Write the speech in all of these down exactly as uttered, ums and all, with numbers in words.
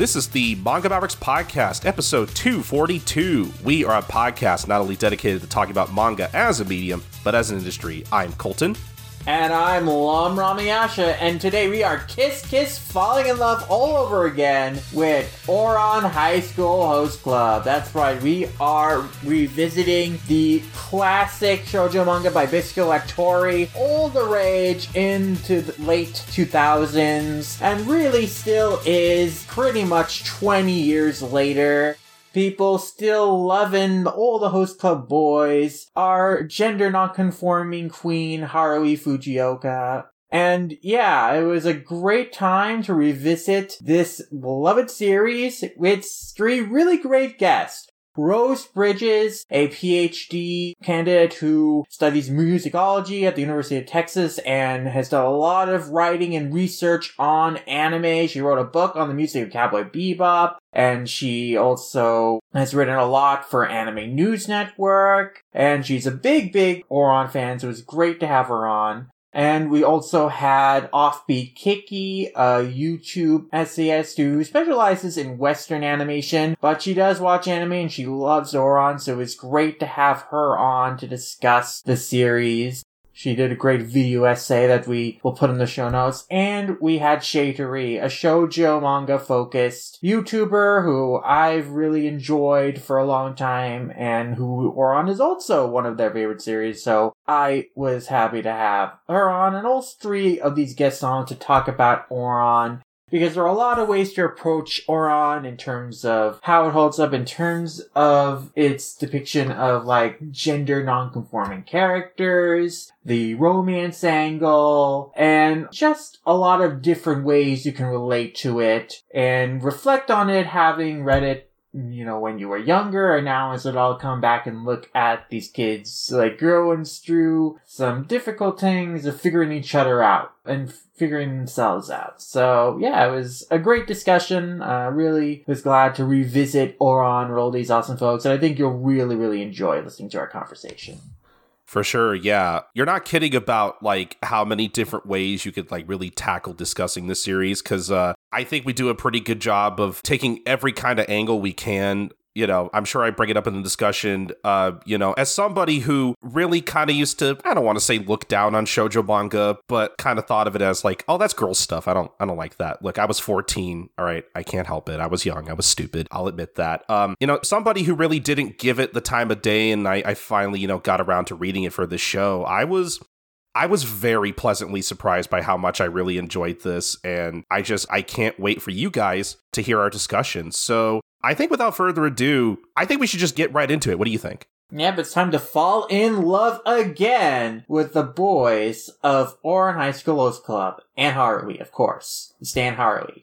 This is the Manga Mavericks Podcast, episode two forty-two. We are a podcast not only dedicated to talking about manga as a medium, but as an industry. I'm Colton. And I'm Lum Ramayasha, and today we are Kiss Kiss falling in love all over again with Ouran High School Host Club. That's right, we are revisiting the classic shoujo manga by Bisco Lattori, all the rage into the late two thousands, and really still is pretty much twenty years later. People still loving all the Host Club boys, our gender non-conforming queen, Haruhi Fujioka. And yeah, it was a great time to revisit this beloved series with three really great guests. Rose Bridges, a P H D candidate who studies musicology at the University of Texas and has done a lot of writing and research on anime. She wrote a book on the music of Cowboy Bebop, and she also has written a lot for Anime News Network, and she's a big, big Ouran fan, so it was great to have her on. And we also had Offbeat Kiki, a YouTube essayist who specializes in Western animation, but she does watch anime and she loves Ouran, so it was great to have her on to discuss the series. She did a great video essay that we will put in the show notes. And we had Shaitari, a shoujo manga-focused YouTuber who I've really enjoyed for a long time and who Ouran is also one of their favorite series. So I was happy to have her on and all three of these guests on to talk about Ouran. Because there are a lot of ways to approach Ouran in terms of how it holds up, in terms of its depiction of, like, gender non-conforming characters, the romance angle, and just a lot of different ways you can relate to it and reflect on it, having read it, you know, when you were younger, and now as it all come back and look at these kids, like, growing through some difficult things of figuring each other out and figuring themselves out. So, yeah, it was a great discussion. I uh, really was glad to revisit Ouran with all these awesome folks, and I think you'll really, really enjoy listening to our conversation. For sure, yeah. You're not kidding about, like, how many different ways you could, like, really tackle discussing this series, because uh, I think we do a pretty good job of taking every kind of angle we can. You know, I'm sure I bring it up in the discussion, uh, you know, as somebody who really kind of used to, I don't want to say look down on shoujo manga, but kind of thought of it as like, oh, that's girl stuff. I don't, I don't like that. Look, I was fourteen. All right. I can't help it. I was young. I was stupid. I'll admit that. Um, you know, somebody who really didn't give it the time of day. And I, I finally, you know, got around to reading it for this show. I was I was very pleasantly surprised by how much I really enjoyed this, and I just, I can't wait for you guys to hear our discussion. So I think without further ado, I think we should just get right into it. What do you think? Yep, it's time to fall in love again with the boys of Ouran High School Host Club, and Haruhi, of course. Stan Haruhi.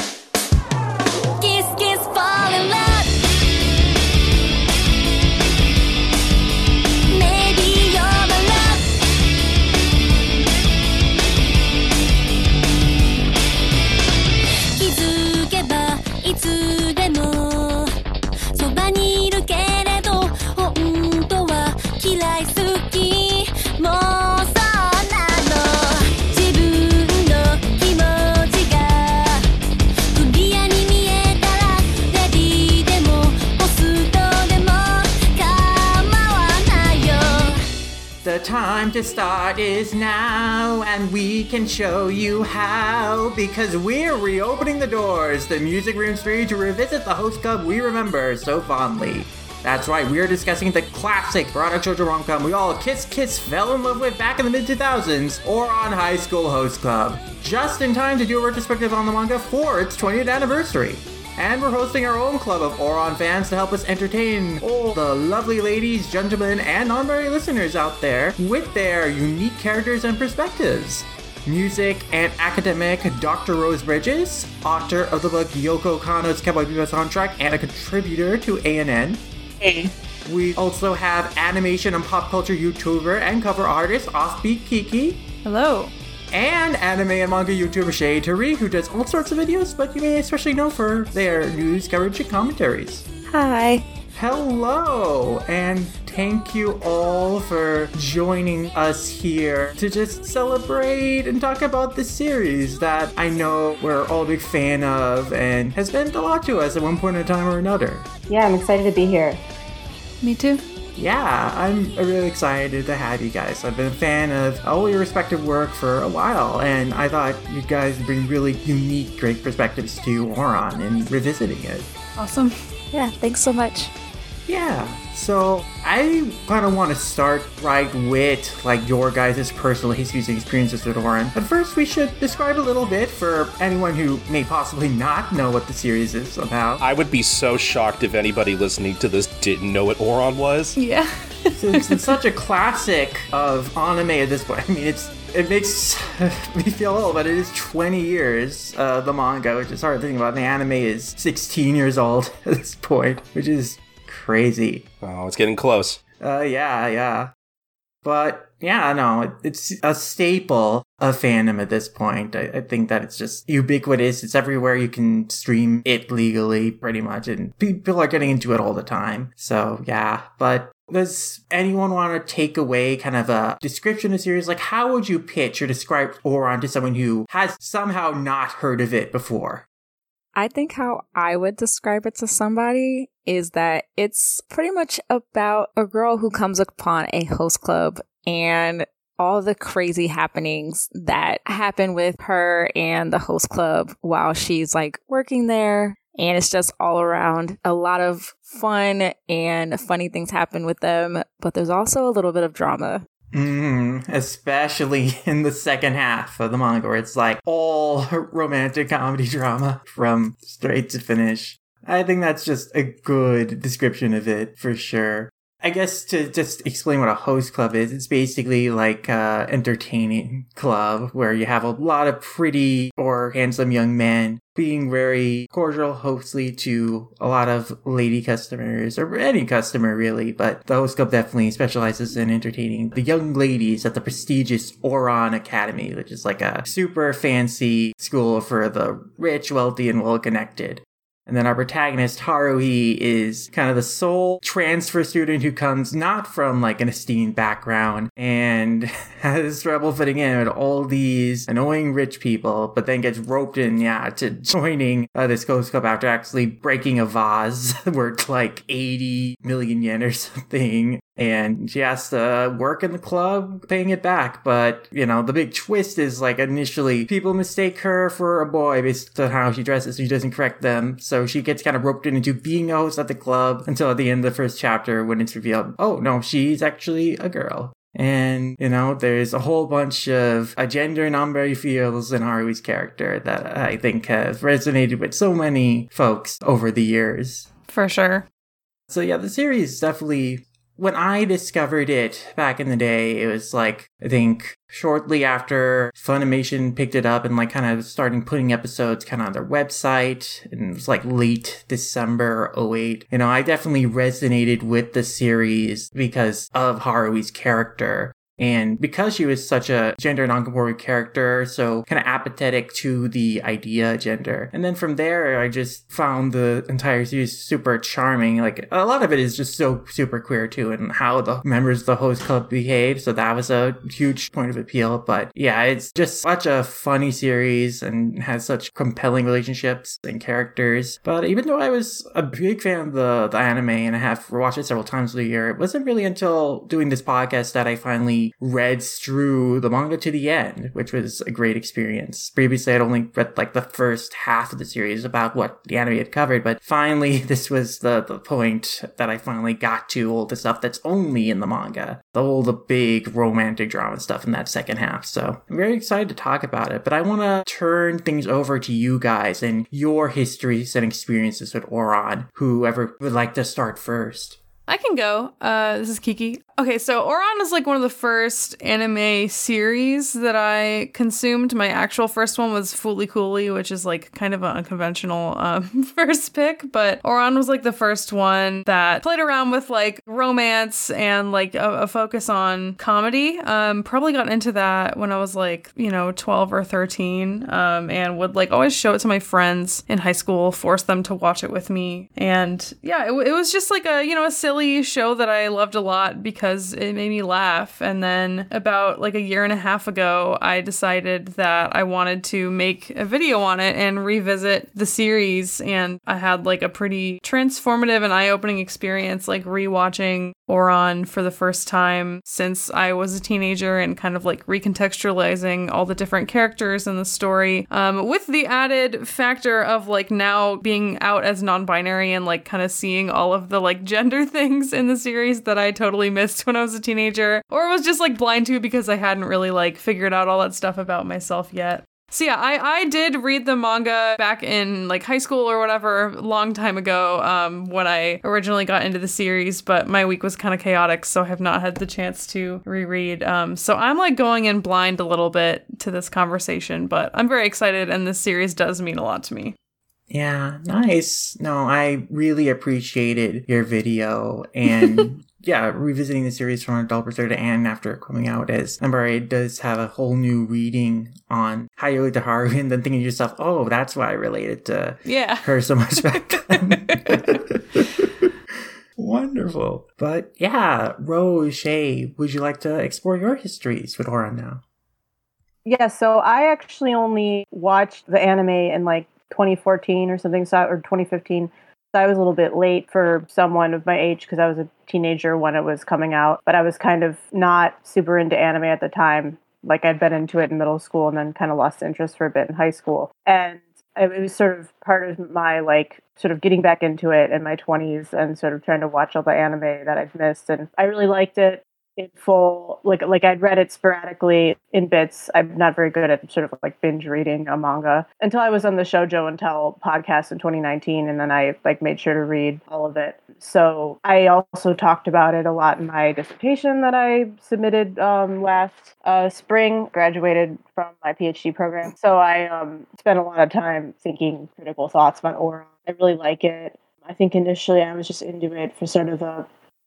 Kiss, kiss, fall in love. The time to start is now, and we can show you how, because we're reopening the doors to Music Rooms three to revisit the Host Club we remember so fondly. That's right, we are discussing the classic product shoujo rom-com we all kiss kiss fell in love with back in the mid two thousands, Ouran High School Host Club. Just in time to do a retrospective on the manga for its twentieth anniversary. And we're hosting our own club of Ouran fans to help us entertain all the lovely ladies, gentlemen, and non-binary listeners out there with their unique characters and perspectives. Music and academic Doctor Rose Bridges, author of the book Yoko Kanno's Cowboy Bebop soundtrack and a contributor to A N N. Hey. We also have animation and pop culture YouTuber and cover artist Offbeat Kiki. Hello. And anime and manga YouTuber Shaitari, who does all sorts of videos, but you may especially know for their news coverage and commentaries. Hi. Hello! And thank you all for joining us here to just celebrate and talk about the series that I know we're all a big fan of and has meant a lot to us at one point in time or another. Yeah, I'm excited to be here. Me too. Yeah, I'm really excited to have you guys. I've been a fan of all your respective work for a while, and I thought you guys bring really unique, great perspectives to Ouran and revisiting it. Awesome. Yeah, thanks so much. Yeah, so I kind of want to start right with like your guys' personal histories and experiences with Ouran. But first, we should describe a little bit for anyone who may possibly not know what the series is about. I would be so shocked if anybody listening to this didn't know what Ouran was. Yeah. Since it's such a classic of anime at this point. I mean, it's it makes me feel old, but it is twenty years, uh, the manga, which is hard to think about. The anime is sixteen years old at this point, which is crazy. Oh, it's getting close. Uh, yeah, yeah. But, yeah, no, it, it's a staple of fandom at this point. I, I think that it's just ubiquitous. It's everywhere. You can stream it legally, pretty much, and people are getting into it all the time. So, yeah, but does anyone want to take away kind of a description of the series? Like, how would you pitch or describe Ouran to someone who has somehow not heard of it before? I think how I would describe it to somebody is that it's pretty much about a girl who comes upon a host club and all the crazy happenings that happen with her and the host club while she's like working there. And it's just all around a lot of fun and funny things happen with them. But there's also a little bit of drama. Mm, especially in the second half of the manga, where it's like all romantic comedy drama from straight to finish. I think that's just a good description of it, for sure. I guess to just explain what a host club is, it's basically like a entertaining club where you have a lot of pretty or handsome young men being very cordial, hostly to a lot of lady customers, or any customer really, but the host club definitely specializes in entertaining the young ladies at the prestigious Ouran Academy, which is like a super fancy school for the rich, wealthy, and well-connected. And then our protagonist, Haruhi, is kind of the sole transfer student who comes not from like an esteemed background and has trouble fitting in with all these annoying rich people, but then gets roped in, yeah, to joining uh, this host club after actually breaking a vase worth like eighty million yen or something. And she has to work in the club, paying it back. But, you know, the big twist is, like, initially, people mistake her for a boy based on how she dresses, so she doesn't correct them. So she gets kind of roped into being a host at the club until at the end of the first chapter when it's revealed, oh, no, she's actually a girl. And, you know, there's a whole bunch of uh, gender non-binary feels in Haruhi's character that I think have resonated with so many folks over the years. For sure. So, yeah, the series definitely... When I discovered it back in the day, it was like, I think shortly after Funimation picked it up and like kind of starting putting episodes kind of on their website, and it was like late December oh eight. You know, I definitely resonated with the series because of Haruhi's character. And because she was such a gender nonconforming character, so kind of apathetic to the idea of gender. And then from there, I just found the entire series super charming. Like, a lot of it is just so super queer, too, and how the members of the host club behave. So that was a huge point of appeal. But yeah, it's just such a funny series and has such compelling relationships and characters. But even though I was a big fan of the, the anime and I have watched it several times a year, it wasn't really until doing this podcast that I finally read through the manga to the end, which was a great experience. Previously, I'd only read like the first half of the series about what the anime had covered, but finally, this was the, the point that I finally got to all the stuff that's only in the manga. All the big romantic drama stuff in that second half. So I'm very excited to talk about it, but I want to turn things over to you guys and your histories and experiences with Ouran. Whoever would like to start first. I can go. Uh, this is Kiki. Okay, so Ouran is like one of the first anime series that I consumed. My actual first one was Fooly Cooly, which is like kind of an unconventional um, first pick, but Ouran was like the first one that played around with like romance and like a, a focus on comedy. Um, probably got into that when I was like, you know, twelve or thirteen, um, and would like always show it to my friends in high school, force them to watch it with me. And yeah, it, it was just like a, you know, a silly show that I loved a lot because because it made me laugh. And then about like a year and a half ago, I decided that I wanted to make a video on it and revisit the series. And I had like a pretty transformative and eye-opening experience, like rewatching Ouran for the first time since I was a teenager and kind of like recontextualizing all the different characters in the story, um, with the added factor of like now being out as non-binary and like kind of seeing all of the like gender things in the series that I totally missed when I was a teenager, or was just like blind to because I hadn't really like figured out all that stuff about myself yet. So yeah, I, I did read the manga back in like high school or whatever, a long time ago, um, when I originally got into the series, but my week was kind of chaotic, so I have not had the chance to reread. Um, so I'm like going in blind a little bit to this conversation, but I'm very excited, and this series does mean a lot to me. Yeah, nice. No, I really appreciated your video, and yeah, revisiting the series from an adult perspective and after coming out, as remember, it does have a whole new reading on how you relate to Haru, and then thinking to yourself, oh, that's why I related to yeah. her so much back then. Wonderful. But yeah, Rose, Shay, would you like to explore your histories with Ouran now? Yeah, so I actually only watched the anime in like twenty fourteen or something, so or twenty fifteen. So I was a little bit late for someone of my age because I was a teenager when it was coming out, but I was kind of not super into anime at the time. Like I'd been into it in middle school and then kind of lost interest for a bit in high school. And it was sort of part of my like sort of getting back into it in my twenties and sort of trying to watch all the anime that I've missed. And I really liked it in full, like like I'd read it sporadically in bits. I'm not very good at sort of like binge reading a manga until I was on the Shoujo and Tell podcast in twenty nineteen, and then I like made sure to read all of it. So I also talked about it a lot in my dissertation that I submitted um, last uh, spring. Graduated from my PhD program, so I um, spent a lot of time thinking critical thoughts about Ouran. I really like it. I think initially I was just into it for sort of the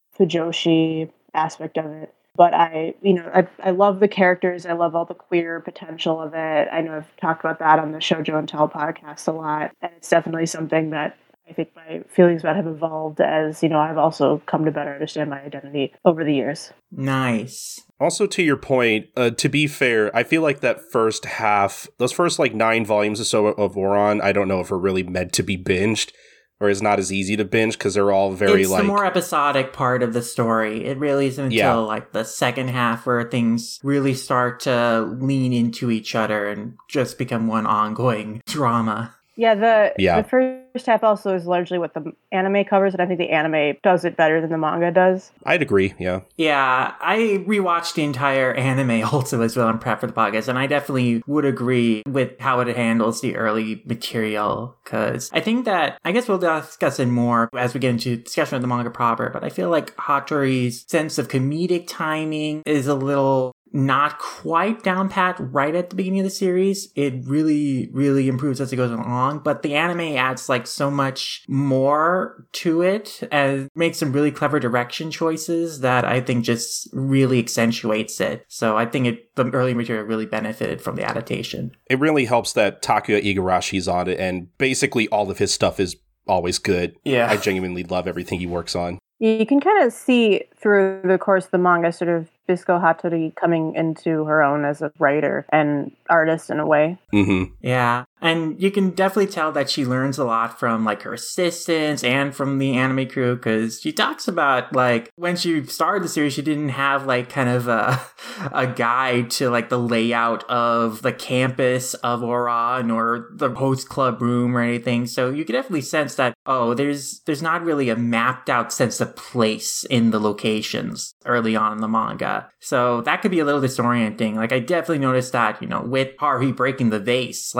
Fujoshi aspect of it, but I, you know, I I love the characters. I love all the queer potential of it. I know I've talked about that on the Shoujo and Tell podcast a lot, and it's definitely something that I think my feelings about have evolved as, you know, I've also come to better understand my identity over the years. Nice. Also, to your point, uh, to be fair, I feel like that first half, those first like nine volumes or so of Ouran, I don't know if are really meant to be binged, or is not as easy to binge because they're all very it's like... It's the more episodic part of the story. It really isn't until yeah. like the second half where things really start to lean into each other and just become one ongoing drama. Yeah, the yeah. the first half also is largely what the anime covers, and I think the anime does it better than the manga does. I'd agree, yeah. Yeah, I rewatched the entire anime also as well in prep for the podcast, and I definitely would agree with how it handles the early material, because I think that, I guess we'll discuss it more as we get into discussion of the manga proper, but I feel like Hatori's sense of comedic timing is a little not quite down pat right at the beginning of the series. It really, really improves as it goes along, but the anime adds like so much more to it and makes some really clever direction choices that I think just really accentuates it. So I think it, the early material really benefited from the adaptation. It really helps that Takuya Igarashi's on it, and basically all of his stuff is always good. Yeah. I genuinely love everything he works on. You can kind of see through the course of the manga sort of Bisco Hattori coming into her own as a writer and artist in a way. Mm-hmm. Yeah. And you can definitely tell that she learns a lot from like her assistants and from the anime crew, because she talks about like when she started the series, she didn't have like kind of a, a guide to like the layout of the campus of Ouran or the host club room or anything. So you can definitely sense that, oh, there's there's not really a mapped out sense of place in the locations early on in the manga. So that could be a little disorienting. Like I definitely noticed that, you know, with Haruhi breaking the vase, like right at the beginning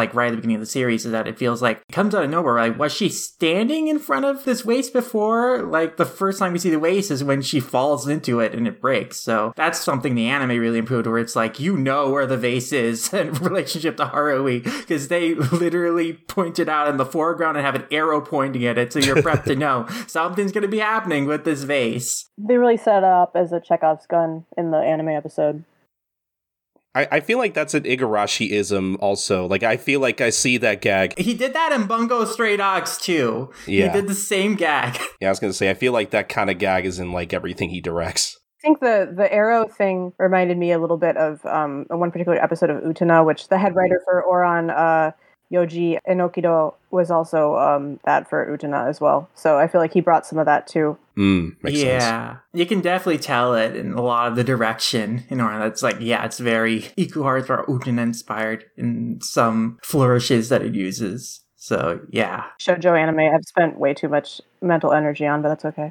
beginning of the series is that it feels like it comes out of nowhere. Like, was she standing in front of this vase before? Like, the first time we see the vase is when she falls into it and it breaks. So that's something the anime really improved, where it's like, you know where the vase is in relationship to Haruhi, because they literally point it out in the foreground and have an arrow pointing at it, so you're prepped to know something's going to be happening with this vase. They really set it up as a Chekhov's gun in the anime episode. I, I feel like that's an Igarashi-ism also. Like, I feel like I see that gag. He did that in Bungo Stray Dogs, too. Yeah. He did the same gag. Yeah, I was going to say, I feel like that kind of gag is in, like, everything he directs. I think the, the arrow thing reminded me a little bit of um, one particular episode of Utena, which the head writer for Ouran, uh, Yoji Enokido, was also um, that for Utena as well. So I feel like he brought some of that too. Mm, makes yeah, sense. You can definitely tell it in a lot of the direction. You know, that's like, yeah, it's very Ikuhara or Utena inspired in some flourishes that it uses. So, yeah. Shoujo anime I've spent way too much mental energy on, but that's okay.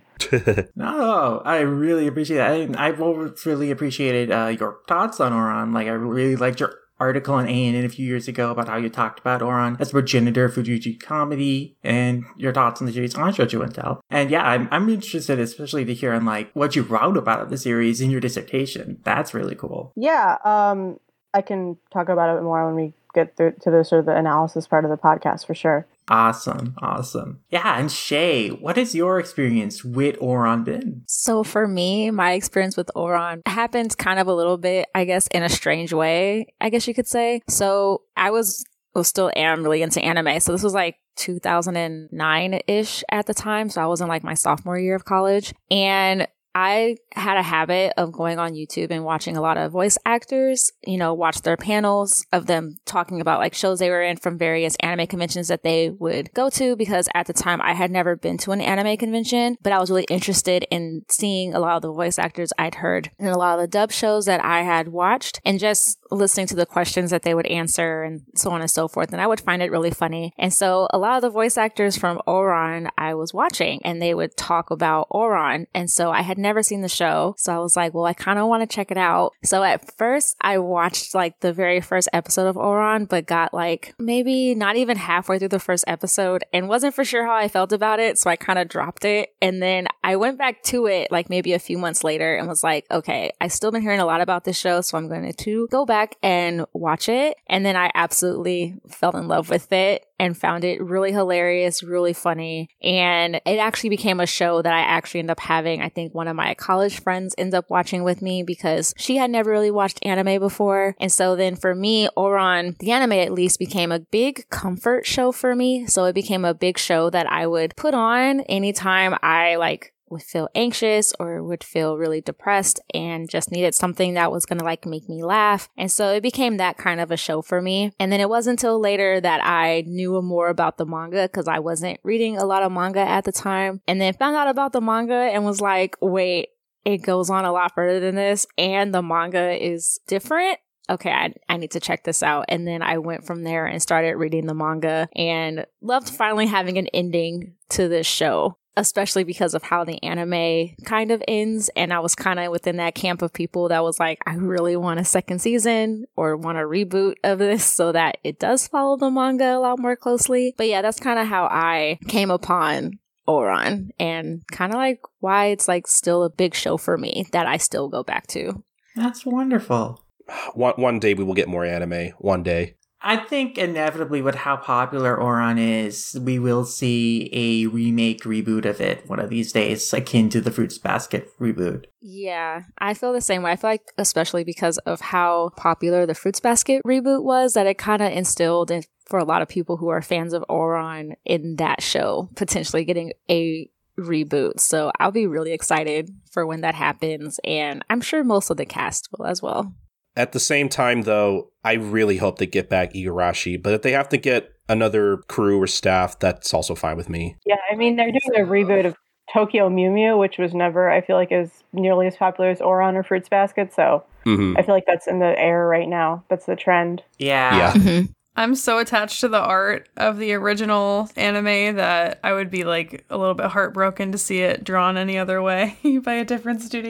No, I really appreciate that. I, I've always really appreciated uh, your thoughts on Ouran. Like, I really liked your article on A N N a few years ago about how you talked about Ouran as progenitor of Fujiichi comedy and your thoughts on the series on Shoujo and Tell. And yeah, I'm, I'm interested especially to hear on like what you wrote about the series in your dissertation. That's really cool. Yeah, um, I can talk about it more when we get through to the sort of the analysis part of the podcast for sure. Awesome, awesome. Yeah, and Shay, what has your experience with Ouran been? So for me, my experience with Ouran happened kind of a little bit, I guess, in a strange way, I guess you could say. So I was, well, still am really into anime. So this was like two thousand nine-ish at the time. So I was in like my sophomore year of college. And I had a habit of going on YouTube and watching a lot of voice actors, you know, watch their panels of them talking about like shows they were in from various anime conventions that they would go to, because at the time I had never been to an anime convention, but I was really interested in seeing a lot of the voice actors I'd heard in a lot of the dub shows that I had watched, and just listening to the questions that they would answer and so on and so forth. And I would find it really funny. And so a lot of the voice actors from Ouran I was watching, and they would talk about Ouran. And so I had never seen the show. So I was like, well, I kind of want to check it out. So at first I watched like the very first episode of Ouran, but got like maybe not even halfway through the first episode and wasn't for sure how I felt about it. So I kind of dropped it. And then I went back to it like maybe a few months later and was like, okay, I've still been hearing a lot about this show, so I'm going to go back and watch it. And then I absolutely fell in love with it and found it really hilarious, really funny. And it actually became a show that I actually ended up having, I think one of my college friends ended up watching with me because she had never really watched anime before. And so then for me, Ouran, the anime at least, became a big comfort show for me. So it became a big show that I would put on anytime I like would feel anxious or would feel really depressed and just needed something that was going to like make me laugh. And so it became that kind of a show for me. And then it wasn't until later that I knew more about the manga, because I wasn't reading a lot of manga at the time, and then found out about the manga and was like, wait, it goes on a lot further than this, and the manga is different. Okay, I, I need to check this out. And then I went from there and started reading the manga and loved finally having an ending to this show, especially because of how the anime kind of ends. And I was kind of within that camp of people that was like, I really want a second season or want a reboot of this so that it does follow the manga a lot more closely. But yeah, that's kind of how I came upon Ouran, and kind of like why it's like still a big show for me that I still go back to. That's wonderful. One, one day we will get more anime. One day. I think inevitably with how popular Ouran is, we will see a remake reboot of it one of these days, akin to the Fruits Basket reboot. Yeah, I feel the same way. I feel like especially because of how popular the Fruits Basket reboot was, that it kind of instilled in, for a lot of people who are fans of Ouran in that show, potentially getting a reboot. So I'll be really excited for when that happens, and I'm sure most of the cast will as well. At the same time, though, I really hope they get back Igarashi, but if they have to get another crew or staff, that's also fine with me. Yeah, I mean, they're doing a reboot of Tokyo Mew Mew, which was never, I feel like, as nearly as popular as Ouran or Fruits Basket, so mm-hmm. I feel like that's in the air right now. That's the trend. Yeah. Yeah. Mm-hmm. I'm so attached to the art of the original anime that I would be like a little bit heartbroken to see it drawn any other way by a different studio.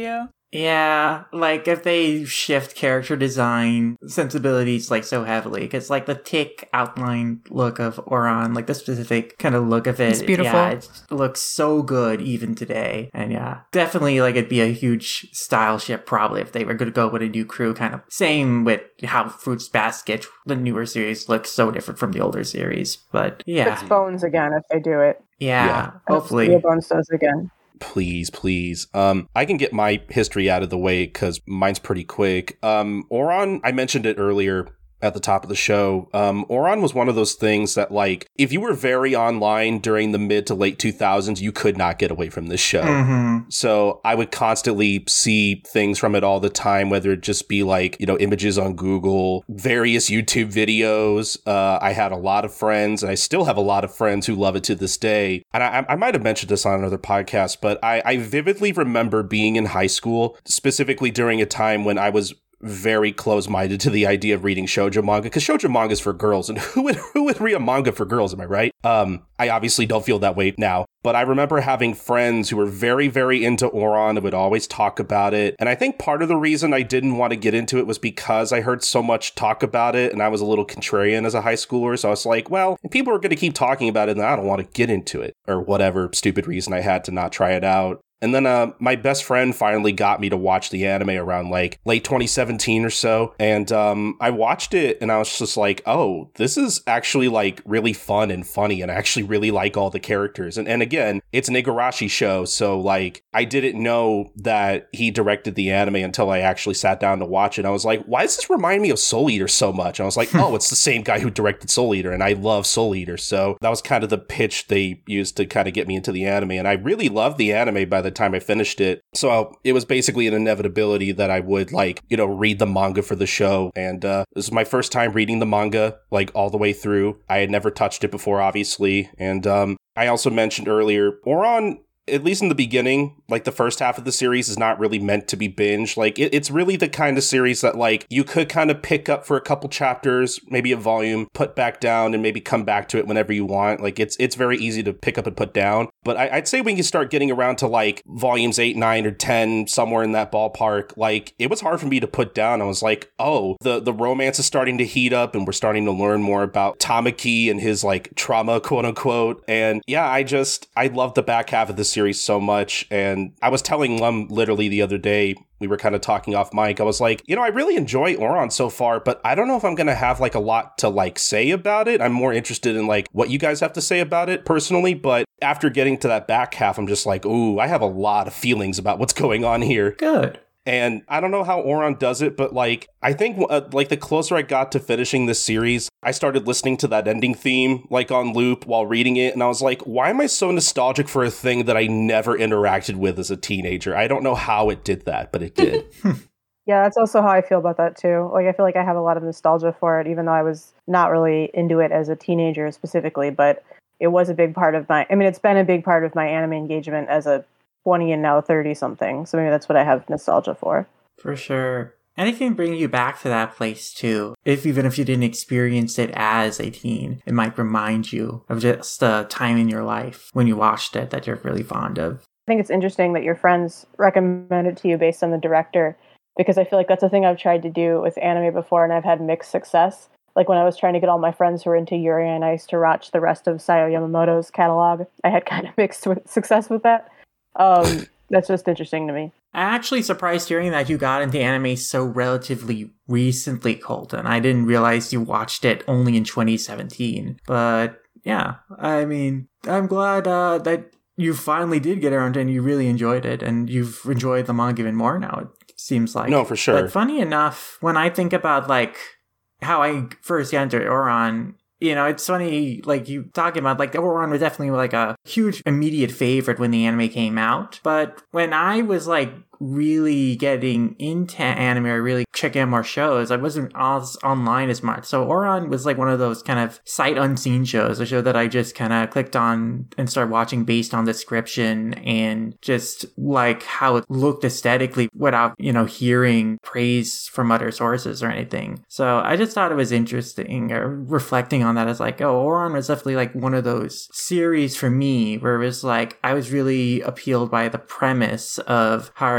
Yeah, like if they shift character design sensibilities like so heavily, because like the tick outline look of Oran, like the specific kind of look of it, It's beautiful. Yeah, it looks so good even today. And yeah, definitely like it'd be a huge style shift probably if they were going to go with a new crew. Kind of same with how Fruits Basket, the newer series, looks so different from the older series. But yeah, It's Bones again if they do it. yeah, Yeah. hopefully. Yeah, Bones does again. Please, please. Um, I can get my history out of the way because mine's pretty quick. Um, Oran, I mentioned it earlier at the top of the show. Um, Oran was one of those things that, like, if you were very online during the mid to late two thousands, you could not get away from this show. Mm-hmm. So I would constantly see things from it all the time, whether it just be like, you know, images on Google, various YouTube videos. Uh, I had a lot of friends, and I still have a lot of friends who love it to this day. And I, I might have mentioned this on another podcast, but I, I vividly remember being in high school, specifically during a time when I was very close-minded to the idea of reading shoujo manga, because shoujo manga is for girls, and who would who would read a manga for girls, am I right? Um, I obviously don't feel that way now, but I remember having friends who were very, very into Oran and would always talk about it, and I think part of the reason I didn't want to get into it was because I heard so much talk about it, and I was a little contrarian as a high schooler, so I was like, well, if people are going to keep talking about it, then I don't want to get into it, or whatever stupid reason I had to not try it out. And then uh, my best friend finally got me to watch the anime around like late twenty seventeen or so. And um, I watched it and I was just like, oh, this is actually like really fun and funny. And I actually really like all the characters. And, and again, it's an Igarashi show. So like I didn't know that he directed the anime until I actually sat down to watch it. I was like, why does this remind me of Soul Eater so much? And I was like, oh, it's the same guy who directed Soul Eater. And I love Soul Eater. So that was kind of the pitch they used to kind of get me into the anime. And I really loved the anime by the time I finished it. So it was basically an inevitability that I would like, you know, read the manga for the show. And uh, this was my first time reading the manga, like all the way through. I had never touched it before, obviously. And um, I also mentioned earlier, Oran, at least in the beginning, like the first half of the series is not really meant to be binged. Like it, it's really the kind of series that like you could kind of pick up for a couple chapters, maybe a volume, put back down and maybe come back to it whenever you want. Like it's it's very easy to pick up and put down. But I, I'd say when you start getting around to like volumes eight, nine, or ten, somewhere in that ballpark, like it was hard for me to put down. I was like, oh, the, the romance is starting to heat up and we're starting to learn more about Tamaki and his like trauma, quote unquote. And yeah, I just, I love the back half of the series so much. And I was telling Lum literally the other day, we were kind of talking off mic. I was like, you know, I really enjoy Oran so far, but I don't know if I'm going to have like a lot to like say about it. I'm more interested in like what you guys have to say about it personally. But after getting to that back half, I'm just like, ooh, I have a lot of feelings about what's going on here. Good. And I don't know how Oran does it, but like, I think uh, like the closer I got to finishing this series, I started listening to that ending theme like on loop while reading it. And I was like, why am I so nostalgic for a thing that I never interacted with as a teenager? I don't know how it did that, but it did. Yeah, that's also how I feel about that too. Like I feel like I have a lot of nostalgia for it, even though I was not really into it as a teenager specifically, but it was a big part of my, I mean, it's been a big part of my anime engagement as a twenty and now thirty something. So maybe that's what I have nostalgia for. For sure. And it can bring you back to that place too. If even if you didn't experience it as a teen, it might remind you of just a time in your life when you watched it that you're really fond of. I think it's interesting that your friends recommend it to you based on the director, because I feel like that's a thing I've tried to do with anime before and I've had mixed success. Like when I was trying to get all my friends who were into Yuri on Ice to watch the rest of Sayo Yamamoto's catalog, I had kind of mixed with success with that. Um, that's just interesting to me. I'm actually surprised hearing that you got into anime so relatively recently, Colton. I didn't realize you watched it only in twenty seventeen. But yeah, I mean, I'm glad uh, that you finally did get around and you really enjoyed it, and you've enjoyed the manga even more now, it seems like. No, for sure. But funny enough, when I think about like how I first entered Oran, you know, it's funny, like, you talking about, like, Oran was definitely, like, a huge immediate favorite when the anime came out. But when I was, like, really getting into anime or really checking out more shows, I wasn't as online as much. So Oran was, like, one of those kind of sight unseen shows, a show that I just kind of clicked on and started watching based on description and just, like, how it looked aesthetically without, you know, hearing praise from other sources or anything. So I just thought it was interesting, or reflecting on that as like, oh, Oran was definitely like one of those series for me where it was like I was really appealed by the premise of Haruka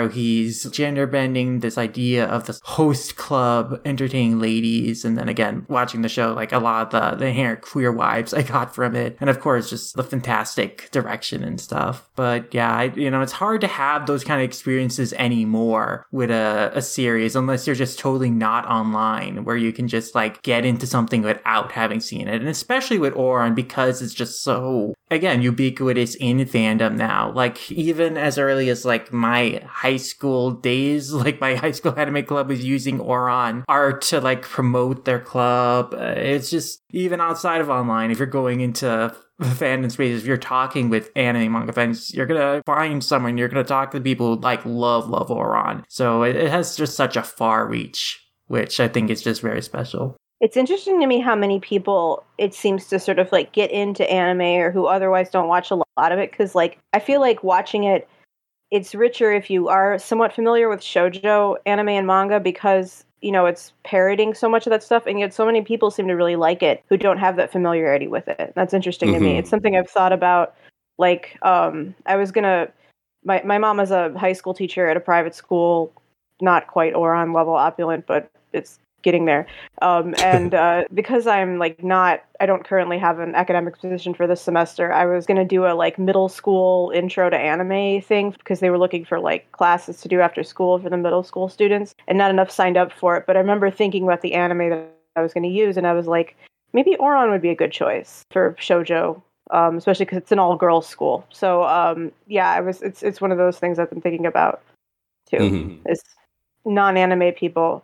how he's gender bending this idea of this host club entertaining ladies. And then again, watching the show, like a lot of the, the inherent queer vibes I got from it. And of course, just the fantastic direction and stuff. But yeah, I, you know, it's hard to have those kind of experiences anymore with a, a series unless you're just totally not online, where you can just like get into something without having seen it. And especially with Ouran, because it's just so, again, ubiquitous in fandom now. Like even as early as like my high school days, like my high school anime club was using Ouran art to like promote their club. Uh, it's just, even outside of online, if you're going into fandom spaces, if you're talking with anime manga fans, you're gonna find someone, you're gonna talk to people who like love, love Ouran. So it, it has just such a far reach, which I think is just very special. It's interesting to me how many people it seems to sort of like get into anime or who otherwise don't watch a lot of it. Because like, I feel like watching it, it's richer if you are somewhat familiar with shoujo anime and manga, because, you know, it's parroting so much of that stuff. And yet so many people seem to really like it who don't have that familiarity with it. That's interesting mm-hmm. to me. It's something I've thought about. Like, um, I was going to, my, my mom is a high school teacher at a private school, not quite Ouran level opulent, but it's getting there. Um, and uh, because I'm like not, I don't currently have an academic position for this semester, I was going to do a like middle school intro to anime thing because they were looking for like classes to do after school for the middle school students, and not enough signed up for it. But I remember thinking about the anime that I was going to use, and I was like, maybe Ouran would be a good choice for shoujo, um, especially because it's an all girls school. So um, yeah, I was. It's it's one of those things I've been thinking about too. Mm-hmm. Is non-anime people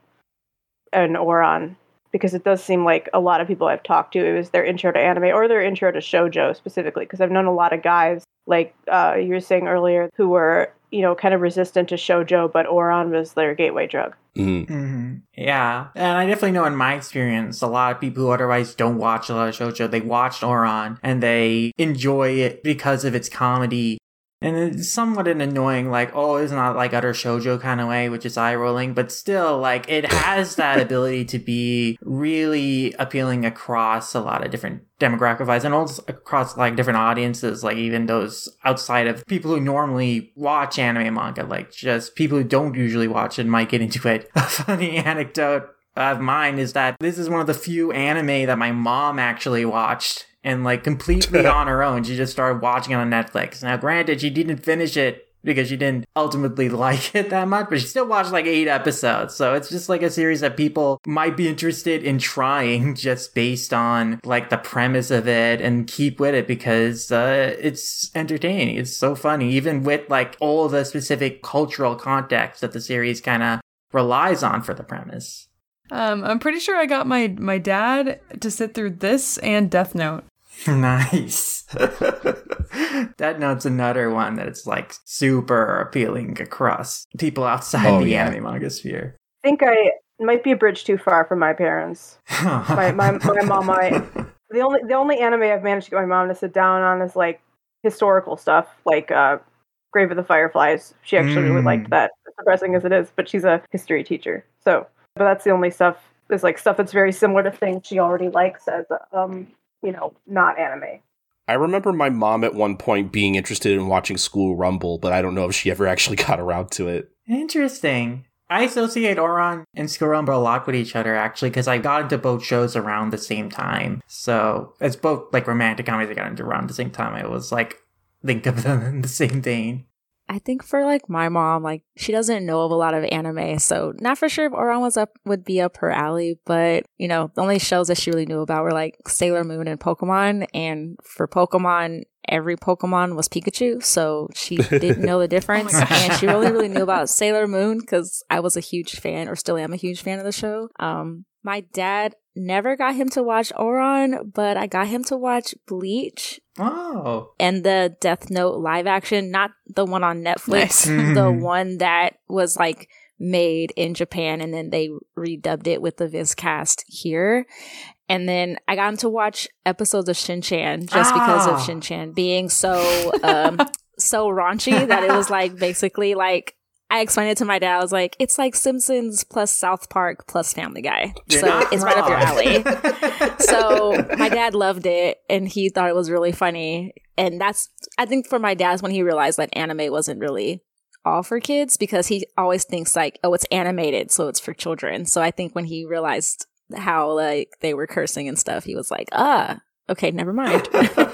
and Ouran, because it does seem like a lot of people I've talked to, it was their intro to anime or their intro to shoujo specifically, because I've known a lot of guys, like uh, you were saying earlier, who were, you know, kind of resistant to shoujo, but Ouran was their gateway drug. Mm. Mm-hmm. Yeah, and I definitely know in my experience, a lot of people who otherwise don't watch a lot of shoujo, they watched Ouran and they enjoy it because of its comedy. And it's somewhat an annoying, like, oh, it's not like utter shoujo kind of way, which is eye-rolling, but still, like, it has that ability to be really appealing across a lot of different demographics and also across, like, different audiences, like, even those outside of people who normally watch anime and manga, like, just people who don't usually watch it might get into it. A funny anecdote of mine is that this is one of the few anime that my mom actually watched. And, like, completely on her own. She just started watching it on Netflix. Now, granted, she didn't finish it because she didn't ultimately like it that much, but she still watched, like, eight episodes. So it's just, like, a series that people might be interested in trying just based on, like, the premise of it, and keep with it because uh, it's entertaining. It's so funny, even with, like, all the specific cultural context that the series kind of relies on for the premise. Um, I'm pretty sure I got my, my dad to sit through this and Death Note. Nice. Death Note's another one that it's like super appealing across people outside oh, the yeah. anime manga sphere. I think I might be a bridge too far from my parents. my, my my mom might. The only the only anime I've managed to get my mom to sit down on is like historical stuff, like uh, Grave of the Fireflies. She actually mm. really liked that, as depressing as it is, but she's a history teacher. So, but that's the only stuff. There's like stuff that's very similar to things she already likes as um. you know, not anime. I remember my mom at one point being interested in watching School Rumble, but I don't know if she ever actually got around to it. Interesting. I associate Ouran and School Rumble a lot with each other, actually, because I got into both shows around the same time. So it's both like romantic comedies I got into around the same time. I was like, think of them in the same vein. I think for like my mom, like she doesn't know of a lot of anime, so not for sure if Ouran was up would be up her alley. But you know, the only shows that she really knew about were like Sailor Moon and Pokemon. And for Pokemon, every Pokemon was Pikachu, so she didn't know the difference. oh and she really, really knew about Sailor Moon because I was a huge fan, or still am a huge fan of the show. Um, my dad never got him to watch Ouran, but I got him to watch Bleach. Oh. And the Death Note live action, not the one on Netflix, nice. The one that was like made in Japan and then they redubbed it with the Viz cast here. And then I got him to watch episodes of Shin-Chan just ah. because of Shin-Chan being so um so raunchy that it was like basically like I explained it to my dad. I was like, it's like Simpsons plus South Park plus Family Guy. You're so it's wrong. Right up your alley. So my dad loved it and he thought it was really funny. And that's, I think for my dad, when he realized that anime wasn't really all for kids because he always thinks like, oh, it's animated, so it's for children. So I think when he realized how like they were cursing and stuff, he was like, ah, okay, never mind.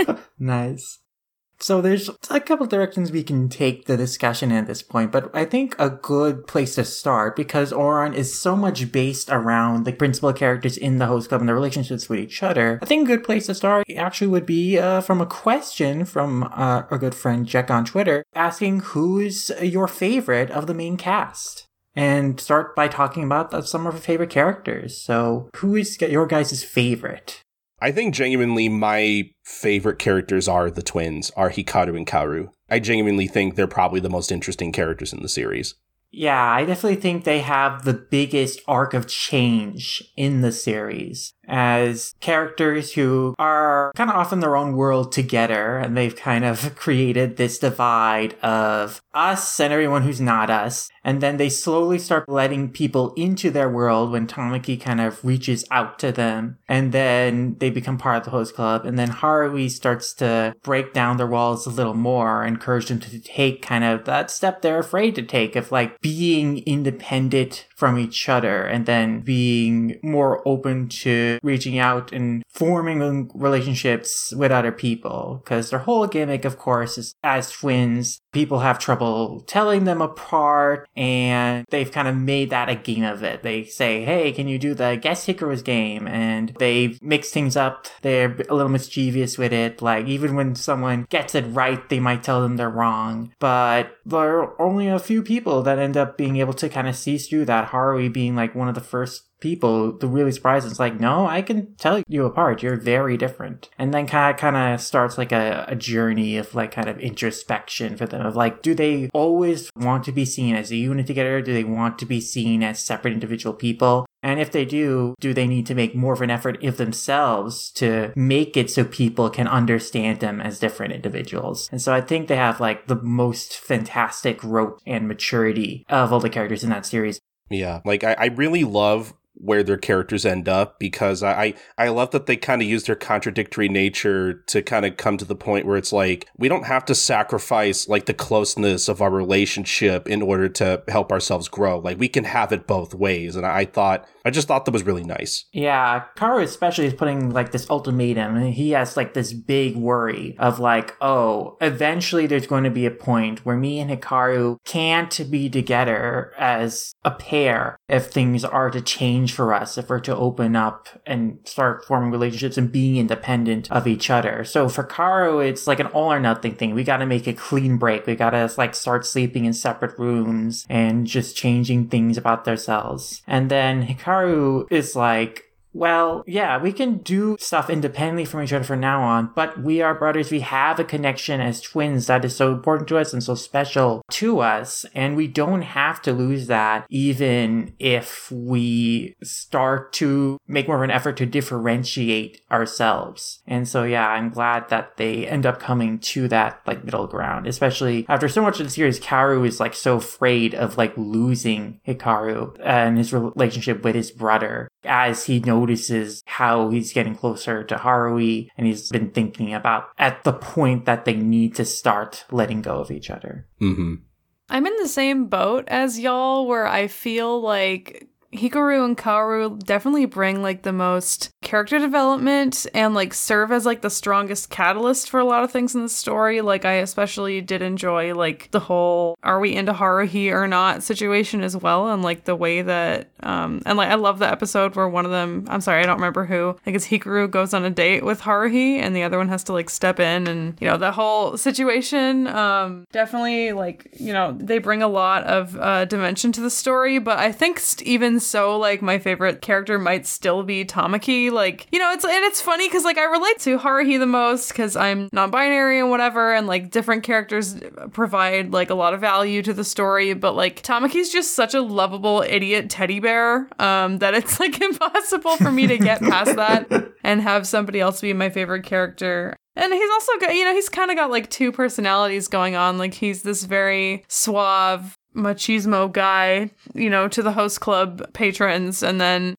Nice. So there's a couple directions we can take the discussion at this point, but I think a good place to start, because Ouran is so much based around the principal characters in the host club and their relationships with each other, I think a good place to start actually would be uh, from a question from uh, our good friend Jack on Twitter, asking who's your favorite of the main cast? And start by talking about some of your favorite characters. So who is your guys' favorite? I think genuinely my favorite characters are the twins, are Hikaru and Kaoru. I genuinely think they're probably the most interesting characters in the series. Yeah, I definitely think they have the biggest arc of change in the series as characters who are kind of off in their own world together, and they've kind of created this divide of us and everyone who's not us. And then they slowly start letting people into their world when Tamaki kind of reaches out to them. And then they become part of the host club. And then Haruhi starts to break down their walls a little more, encourage them to take kind of that step they're afraid to take of like being independent from each other and then being more open to reaching out and forming relationships with other people. Because their whole gimmick, of course, is as twins, people have trouble telling them apart, and they've kind of made that a game of it. They say, hey, can you do the Guess Hikaru's game? And they've mixed things up. They're a little mischievous with it. Like, even when someone gets it right, they might tell them they're wrong. But there are only a few people that end up being able to kind of see through that. Haruhi being like one of the first people to really surprise us, like, no, I can tell you apart. You're very different. And then kind of kind of starts like a, a journey of like kind of introspection for them of like, do they always want to be seen as a unit together? Do they want to be seen as separate individual people? And if they do, do they need to make more of an effort of themselves to make it so people can understand them as different individuals? And so I think they have like the most fantastic growth and maturity of all the characters in that series. Yeah, like I, I really love where their characters end up, because I, I love that they kind of use their contradictory nature to kind of come to the point where it's like, we don't have to sacrifice like the closeness of our relationship in order to help ourselves grow. Like we can have it both ways. And I thought, I just thought that was really nice. Yeah, Kaoru especially is putting like this ultimatum, and he has like this big worry of like, oh, eventually there's going to be a point where me and Hikaru can't be together as a pair if things are to change for us, if we're to open up and start forming relationships and being independent of each other. So for Kaoru, it's like an all or nothing thing. We got to make a clean break. We got to like start sleeping in separate rooms and just changing things about ourselves. And then Hikaru is like, well, yeah, we can do stuff independently from each other from now on, but we are brothers. We have a connection as twins that is so important to us and so special to us, and we don't have to lose that even if we start to make more of an effort to differentiate ourselves. And so, yeah, I'm glad that they end up coming to that like middle ground, especially after so much of the series. Kaoru is like so afraid of like losing Hikaru and his relationship with his brother as he notices how he's getting closer to Haruhi, and he's been thinking about at the point that they need to start letting go of each other. Mm-hmm. I'm in the same boat as y'all, where I feel like Hikaru and Kaoru definitely bring like the most character development and like serve as like the strongest catalyst for a lot of things in the story. Like I especially did enjoy like the whole are we into Haruhi or not situation as well, and like the way that um and like I love the episode where one of them, I'm sorry, I don't remember who, I guess Hikaru goes on a date with Haruhi and the other one has to like step in, and you know the whole situation um definitely like, you know, they bring a lot of uh dimension to the story. But I think st- even so, like my favorite character might still be Tamaki. Like, you know, it's and it's funny because like I relate to Haruhi the most because I'm non-binary and whatever, and like different characters provide like a lot of value to the story. But like Tamaki's just such a lovable idiot teddy bear um, that it's like impossible for me to get past that and have somebody else be my favorite character. And he's also got, you know, he's kind of got like two personalities going on. Like he's this very suave machismo guy, you know, to the host club patrons. And then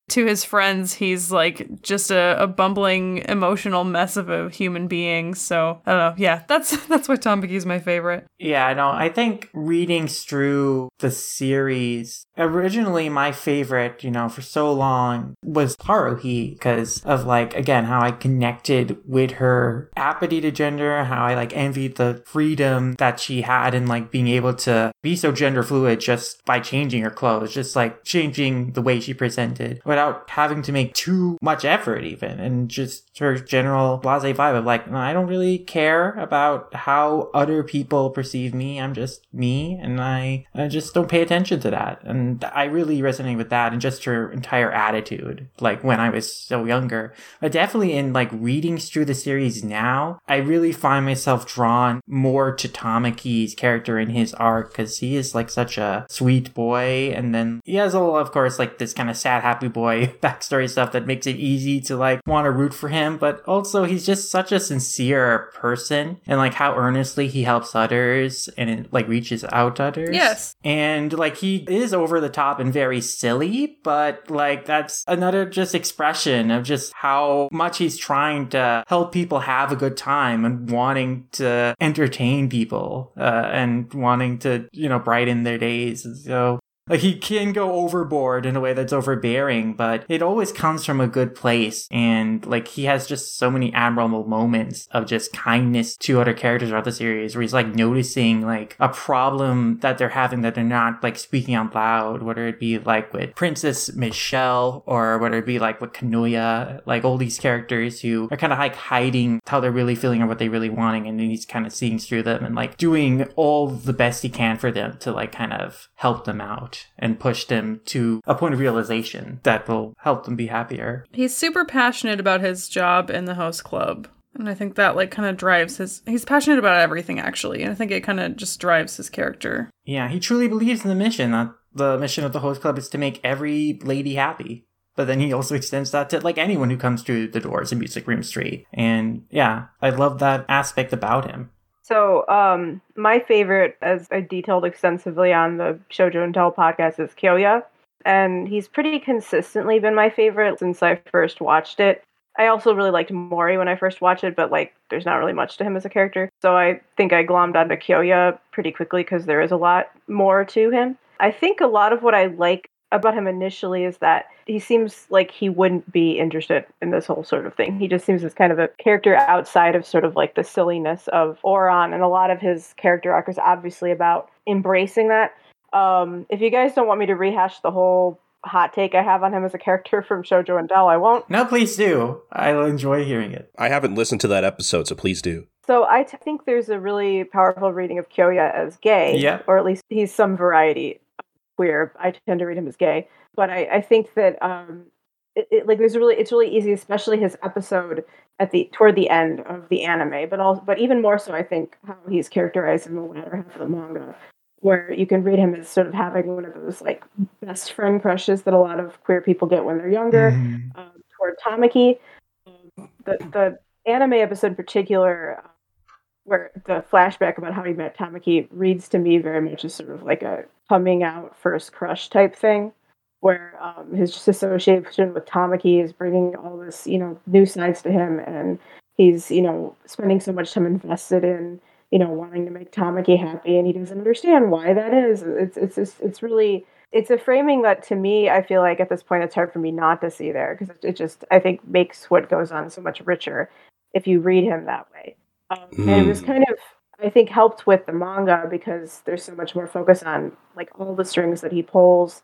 to his friends, he's like just a, a bumbling, emotional mess of a human being. So I don't know. Yeah, that's that's why Tamaki's my favorite. Yeah, no, I think reading through the series, originally my favorite, you know, for so long was Haruhi because of like, again, how I connected with her apathy to gender, how I like envied the freedom that she had in like being able to be so gender fluid just by changing her clothes, just like changing the way she presented without having to make too much effort even, and just her general blasé vibe of like, I don't really care about how other people perceive me. I'm just me, and I, I just don't pay attention to that. And I really resonate with that and just her entire attitude, like when I was so younger. But definitely in like reading through the series now, I really find myself drawn more to Tamaki's character in his arc because he is like such a sweet boy, and then he has all, of course, like this kind of sad happy boy backstory stuff that makes it easy to like want to root for him, but also he's just such a sincere person, and like how earnestly he helps others and it like reaches out to others. Yes. And like he is over the top and very silly, but like that's another just expression of just how much he's trying to help people have a good time and wanting to entertain people uh, and wanting to, you know, brighten their days. So like he can go overboard in a way that's overbearing, but it always comes from a good place. And like he has just so many admirable moments of just kindness to other characters throughout the series where he's like noticing like a problem that they're having that they're not like speaking out loud, whether it be like with Princess Michelle or whether it be like with Kanuya, like all these characters who are kind of like hiding how they're really feeling or what they're really wanting. And then he's kind of seeing through them and like doing all the best he can for them to like kind of help them out and push them to a point of realization that will help them be happier. He's super passionate about his job in the host club. And I think that like kind of drives his, he's passionate about everything actually. And I think it kind of just drives his character. Yeah, he truly believes in the mission. That the mission of the host club is to make every lady happy. But then he also extends that to like anyone who comes through the doors in Music Room Street. And yeah, I love that aspect about him. So, um, my favorite, as I detailed extensively on the Shoujo and Tell podcast, is Kyoya. And he's pretty consistently been my favorite since I first watched it. I also really liked Mori when I first watched it, but, like, there's not really much to him as a character. So I think I glommed onto Kyoya pretty quickly because there is a lot more to him. I think a lot of what I like about him initially is that he seems like he wouldn't be interested in this whole sort of thing. He just seems as kind of a character outside of sort of like the silliness of Oran, and a lot of his character arc is obviously about embracing that. Um, if you guys don't want me to rehash the whole hot take I have on him as a character from Shoujo and Del, I won't. No, please do. I'll enjoy hearing it. I haven't listened to that episode, so please do. So I t- think there's a really powerful reading of Kyoya as gay, yeah. or at least he's some variety queer. I tend to read him as gay, but I, I think that um, it, it, like there's really it's really easy, especially his episode at the toward the end of the anime, but also but even more so, I think how he's characterized in the latter half of the manga, where you can read him as sort of having one of those like best friend crushes that a lot of queer people get when they're younger mm. um, toward Tamaki. Um, the the anime episode in particular, uh, where the flashback about how he met Tamaki reads to me very much as sort of like a coming out first crush type thing, where um, his just association with Tamaki is bringing all this, you know, new sides to him, and he's, you know, spending so much time invested in, you know, wanting to make Tamaki happy, and he doesn't understand why that is. It's it's just, it's really it's a framing that to me I feel like at this point it's hard for me not to see there, because it, it just I think makes what goes on so much richer if you read him that way. Um, mm. And it was kind of, I think, helped with the manga because there's so much more focus on like all the strings that he pulls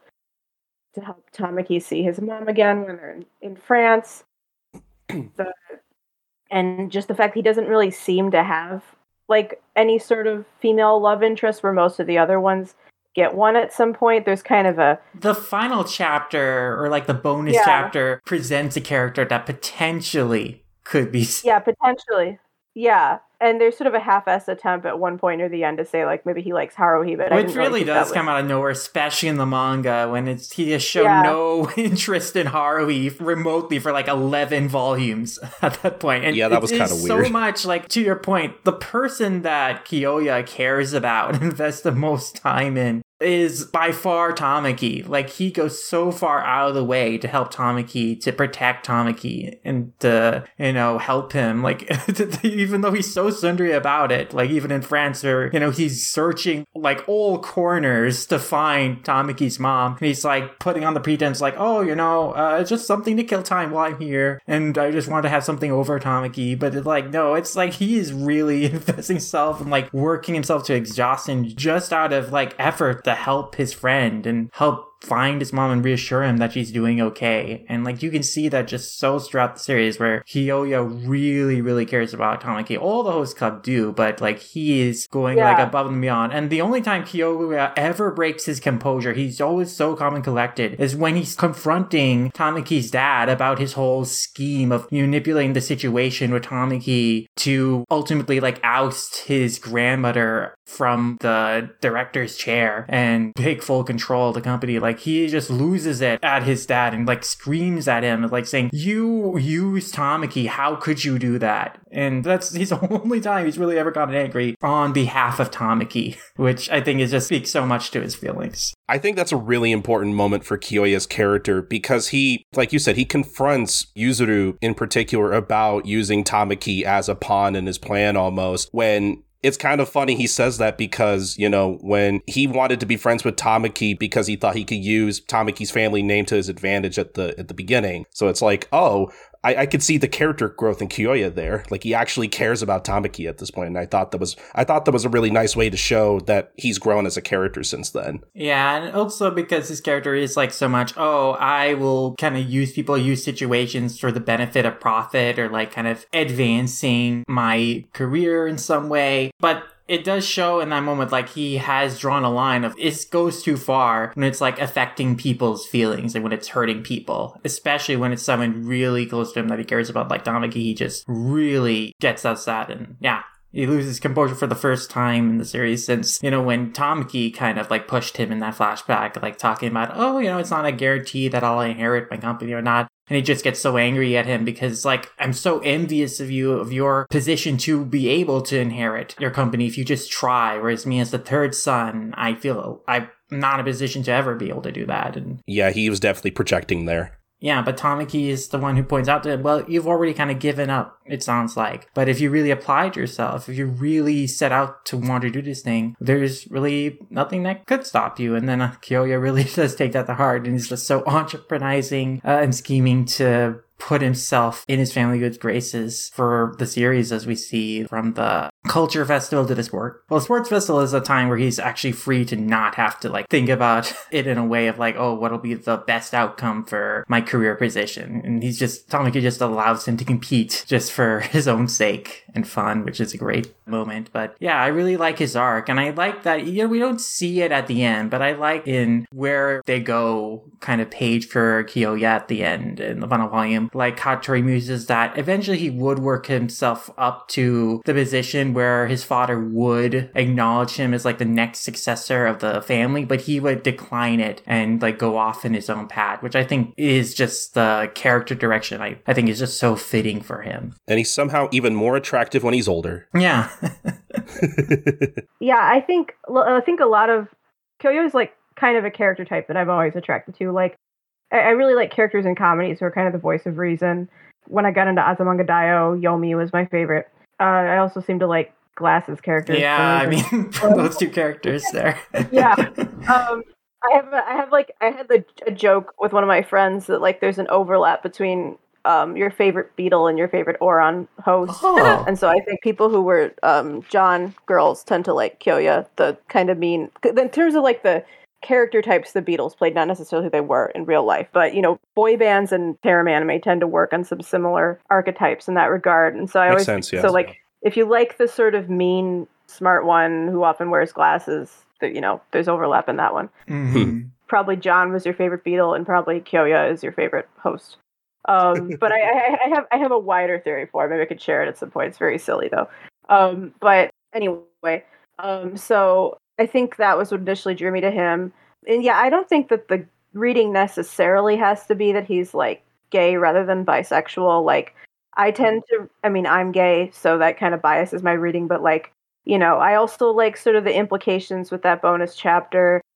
to help Tamaki see his mom again when they're in, in France. the, and just the fact he doesn't really seem to have like any sort of female love interest, where most of the other ones get one at some point. There's kind of a... The final chapter, or like the bonus yeah. chapter, presents a character that potentially could be... Yeah, potentially. Yeah. And there's sort of a half-assed attempt at one point near the end to say, like, maybe he likes Haruhi, but Which I didn't really really does was... come out of nowhere, especially in the manga, when it's he has shown yeah. no interest in Haruhi remotely for, like, eleven volumes at that point. And yeah, that was kind of weird. So much, like, to your point, the person that Kyoya cares about and invests the most time in is by far Tamaki. Like, he goes so far out of the way to help Tamaki, to protect Tamaki, and to, you know, help him. Like, even though he's so sundry about it, like, even in France, or, you know, he's searching, like, all corners to find Tamaki's mom. And he's, like, putting on the pretense, like, oh, you know, uh, it's just something to kill time while I'm here, and I just want to have something over Tamaki. But it's like, no, it's like he is really investing himself and, like, working himself to exhaustion just out of, like, effort to help his friend and help find his mom and reassure him that she's doing okay. And like, you can see that just so throughout the series, where Kyoya really, really cares about Tamaki. All the host club do, but like, he is going yeah. like above and beyond. And the only time Kyoya ever breaks his composure, he's always so calm and collected, is when he's confronting Tamaki's dad about his whole scheme of manipulating the situation with Tamaki to ultimately like oust his grandmother from the director's chair and take full control of the company. Like, he just loses it at his dad and like screams at him, like saying, you used Tamaki, how could you do that? And that's his only time he's really ever gotten angry on behalf of Tamaki, which I think is just speaks so much to his feelings. I think that's a really important moment for Kyoya's character, because he, like you said, he confronts Yuzuru in particular about using Tamaki as a pawn in his plan almost, when it's kind of funny he says that, because, you know, when he wanted to be friends with Tamaki because he thought he could use Tamaki's family name to his advantage at the at the beginning. So it's like, oh, I, I could see the character growth in Kyoya there. Like, he actually cares about Tamaki at this point, and I thought that was I thought that was a really nice way to show that he's grown as a character since then. Yeah, and also because his character is like so much, oh, I will kind of use people, use situations for the benefit of profit, or like kind of advancing my career in some way. But it does show in that moment, like, he has drawn a line of it goes too far when it's like affecting people's feelings and when it's hurting people, especially when it's someone really close to him that he cares about, like Tamaki. He just really gets upset, and yeah, he loses composure for the first time in the series since, you know, when Tamaki kind of like pushed him in that flashback, like talking about, oh, you know, it's not a guarantee that I'll inherit my company or not. And he just gets so angry at him because, like, I'm so envious of you, of your position to be able to inherit your company if you just try. Whereas me as the third son, I feel I'm not in a position to ever be able to do that. And yeah, he was definitely projecting there. Yeah, but Tamaki is the one who points out to him, well, you've already kind of given up, it sounds like. But if you really applied yourself, if you really set out to want to do this thing, there's really nothing that could stop you. And then uh, Kyoya really does take that to heart, and he's just so entreprenizing uh, and scheming to put himself in his family good graces for the series, as we see from the culture festival to the sport. Well, sports festival is a time where he's actually free to not have to like think about it in a way of like, oh, what'll be the best outcome for my career position. And he's just, Tamaki just allows him to compete just for his own sake and fun, which is a great moment. But yeah, I really like his arc, and I like that, you know, we don't see it at the end, but I like in where they go kind of page for Kyoya at the end in the final volume, like how Tori muses that eventually he would work himself up to the position where his father would acknowledge him as like the next successor of the family, but he would decline it and like go off in his own path, which I think is just the character direction I, I think is just so fitting for him. And he's somehow even more attractive when he's older. Yeah. Yeah, I think I think a lot of Kyoya is like kind of a character type that I'm always attracted to. Like, I, I really like characters in comedies who are kind of the voice of reason. When I got into Azumanga Daioh, Yomi was my favorite. Uh, I also seem to like Glasses characters. Yeah, I mean, those two characters there. Yeah. Um, I have, a, I have like, I had the, a joke with one of my friends that like there's an overlap between um, your favorite Beatle and your favorite Oran host. Oh. And so I think people who were um, John girls tend to like Kyoya, the kind of mean, in terms of like the character types the Beatles played, not necessarily who they were in real life, but, you know, boy bands and harem anime tend to work on some similar archetypes in that regard. And so I Makes always, sense, yes. so like, if you like the sort of mean, smart one who often wears glasses, that, you know, there's overlap in that one. Mm-hmm. Probably John was your favorite Beatle, and probably Kyoya is your favorite host. Um, but I, I, I have I have a wider theory for it. Maybe I could share it at some point. It's very silly though. Um, but anyway, um, so I think that was what initially drew me to him. And yeah, I don't think that the reading necessarily has to be that he's like gay rather than bisexual. Like, I tend to, I mean, I'm gay, so that kind of biases my reading. But like, you know, I also like sort of the implications with that bonus chapter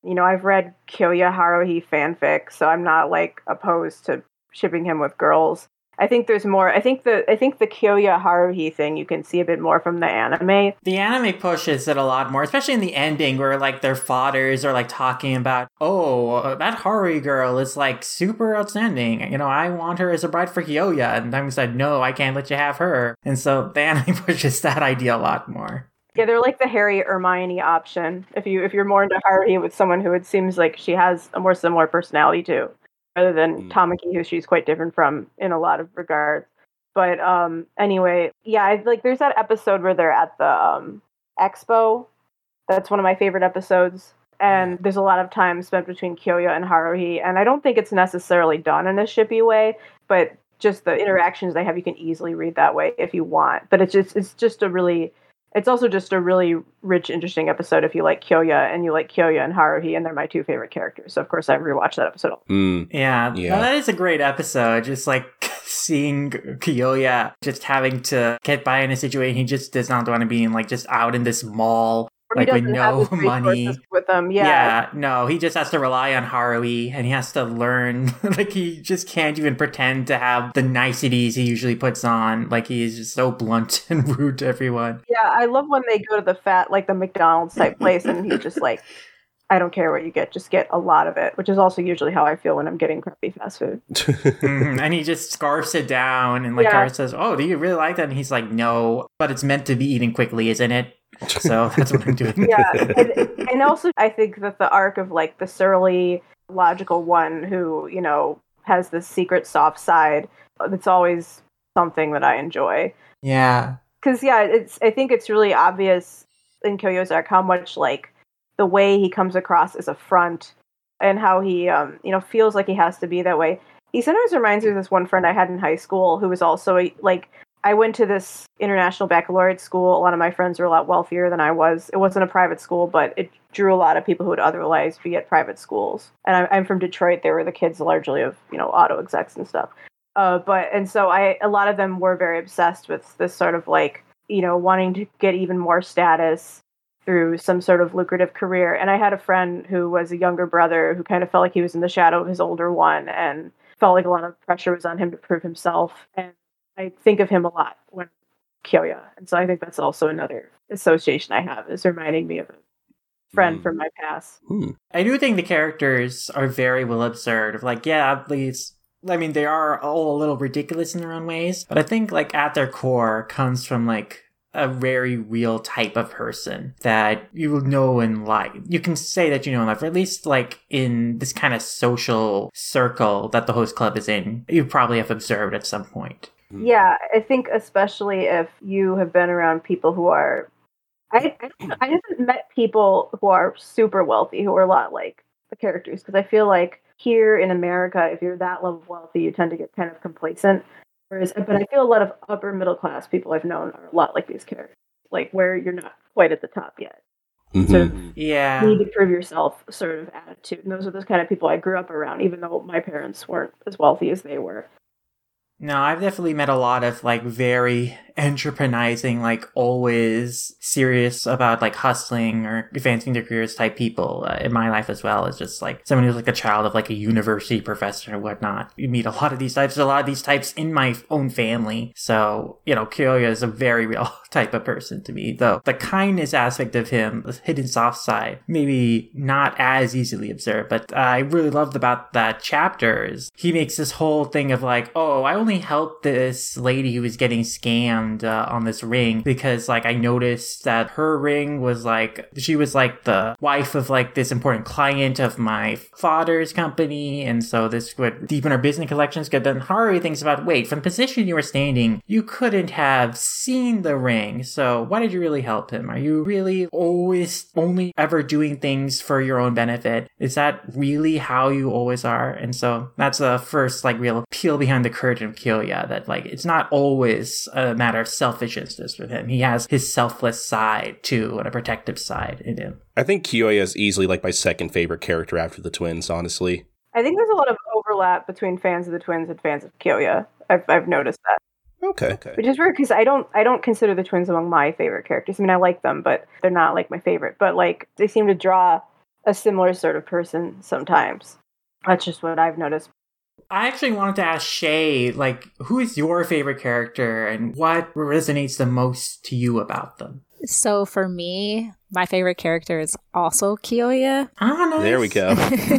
you know, I've read Kyoya Haruhi fanfic, so I'm not like opposed to shipping him with girls. I think there's more. I think the I think the Kyoya Haruhi thing you can see a bit more from the anime. The anime pushes it a lot more, especially in the ending where like their fathers are like talking about, oh, uh, that Haruhi girl is like super outstanding. You know, I want her as a bride for Kyoya, and Time said, no, I can't let you have her. And so the anime pushes that idea a lot more. Yeah, they're like the Harry Hermione option. If you if you're more into Haruhi with someone who it seems like she has a more similar personality to, rather than mm. Tamaki, who she's quite different from in a lot of regards. But um, anyway, yeah, I, like there's that episode where they're at the um, expo. That's one of my favorite episodes. And there's a lot of time spent between Kyoya and Haruhi. And I don't think it's necessarily done in a shippy way, but just the interactions they have, you can easily read that way if you want. But it's just it's just a really... It's also just a really rich, interesting episode if you like Kyoya and you like Kyoya and Haruhi, and they're my two favorite characters. So, of course, I rewatched that episode. Mm. Yeah, yeah. No, that is a great episode. Just like seeing Kyoya just having to get by in a situation he just does not want to be in, like just out in this mall. Like with no money with them, yeah. Yeah, no, he just has to rely on Haruhi, and he has to learn. Like he just can't even pretend to have the niceties he usually puts on. Like he is just so blunt and rude to everyone. Yeah, I love when they go to the fat, like the McDonald's type place, and he's just like, I don't care what you get, just get a lot of it, which is also usually how I feel when I'm getting crappy fast food. mm-hmm. And he just scarfs it down, and like yeah. Haruhi says, "Oh, do you really like that?" And he's like, "No, but it's meant to be eaten quickly, isn't it?" So that's what I'm doing. Yeah, and, and also I think that the arc of like the surly, logical one who, you know, has this secret soft side, it's always something that I enjoy. Yeah. Because, yeah, it's. I think it's really obvious in Kyoya's arc how much, like, the way he comes across as a front and how he, um, you know, feels like he has to be that way. He sometimes reminds me of this one friend I had in high school who was also, a, like, I went to this international baccalaureate school. A lot of my friends were a lot wealthier than I was. It wasn't a private school, but it drew a lot of people who would otherwise be at private schools. And I'm, I'm from Detroit. They were the kids largely of, you know, auto execs and stuff. Uh, but, and so I, a lot of them were very obsessed with this sort of like, you know, wanting to get even more status through some sort of lucrative career. And I had a friend who was a younger brother who kind of felt like he was in the shadow of his older one and felt like a lot of pressure was on him to prove himself. And I think of him a lot when Kyoya. And so I think that's also another association I have, is reminding me of a friend mm. from my past. Hmm. I do think the characters are very well observed. Like, yeah, at least, I mean, they are all a little ridiculous in their own ways, but I think like at their core comes from like a very real type of person that you know and like. You can say that you know and like, or at least like in this kind of social circle that the host club is in, you probably have observed at some point. Yeah, I think especially if you have been around people who are, I I, don't know, I haven't met people who are super wealthy who are a lot like the characters, because I feel like here in America, if you're that level of wealthy, you tend to get kind of complacent. Whereas, but I feel a lot of upper middle class people I've known are a lot like these characters, like where you're not quite at the top yet. Mm-hmm. So yeah, need to prove yourself sort of attitude. And those are the kind of people I grew up around, even though my parents weren't as wealthy as they were. No, I've definitely met a lot of, like, very entrepreneurizing, like, always serious about, like, hustling or advancing their careers type people uh, in my life as well. It's just, like, someone who's, like, a child of, like, a university professor or whatnot. You meet a lot of these types. There's a lot of these types in my own family. So, you know, Kyoya is a very real type of person to me, though. The kindness aspect of him, the hidden soft side, maybe not as easily observed, but uh, I really loved about that chapter is he makes this whole thing of, like, oh, I only helped this lady who was getting scammed uh, on this ring because like I noticed that her ring was like she was like the wife of like this important client of my father's company, and so this would deepen our business collections. But then Haruhi thinks about, wait, from the position you were standing, you couldn't have seen the ring, so why did you really help him? Are you really always only ever doing things for your own benefit? Is that really how you always are? And so that's the first like real peel behind the curtain Kyoya, that like it's not always a matter of selfishness with him. He has his selfless side too, and a protective side in him. I think Kyoya is easily like my second favorite character after the twins, honestly. I think there's a lot of overlap between fans of the twins and fans of Kyoya. I've I've noticed that. Okay. okay. Which is weird because I don't I don't consider the twins among my favorite characters. I mean, I like them, but they're not like my favorite. But like they seem to draw a similar sort of person sometimes. That's just what I've noticed. I actually wanted to ask Shay, like, who is your favorite character and what resonates the most to you about them? So for me, my favorite character is also Kyoya. Ah, nice. There we go.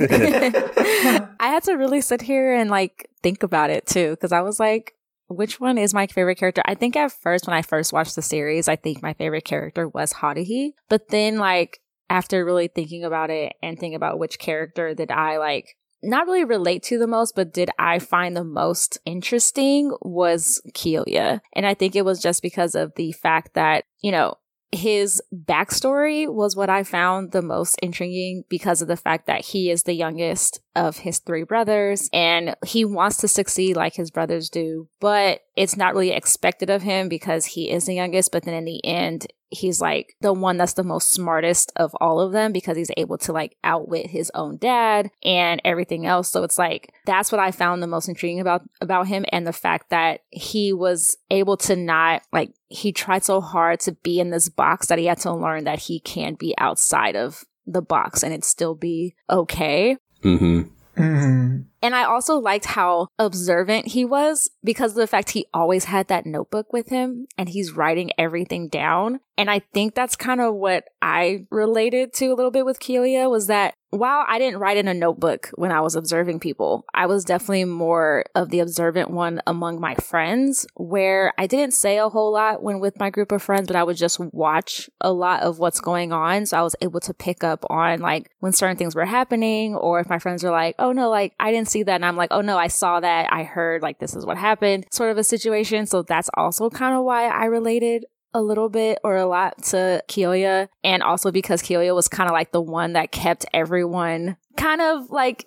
I had to really sit here and like think about it too, because I was like, which one is my favorite character? I think at first, when I first watched the series, I think my favorite character was Haruhi. But then like after really thinking about it and thinking about which character did I like not really relate to the most, but did I find the most interesting was Kyoya. And I think it was just because of the fact that, you know, his backstory was what I found the most intriguing because of the fact that he is the youngest of his three brothers and he wants to succeed like his brothers do, but it's not really expected of him because he is the youngest. But then in the end, he's like the one that's the most smartest of all of them because he's able to like outwit his own dad and everything else. So it's like, that's what I found the most intriguing about, about him. And the fact that he was able to not like, he tried so hard to be in this box that he had to learn that he can be outside of the box and it still be okay. Mm-hmm. Mm-hmm. And I also liked how observant he was because of the fact he always had that notebook with him and he's writing everything down. And I think that's kind of what I related to a little bit with Kyoya was that while I didn't write in a notebook when I was observing people, I was definitely more of the observant one among my friends where I didn't say a whole lot when with my group of friends, but I would just watch a lot of what's going on. So I was able to pick up on like when certain things were happening or if my friends were like, oh no, like I didn't see that. And I'm like, oh no, I saw that. I heard like this is what happened sort of a situation. So that's also kind of why I related a little bit or a lot to Kyoya. And also because Kyoya was kind of like the one that kept everyone kind of like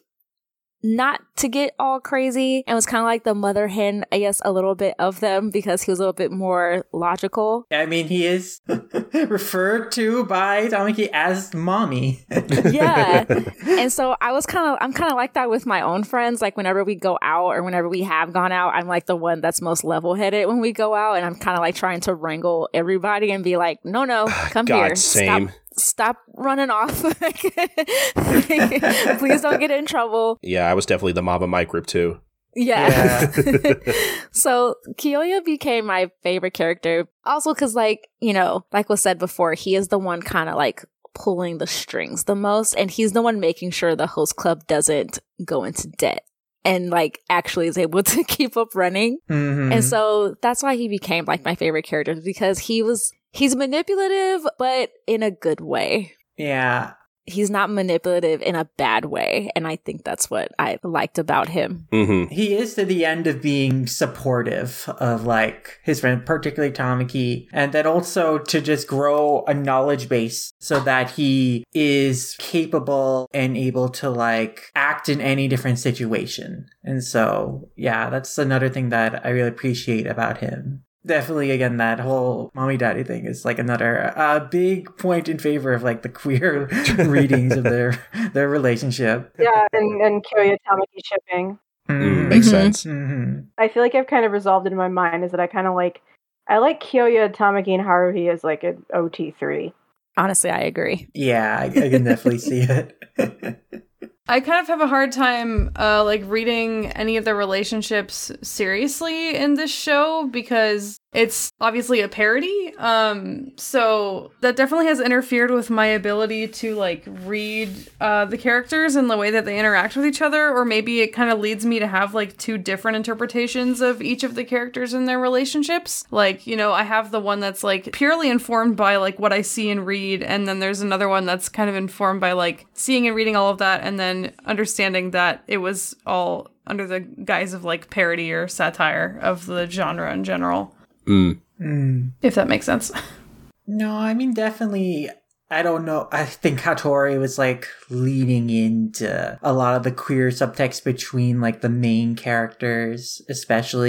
not to get all crazy and was kind of like the mother hen, I guess, a little bit of them because he was a little bit more logical. I mean, he is referred to by Tamaki as mommy. Yeah. And so I was kind of, I'm kind of like that with my own friends. Like whenever we go out or whenever we have gone out, I'm like the one that's most level-headed when we go out. And I'm kind of like trying to wrangle everybody and be like, no, no, come God, here. same. Stop. Stop running off. Please don't get in trouble. Yeah, I was definitely the mob of my group too. Yeah. yeah. So Kyoya became my favorite character. Also because like, you know, like was said before, he is the one kind of like pulling the strings the most. And he's the one making sure the host club doesn't go into debt. And like actually is able to keep up running. Mm-hmm. And so that's why he became like my favorite character because he was He's manipulative, but in a good way. Yeah. He's not manipulative in a bad way. And I think that's what I liked about him. Mm-hmm. He is to the end of being supportive of like his friend, particularly Tamaki, and then also to just grow a knowledge base so that he is capable and able to like act in any different situation. And so, yeah, that's another thing that I really appreciate about him. Definitely, again, that whole mommy daddy thing is like another uh, big point in favor of like the queer readings of their their relationship. Yeah, and, and Kyoya Tamaki shipping. Mm-hmm. Makes sense. Mm-hmm. I feel like I've kind of resolved it in my mind is that I kind of like, I like Kyoya, Tamaki, and Haruhi as like an O T three. Honestly, I agree. Yeah, I, I can definitely see it. I kind of have a hard time, uh, like, reading any of the relationships seriously in this show because it's obviously a parody. Um, so that definitely has interfered with my ability to, like, read uh, the characters and the way that they interact with each other. Or maybe it kind of leads me to have, like, two different interpretations of each of the characters and their relationships. Like, you know, I have the one that's, like, purely informed by, like, what I see and read. And then there's another one that's kind of informed by, like, seeing and reading all of that and then understanding that it was all under the guise of like parody or satire of the genre in general. Mm. Mm. If that makes sense. No, I mean, definitely, I don't know. I think Hattori was like leading into a lot of the queer subtext between like the main characters, especially.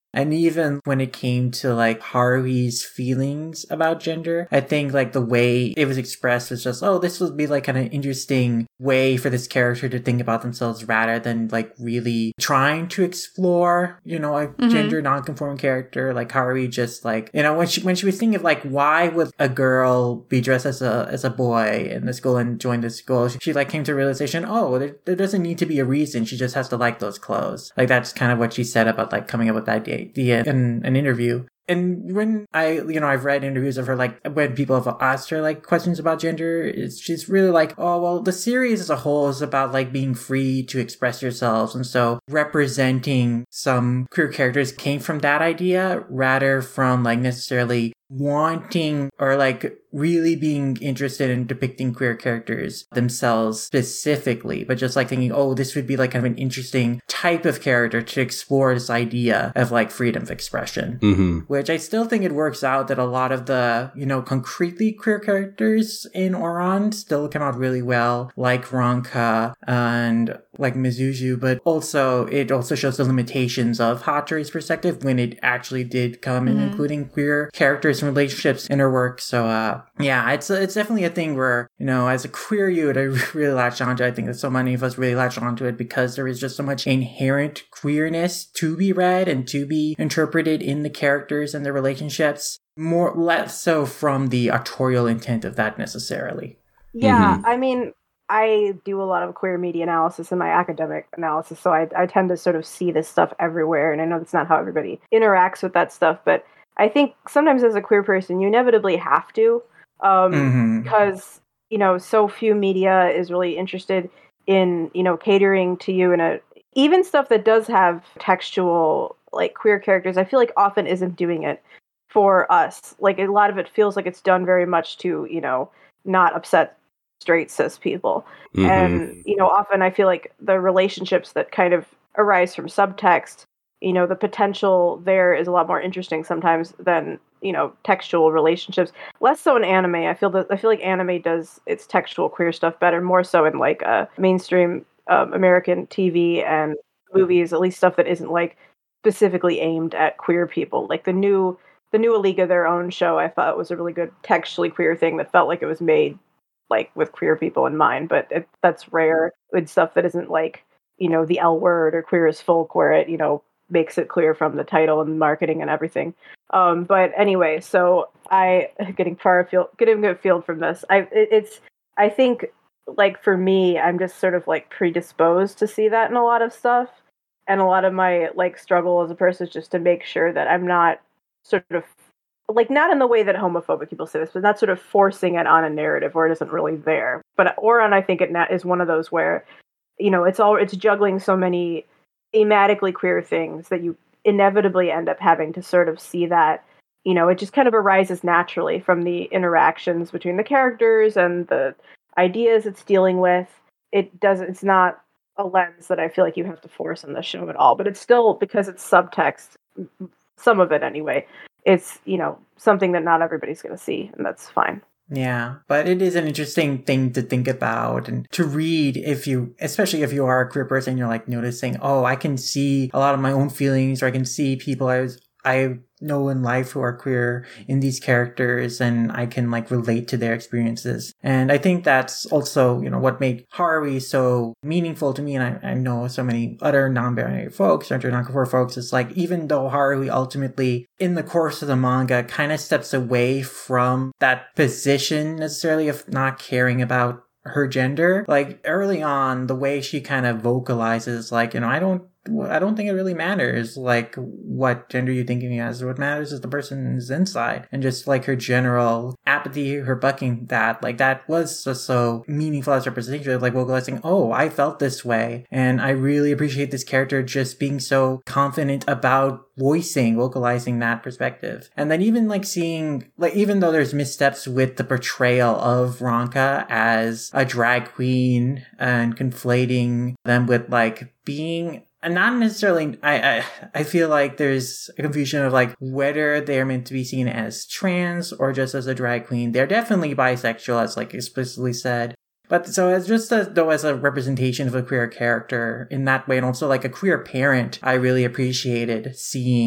And even when it came to like Haruhi's feelings about gender, I think like the way it was expressed was just, oh, this would be like kind of interesting way for this character to think about themselves rather than like really trying to explore, you know, a mm-hmm. gender non-conforming character. Like Haruhi just like, you know, when she when she was thinking of like, why would a girl be dressed as a as a boy in the school and join the school, she, she like came to a realization, oh, there, there doesn't need to be a reason. She just has to like those clothes. Like that's kind of what she said about like coming up with that idea in an interview. And when I, you know, I've read interviews of her, like when people have asked her like questions about gender, it's, she's really like, oh, well, the series as a whole is about like being free to express yourselves. And so representing some queer characters came from that idea rather from like necessarily wanting or like really being interested in depicting queer characters themselves specifically, but just like thinking, oh, this would be like kind of an interesting type of character to explore this idea of like freedom of expression. Mm-hmm. Which I still think it works out that a lot of the, you know, concretely queer characters in Ouran still come out really well, like Ronka and like Mizuzu, but also it also shows the limitations of Hatori's perspective when it actually did come in, mm-hmm. including queer characters and relationships in her work. So, uh, yeah, it's it's definitely a thing where, you know, as a queer youth, I really latched onto it. I think that so many of us really latched onto it because there is just so much inherent queerness to be read and to be interpreted in the characters and the relationships, more less so from the autorial intent of that necessarily. Yeah, mm-hmm. I mean, I do a lot of queer media analysis in my academic analysis, so I, I tend to sort of see this stuff everywhere, and I know that's not how everybody interacts with that stuff, but I think sometimes as a queer person, you inevitably have to, um, mm-hmm. because, you know, so few media is really interested in, you know, catering to you in a, even stuff that does have textual, like, queer characters, I feel like often isn't doing it for us. Like, a lot of it feels like it's done very much to, you know, not upset straight cis people. Mm-hmm. And, you know, often I feel like the relationships that kind of arise from subtext, you know, the potential there is a lot more interesting sometimes than, you know, textual relationships. Less so in anime. I feel that I feel like anime does its textual queer stuff better, more so in like uh, mainstream um, American T V and movies, at least stuff that isn't like specifically aimed at queer people. Like the new the new A League of Their Own show, I thought was a really good textually queer thing that felt like it was made like with queer people in mind, but it, that's rare with stuff that isn't like, you know, the L word or queer as folk, where it, you know, makes it clear from the title and marketing and everything. Um, but anyway, so I getting far afield, getting afield from this. I it, it's I think like for me, I'm just sort of like predisposed to see that in a lot of stuff, and a lot of my like struggle as a person is just to make sure that I'm not sort of like, not in the way that homophobic people say this, but not sort of forcing it on a narrative where it isn't really there. But Ouran, I think it is one of those where, you know, it's all it's juggling so many thematically queer things that you inevitably end up having to sort of see that, you know, it just kind of arises naturally from the interactions between the characters and the ideas it's dealing with. It doesn't, it's not a lens that I feel like you have to force on the show at all, but it's still, because it's subtext, some of it anyway, it's, you know, something that not everybody's going to see, and that's fine. Yeah, but it is an interesting thing to think about and to read if you, especially if you are a queer person, you're like noticing, oh, I can see a lot of my own feelings, or I can see people I was, I know in life who are queer in these characters, and I can like relate to their experiences. And I think that's also, you know, what made Haruhi so meaningful to me. And I, I know so many other non-binary folks, or non-conforming folks, it's like, even though Haruhi ultimately in the course of the manga kind of steps away from that position necessarily of not caring about her gender, like early on, the way she kind of vocalizes, like, you know, I don't I don't think it really matters, like, what gender you think of me as. What matters is the person's inside. And just, like, her general apathy, her bucking that, like, that was just so meaningful as representation, like, vocalizing, oh, I felt this way. And I really appreciate this character just being so confident about voicing, vocalizing that perspective. And then even, like, seeing, like, even though there's missteps with the portrayal of Ronka as a drag queen and conflating them with, like, being... And not necessarily, I, I I feel like there's a confusion of like whether they're meant to be seen as trans or just as a drag queen. They're definitely bisexual, as like explicitly said. But so as just as though as a representation of a queer character in that way, and also like a queer parent, I really appreciated seeing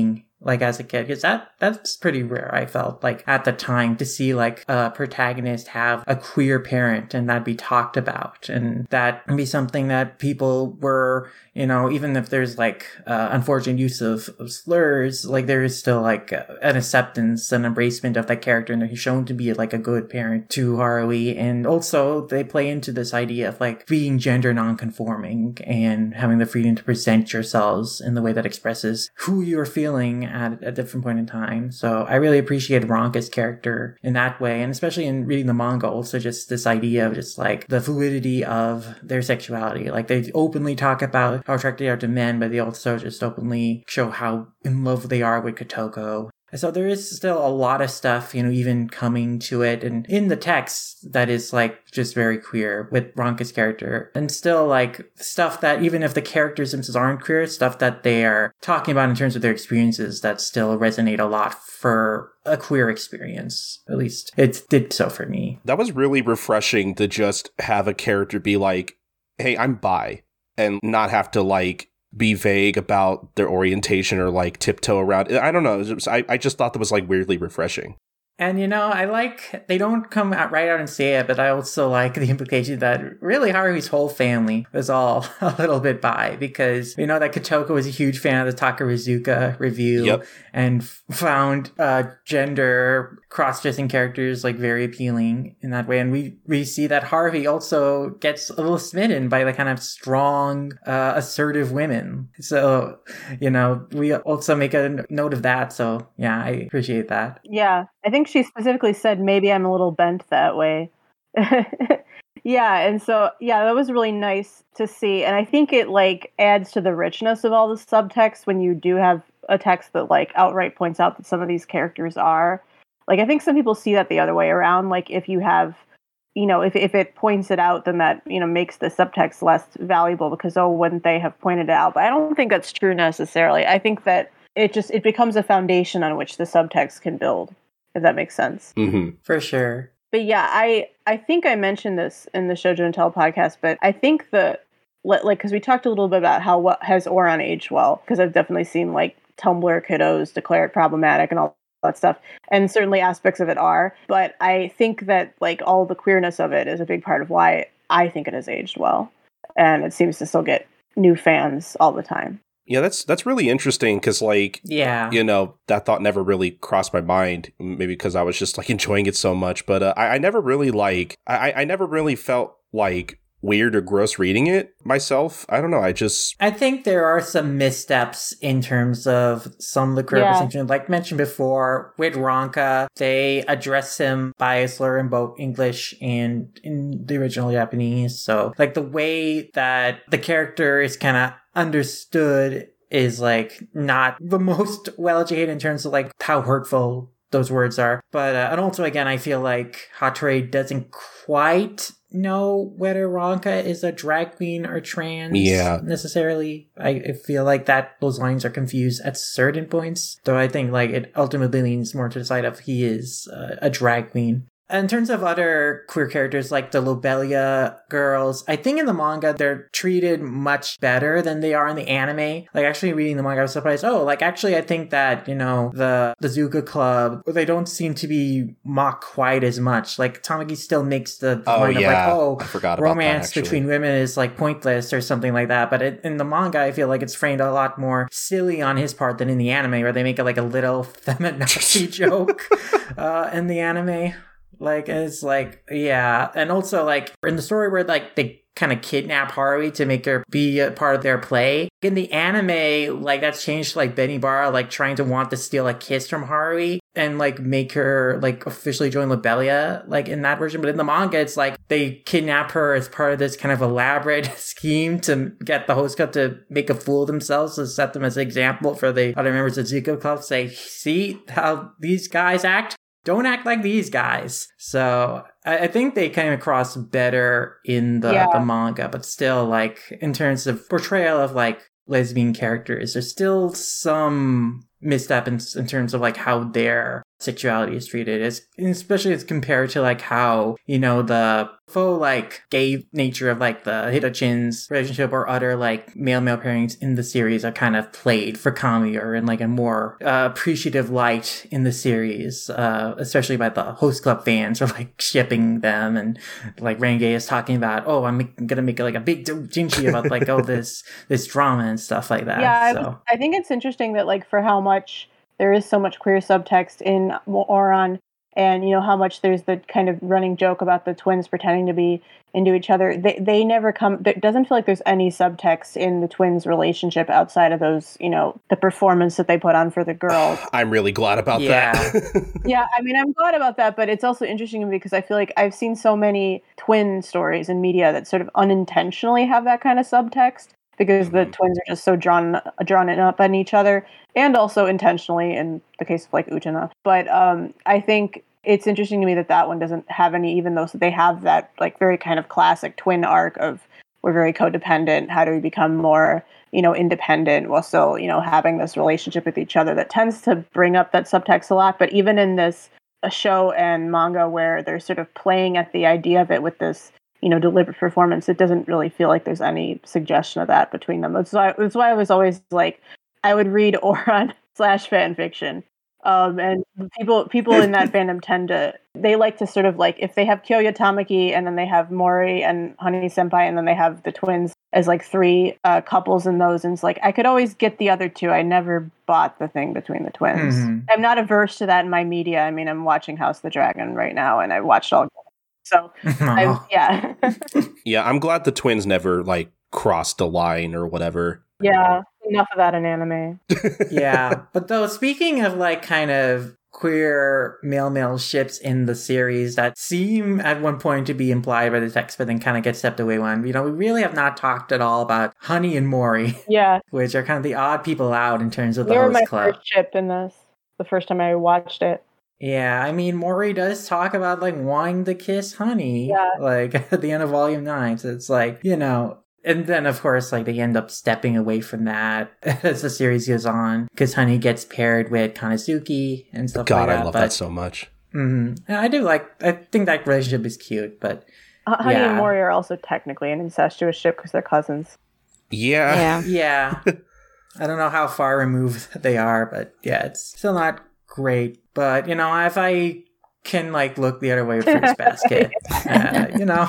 like as a kid, because that that's pretty rare. I felt like at the time to see like a protagonist have a queer parent and that be talked about, and that be something that people were, you know, even if there's like uh, unfortunate use of, of slurs, like there is still like uh, an acceptance and embracement of that character, and he's shown to be like a good parent to Haruhi. And also they play into this idea of like being gender non-conforming and having the freedom to present yourselves in the way that expresses who you're feeling at a different point in time. So I really appreciate Ronka's character in that way, and especially in reading the manga, also just this idea of just like the fluidity of their sexuality. Like they openly talk about how attracted they are to men, but they also just openly show how in love they are with Kotoko. So there is still a lot of stuff, you know, even coming to it and in the text that is like just very queer with Ronka's character, and still like stuff that even if the characters themselves aren't queer, stuff that they are talking about in terms of their experiences that still resonate a lot for a queer experience. At least it did so for me. That was really refreshing to just have a character be like, hey, I'm bi, and not have to like be vague about their orientation or like tiptoe around. I don't know. It was, I, I just thought that was like weirdly refreshing. And, you know, I like, they don't come out right out and say it, but I also like the implication that really Haruhi's whole family was all a little bit bi, because we know that Kotoko was a huge fan of the Takarazuka review. Yep. And found uh, gender cross-dressing characters like very appealing in that way. And we, we see that Haruhi also gets a little smitten by the kind of strong, uh, assertive women. So, you know, we also make a note of that. So, yeah, I appreciate that. Yeah, I think she specifically said maybe I'm a little bent that way. Yeah, and so, yeah, that was really nice to see. And I think it, like, adds to the richness of all the subtext when you do have a text that, like, outright points out that some of these characters are. Like, I think some people see that the other way around. Like, if you have, you know, if if it points it out, then that, you know, makes the subtext less valuable because, oh, wouldn't they have pointed it out? But I don't think that's true necessarily. I think that it just, it becomes a foundation on which the subtext can build, if that makes sense. Mm-hmm. For sure. But yeah, I, I think I mentioned this in the Shoujo and Tell podcast, but I think the, like, because we talked a little bit about how what has Ouran aged well, because I've definitely seen, like, Tumblr kiddos declare it problematic and all that stuff, and certainly aspects of it are, but I think that, like, all the queerness of it is a big part of why I think it has aged well, and it seems to still get new fans all the time. Yeah, that's that's really interesting because, like, yeah, you know, that thought never really crossed my mind, maybe because I was just, like, enjoying it so much. But uh, I, I never really, like, I, I never really felt, like, weird or gross reading it myself. I don't know. I just... I think there are some missteps in terms of some of the queer Yeah. representation. Like mentioned before, with Ronka, they address him by a slur in both English and in the original Japanese. So, like, the way that the character is kind of understood is, like, not the most well-educated in terms of, like, how hurtful those words are. But, uh, and also, again, I feel like Hattori doesn't quite know whether Ronka is a drag queen or trans Yeah. necessarily. I, I feel like that those lines are confused at certain points, though I think, like, it ultimately leans more to the side of he is uh, a drag queen. In terms of other queer characters, like the Lobelia girls, I think in the manga, they're treated much better than they are in the anime. Like, actually reading the manga, I was surprised. Oh, like, actually, I think that, you know, the, the Zuka Club, they don't seem to be mocked quite as much. Like, Tamaki still makes the Oh, point yeah. of, like, oh, I forgot about romance that, actually. between women is, like, pointless or something like that. But it, in the manga, I feel like it's framed a lot more silly on his part than in the anime, where they make it, like, a little feminazi joke uh, in the anime. Like, it's like, yeah. And also, like, in the story where, like, they kind of kidnap Haruhi to make her be a part of their play. In the anime, like, that's changed to, like, Benibara, like, trying to want to steal a kiss from Haruhi and, like, make her, like, officially join Lobelia, like, in that version. But in the manga, it's like they kidnap her as part of this kind of elaborate scheme to get the host club to make a fool of themselves, to set them as an example for the other members of Zuko Club. Say, see how these guys act? Don't act like these guys. So I, I think they came across better in the, Yeah. the manga, but still, like, in terms of portrayal of, like, lesbian characters, there's still some misstep in, in terms of, like, how they're sexuality is treated, as especially as compared to like how, you know, the faux like gay nature of like the Hitochin's relationship or other like male male pairings in the series are kind of played for comedy or in like a more uh, appreciative light in the series, uh, especially by the host club fans or like shipping them, and like Renge is talking about, oh, I'm make- gonna make like a big jinchi about like oh this this drama and stuff like that. Yeah, so. I, was, I think it's interesting that like for how much there is so much queer subtext in Ouran, and you know how much there's the kind of running joke about the twins pretending to be into each other. They they never come. It doesn't feel like there's any subtext in the twins' relationship outside of those, you know, the performance that they put on for the girls. I'm really glad about Yeah. that. Yeah, I mean, I'm glad about that, but it's also interesting to me because I feel like I've seen so many twin stories in media that sort of unintentionally have that kind of subtext, because the twins are just so drawn drawn up on each other, and also intentionally in the case of like Utena. But um, I think it's interesting to me that that one doesn't have any, even though they have that like very kind of classic twin arc of we're very codependent. How do we become more, you know, independent while still, you know, having this relationship with each other that tends to bring up that subtext a lot. But even in this a show and manga where they're sort of playing at the idea of it with this, you know, deliberate performance, it doesn't really feel like there's any suggestion of that between them. That's why, that's why I was always like, I would read Ouran slash fan fiction. Um, and people people in that fandom tend to, they like to sort of like, if they have Kyoya Tamaki and then they have Mori and Honey Senpai and then they have the twins as like three uh, couples in those, and it's like, I could always get the other two. I never bought the thing between the twins. Mm-hmm. I'm not averse to that in my media. I mean, I'm watching House of the Dragon right now and I watched all. So, I, yeah. Yeah, I'm glad the twins never, like, crossed a line or whatever. Yeah, enough of that in anime. Yeah, but though, speaking of, like, kind of queer male-male ships in the series that seem at one point to be implied by the text, but then kind of get stepped away one, you know, we really have not talked at all about Honey and Mori. Yeah. Which are kind of the odd people out in terms of the they were host my club. first ship in this, the first time I watched it. Yeah, I mean, Mori does talk about, like, wanting to kiss Honey, yeah. like, at the end of Volume nine, so it's like, you know, and then, of course, like, they end up stepping away from that as the series goes on, because Honey gets paired with Kanazuki and stuff God, like that. I love but, that so much. Mm-hmm. I do like, I think that relationship is cute, but... Uh, Honey yeah. and Mori are also technically an incestuous ship because they're cousins. Yeah. Yeah. Yeah. I don't know how far removed they are, but yeah, it's still not great. But, you know, if I can, like, look the other way with Fruits Basket, uh, you know.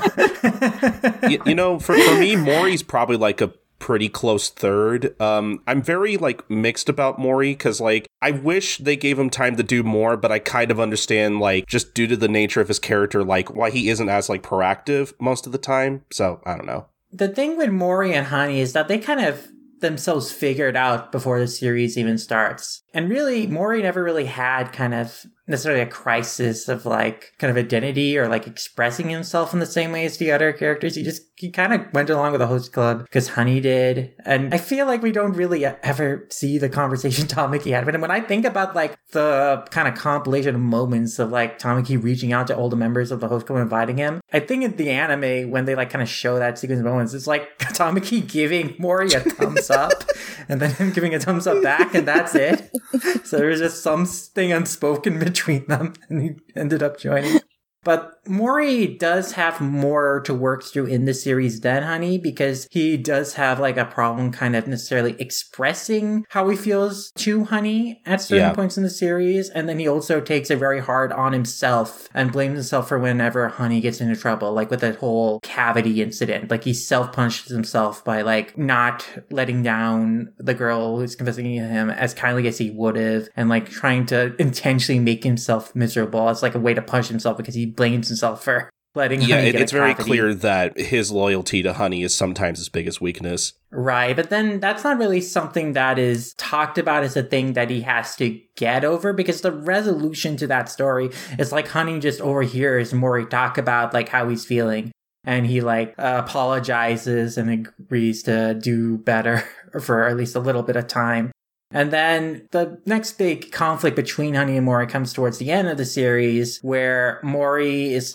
you, you know, for, for me, Mori's probably, like, a pretty close third. Um, I'm very, like, mixed about Mori, because, like, I wish they gave him time to do more, but I kind of understand, like, just due to the nature of his character, like, why he isn't as, like, proactive most of the time. So, I don't know. The thing with Mori and Honey is that they kind of themselves figured out before the series even starts. And really, Mori never really had kind of necessarily a crisis of like kind of identity or like expressing himself in the same way as the other characters. He just, he kind of went along with the host club because Honey did. And I feel like we don't really ever see the conversation Tamaki had. But when I think about like the kind of compilation of moments of like Tamaki reaching out to older members of the host club and inviting him, I think in the anime, when they like kind of show that sequence of moments, it's like Tamaki giving Mori a thumbs up and then him giving a thumbs up back, and that's it. So there was just something unspoken between them, and he ended up joining. But Mori does have more to work through in the series than Honey, because he does have like a problem kind of necessarily expressing how he feels to Honey at certain Yeah. points in the series. And then he also takes it very hard on himself and blames himself for whenever Honey gets into trouble, like with that whole cavity incident. Like he self-punishes himself by like not letting down the girl who's confessing to him as kindly as he would have, and like trying to intentionally make himself miserable as like a way to punish himself, because he blames himself for letting Yeah, Honey it, get it's a very cavity. clear that his loyalty to Honey is sometimes his biggest weakness. Right, but then that's not really something that is talked about as a thing that he has to get over, because the resolution to that story is like Honey just overhears Mori talk about like how he's feeling, and he like uh, apologizes and agrees to do better for at least a little bit of time. And then the next big conflict between Honey and Mori comes towards the end of the series, where Mori is like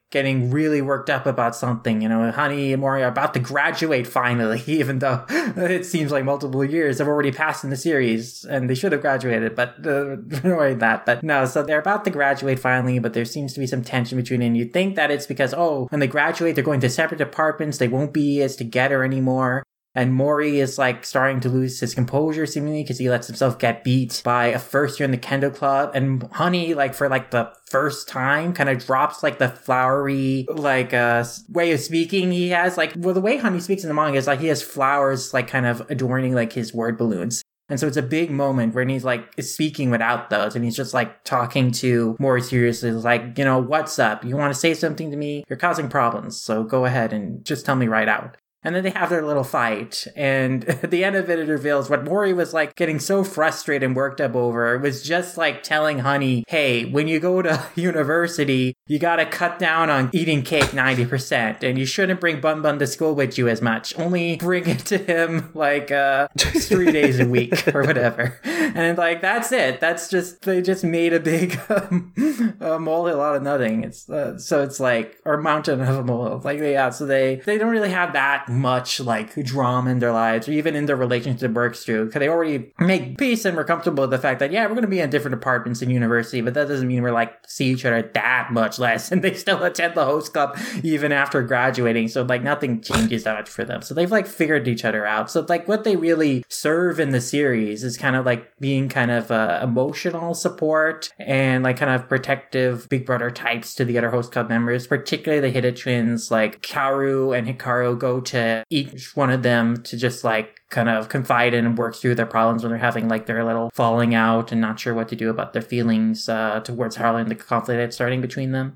getting really worked up about something. You know, Honey and Mori are about to graduate finally, even though it seems like multiple years have already passed in the series and they should have graduated, but uh, ignoring that. But no, so they're about to graduate finally, but there seems to be some tension between them. You think that it's because, oh, when they graduate, they're going to separate departments. They won't be as together anymore. And Mori is like starting to lose his composure seemingly because he lets himself get beat by a first year in the Kendo Club. And Honey, like for like the first time, kind of drops like the flowery like uh way of speaking he has. Like, well, the way Honey speaks in the manga is like he has flowers like kind of adorning like his word balloons. And so it's a big moment where he's like speaking without those, and he's just like talking to Mori seriously. It's like, you know, what's up? You want to say something to me? You're causing problems, so go ahead and just tell me right out. And then they have their little fight, and at the end of it, it reveals what Mori was like getting so frustrated and worked up over. It was just like telling Honey, hey, when you go to university, you gotta cut down on eating cake ninety percent, and you shouldn't bring Bun Bun to school with you as much. Only bring it to him like uh, three days a week or whatever. And like, that's it. That's just, they just made a big um, a molehill out of nothing. It's uh, so it's like, or mountain of a molehill. Like, yeah, so they, they don't really have that much like drama in their lives or even in their relationship works through, because they already make peace and we're comfortable with the fact that, yeah, we're going to be in different departments in university, but that doesn't mean we're like see each other that much less, and they still attend the host club even after graduating, so like nothing changes that much for them. So they've like figured each other out. So like what they really serve in the series is kind of like being kind of uh, emotional support and like kind of protective big brother types to the other host club members, particularly the Hida twins. Like Kaoru and Hikaru go to each one of them to just like kind of confide in and work through their problems when they're having like their little falling out and not sure what to do about their feelings uh, towards Harley and the conflict that's starting between them.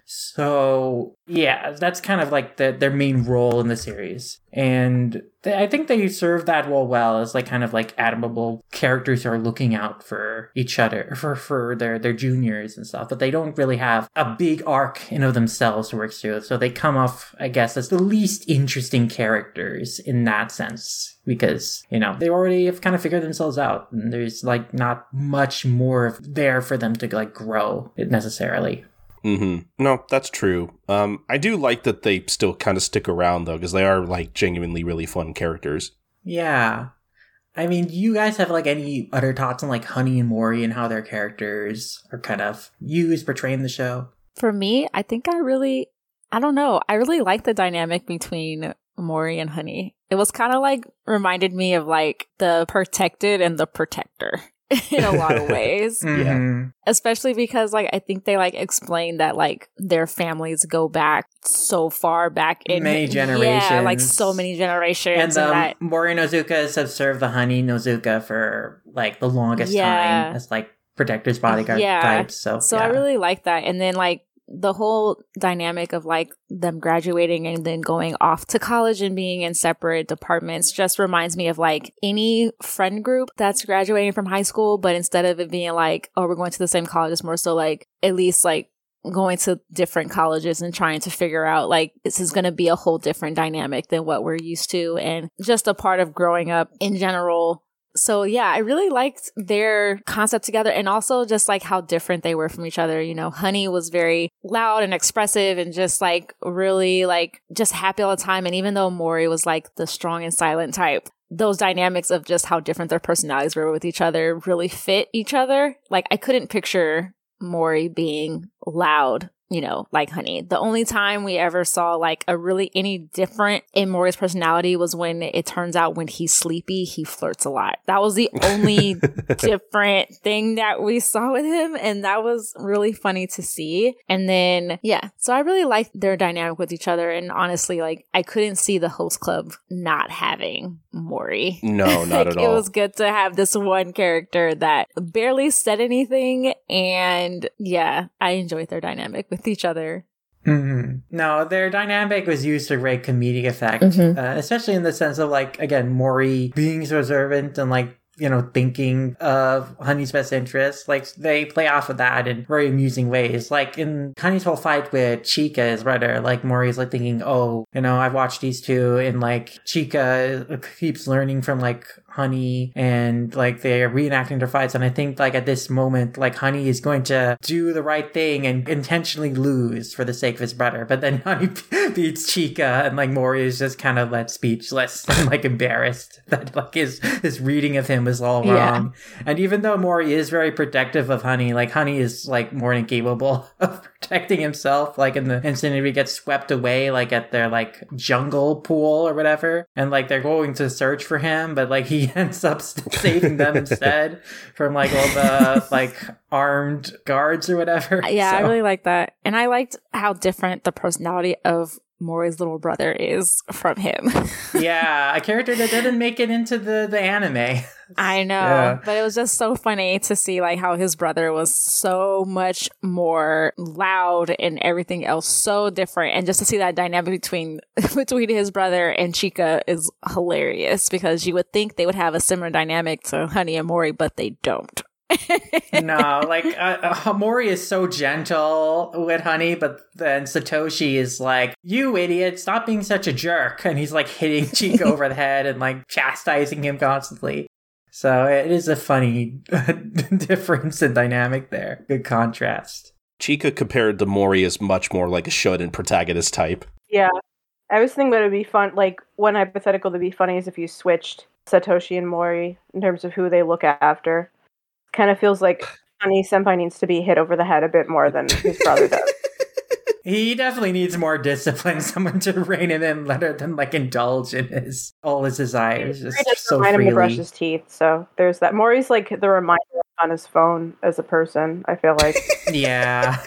So yeah, that's kind of like the, their main role in the series. And they, I think they serve that role well as like kind of like admirable characters who are looking out for each other, for, for their, their juniors and stuff, but they don't really have a big arc in of themselves to work through. So they come off, I guess, as the least interesting characters in that sense, because, you know, they already have kind of figured themselves out and there's like not much more there for them to like grow necessarily. Mm-hmm. No, that's true. Um, I do like that they still kind of stick around, though, because they are, like, genuinely really fun characters. Yeah. I mean, do you guys have, like, any other thoughts on, like, Honey and Mori and how their characters are kind of used, portraying the show? For me, I think I really, I don't know, I really like the dynamic between Mori and Honey. It was kind of, like, reminded me of, like, the protected and the protector. In a lot of ways. Mm-hmm. Yeah. Especially because like I think they like explain that like their families go back so far back in many generations. Yeah, like so many generations. And, and um, that, Mori Nozuka have served the Honey Nozuka for like the longest yeah. time as like protector's bodyguard yeah. types. So, so yeah. I really like that. And then like the whole dynamic of like them graduating and then going off to college and being in separate departments just reminds me of like any friend group that's graduating from high school, but instead of it being like, oh, we're going to the same college, it's more so like at least like going to different colleges and trying to figure out like this is going to be a whole different dynamic than what we're used to, and just a part of growing up in general. So yeah, I really liked their concept together, and also just like how different they were from each other. You know, Honey was very loud and expressive and just like really like just happy all the time. And even though Mori was like the strong and silent type, those dynamics of just how different their personalities were with each other really fit each other. Like I couldn't picture Mori being loud, you know, like Honey. The only time we ever saw like a really any different in Mori's personality was when it turns out when he's sleepy, he flirts a lot. That was the only different thing that we saw with him. And that was really funny to see. And then, yeah, so I really liked their dynamic with each other. And honestly, like I couldn't see the host club not having Mori. No, not like, at all. It was good to have this one character that barely said anything. And yeah, I enjoyed their dynamic with each other. Mm-hmm. No, their dynamic was used to great comedic effect, Mm-hmm. uh, especially in the sense of like, again, Mori being so observant and like, you know, thinking of Honey's best interest. Like they play off of that in very amusing ways. Like in Honey's whole fight with Chika, his brother, like Mori's like thinking, oh, you know, I've watched these two, and like Chika keeps learning from like Honey, and like they're reenacting their fights. And I think like at this moment, like Honey is going to do the right thing and intentionally lose for the sake of his brother. But then Honey beats Chica, and like Mori is just kind of like speechless and like embarrassed that like his his reading of him was all wrong. Yeah. And even though Mori is very protective of Honey, like Honey is like more than capable of protecting himself. Like in the incident he gets swept away like at their like jungle pool or whatever, and like they're going to search for him, but like he ends up saving them instead from like all the like armed guards or whatever. Yeah, so. I really like that. And I liked how different the personality of Mori's little brother is from him. Yeah, a character that didn't make it into the, the anime. I know, yeah. But it was just so funny to see like how his brother was so much more loud and everything else so different, and just to see that dynamic between between his brother and Chica is hilarious, because you would think they would have a similar dynamic to Honey and Mori, but they don't. No, like uh, uh, Mori is so gentle with Honey, but then Satoshi is like, "You idiot, stop being such a jerk," and he's like hitting Chica over the head and like chastising him constantly. So it is a funny difference in dynamic there. Good contrast. Chica compared to Mori is much more like a shonen protagonist type. Yeah. I was thinking that it would be fun, like, one hypothetical to be funny is if you switched Satoshi and Mori in terms of who they look after. Kind of feels like Honey Senpai needs to be hit over the head a bit more than his brother does. He definitely needs more discipline, someone to rein him in rather than like indulge in his all his desires. Just he does so remind freely. him to brush his teeth, so there's that. Mori's like the reminder on his phone as a person, I feel like. Yeah.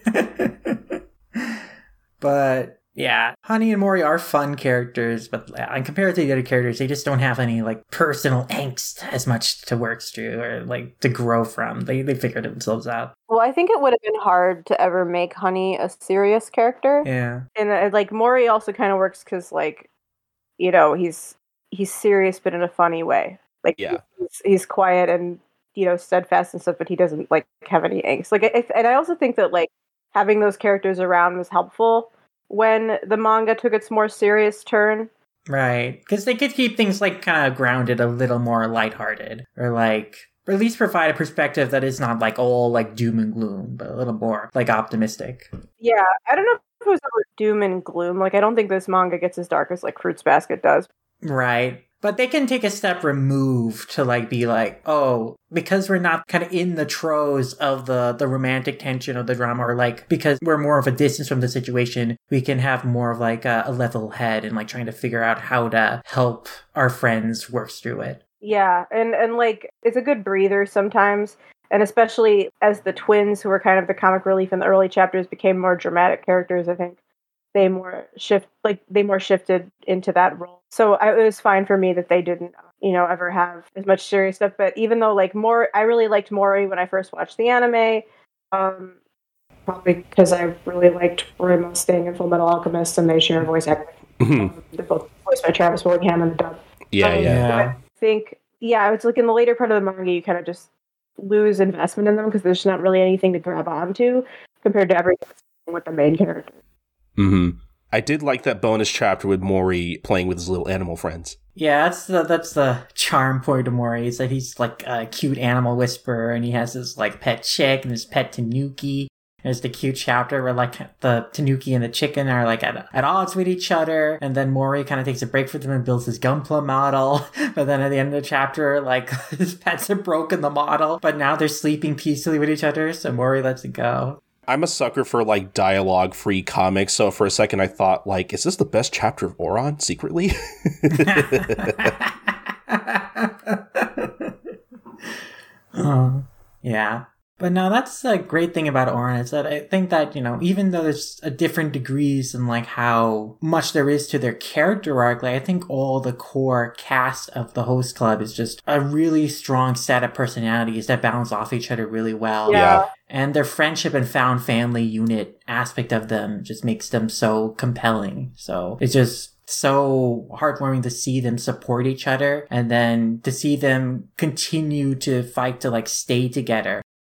But yeah, Honey and Mori are fun characters, but uh, compared to the other characters, they just don't have any like personal angst as much to work through or like to grow from. They they figured themselves out. Well, I think it would have been hard to ever make Honey a serious character. Yeah, and uh, like Mori also kind of works because like, you know, he's he's serious but in a funny way. Like yeah. he's, he's quiet and you know steadfast and stuff, but he doesn't like have any angst. Like, if, and I also think that like having those characters around was helpful when the manga took its more serious turn. Right, because they could keep things like kind of grounded, a little more lighthearted, or like, or at least provide a perspective that is not like all like doom and gloom, but a little more like optimistic. Yeah, I don't know if it was ever doom and gloom. Like, I don't think this manga gets as dark as like Fruits Basket does. Right. But they can take a step removed to like be like, oh, because we're not kind of in the throes of the, the romantic tension of the drama, or like because we're more of a distance from the situation, we can have more of like a, a level head and like trying to figure out how to help our friends work through it. Yeah, and, and like it's a good breather sometimes. And especially as the twins, who were kind of the comic relief in the early chapters, became more dramatic characters, I think they more shift like they more shifted into that role. So I, it was fine for me that they didn't, you know, ever have as much serious stuff. But even though like more, I really liked Mori when I first watched the anime, um, probably because I really liked Roy Mustang and Full Metal Alchemist, and they share voice acting. um, they're both voiced by Travis Willingham and the dub. Yeah, um, yeah. yeah. I think, yeah, it's like in the later part of the manga, you kind of just lose investment in them because there's not really anything to grab onto compared to everything with the main character. Mm-hmm. I did like that bonus chapter with Mori playing with his little animal friends. Yeah, that's the that's the charm point of Mori, is that he's like a cute animal whisperer, and he has his like pet chick and his pet tanuki. There's the cute chapter where like the tanuki and the chicken are like at, at odds with each other, and then Mori kind of takes a break from them and builds his Gunpla model. But then at the end of the chapter, like his pets have broken the model, but now they're sleeping peacefully with each other, so Mori lets it go. I'm a sucker for like dialogue free comics, so for a second I thought like, is this the best chapter of Oran secretly? Oh, yeah. But no, that's a great thing about Oran, is that I think that, you know, even though there's a different degrees in like how much there is to their character arc, like I think all the core cast of the host club is just a really strong set of personalities that balance off each other really well. Yeah. And their friendship and found family unit aspect of them just makes them so compelling. So it's just so heartwarming to see them support each other, and then to see them continue to fight to like stay together.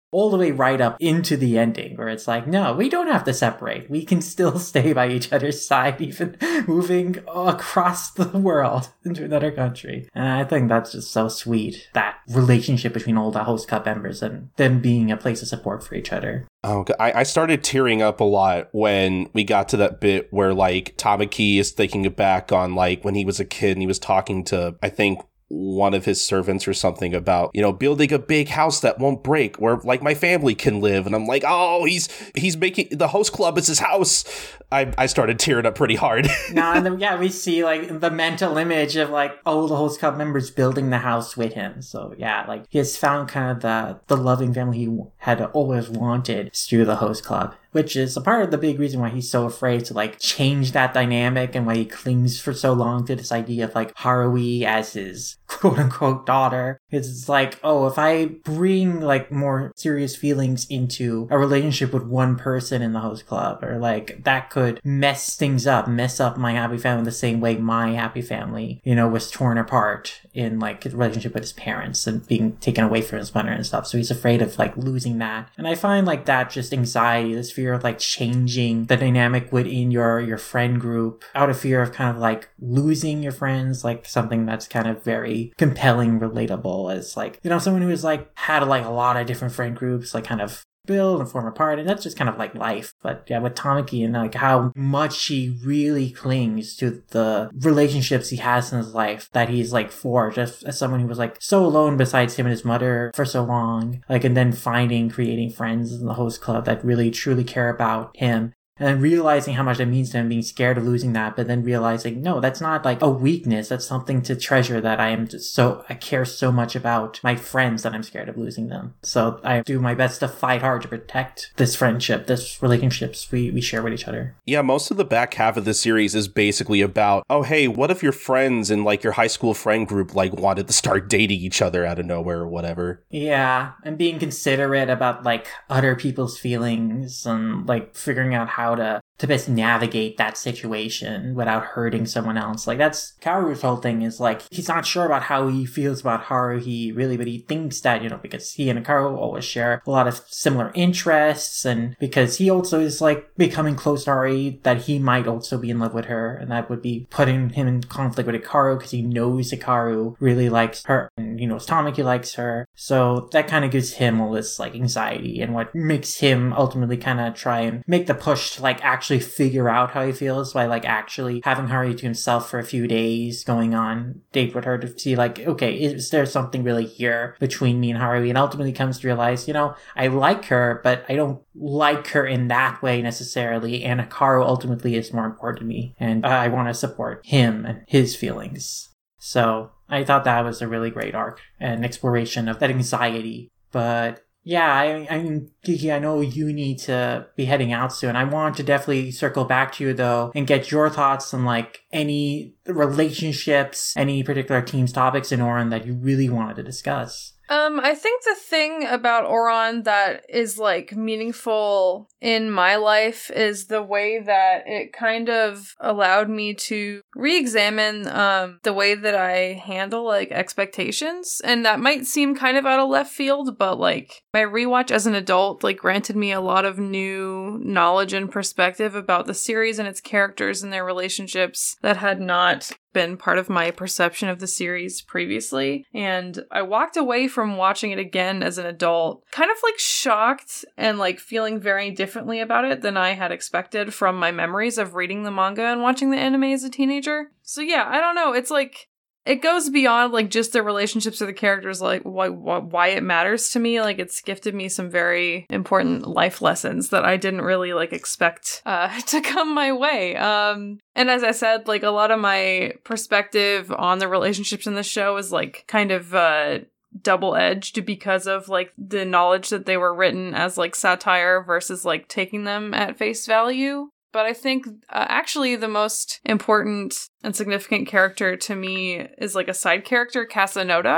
all the way right up into the ending where it's like, no, we don't have to separate. We can still stay by each other's side, even moving across the world into another country. And I think that's just so sweet, that relationship between all the host club members and them being a place of support for each other. Oh, I, I started tearing up a lot when we got to that bit where, like, Tamaki is thinking back on, like, when he was a kid and he was talking to, I think, one of his servants or something about, you know, building a big house that won't break where, like, my family can live. And I'm like, oh, he's he's making the host club is his house. I, I started tearing up pretty hard. No, and then, yeah, we see, like, the mental image of, like, all the host club members building the house with him. So, yeah, like, he has found kind of the, the loving family he had always wanted through the host club, which is a part of the big reason why he's so afraid to, like, change that dynamic and why he clings for so long to this idea of, like, Haruhi as his quote-unquote daughter. It's like, oh, if I bring, like, more serious feelings into a relationship with one person in the host club, or, like, that could mess things up, mess up my happy family the same way my happy family, you know, was torn apart in, like, a relationship with his parents and being taken away from his mother and stuff. So he's afraid of, like, losing that. And I find, like, that just anxiety, this fear of, like, changing the dynamic within your your friend group out of fear of kind of, like, losing your friends, like, something that's kind of very compelling, relatable, as, like, you know, someone who has, like, had, like, a lot of different friend groups, like, kind of build and form apart, and that's just kind of like life. But yeah, with Tamaki and, like, how much he really clings to the relationships he has in his life that he's, like, forged as, as someone who was, like, so alone besides him and his mother for so long, like, and then finding, creating friends in the host club that really truly care about him. And then realizing how much that means to him, being scared of losing that, but then realizing, no, that's not, like, a weakness. That's something to treasure, that I am just so, I care so much about my friends that I'm scared of losing them. So I do my best to fight hard to protect this friendship, this relationships we, we share with each other. Yeah, most of the back half of the series is basically about, oh, hey, what if your friends in, like, your high school friend group, like, wanted to start dating each other out of nowhere or whatever. Yeah, and being considerate about, like, other people's feelings and, like, figuring out how How to, to best navigate that situation without hurting someone else. Like, that's Kaoru's whole thing, is, like, he's not sure about how he feels about Haruhi, really, but he thinks that, you know, because he and Kaoru always share a lot of similar interests, and because he also is, like, becoming close to Haruhi, that he might also be in love with her, and that would be putting him in conflict with Hikaru, because he knows Hikaru really likes her, and, you know, Tamaki likes her. So that kind of gives him all this, like, anxiety, and what makes him ultimately kind of try and make the push to, like, actually figure out how he feels by, like, actually having Haruhi to himself for a few days, going on date with her to see, like, okay, is there something really here between me and Haruhi? And ultimately comes to realize, you know, I like her, but I don't like her in that way necessarily, and Hikaru ultimately is more important to me, and I want to support him and his feelings. So I thought that was a really great arc and exploration of that anxiety. But yeah, I, I mean, Kiki, I know you need to be heading out soon. I want to definitely circle back to you, though, and get your thoughts on, like, any relationships, any particular team's topics in Ouran that you really wanted to discuss. Um, I think the thing about Ouran that is, like, meaningful in my life is the way that it kind of allowed me to re-examine um the way that I handle, like, expectations. And that might seem kind of out of left field, but, like, my rewatch as an adult, like, granted me a lot of new knowledge and perspective about the series and its characters and their relationships that had not been part of my perception of the series previously. And I walked away from watching it again as an adult kind of, like, shocked and, like, feeling very differently about it than I had expected from my memories of reading the manga and watching the anime as a teenager. So yeah, I don't know, it's like it goes beyond, like, just the relationships of the characters, like why, why why it matters to me. Like, it's gifted me some very important life lessons that I didn't really, like, expect uh, to come my way. Um, and as I said, like, a lot of my perspective on the relationships in the show is, like, kind of uh, double-edged because of, like, the knowledge that they were written as, like, satire versus, like, taking them at face value. But I think uh, actually the most important and significant character to me is, like, a side character, Kasanoda.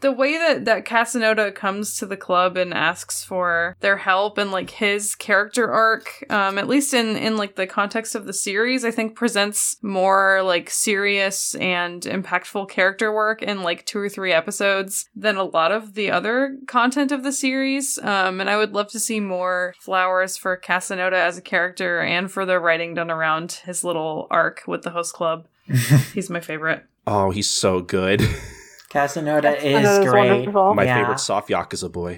The way that, that Casanova comes to the club and asks for their help and like his character arc, um, at least in, in like the context of the series, I think presents more like serious and impactful character work in like two or three episodes than a lot of the other content of the series. Um, and I would love to see more flowers for Casanova as a character and for the writing done around his little arc with the host club. He's my favorite. Oh, he's so good. Casanova is Casanova's great. wonderful. My Yeah. favorite soft Yakuza boy.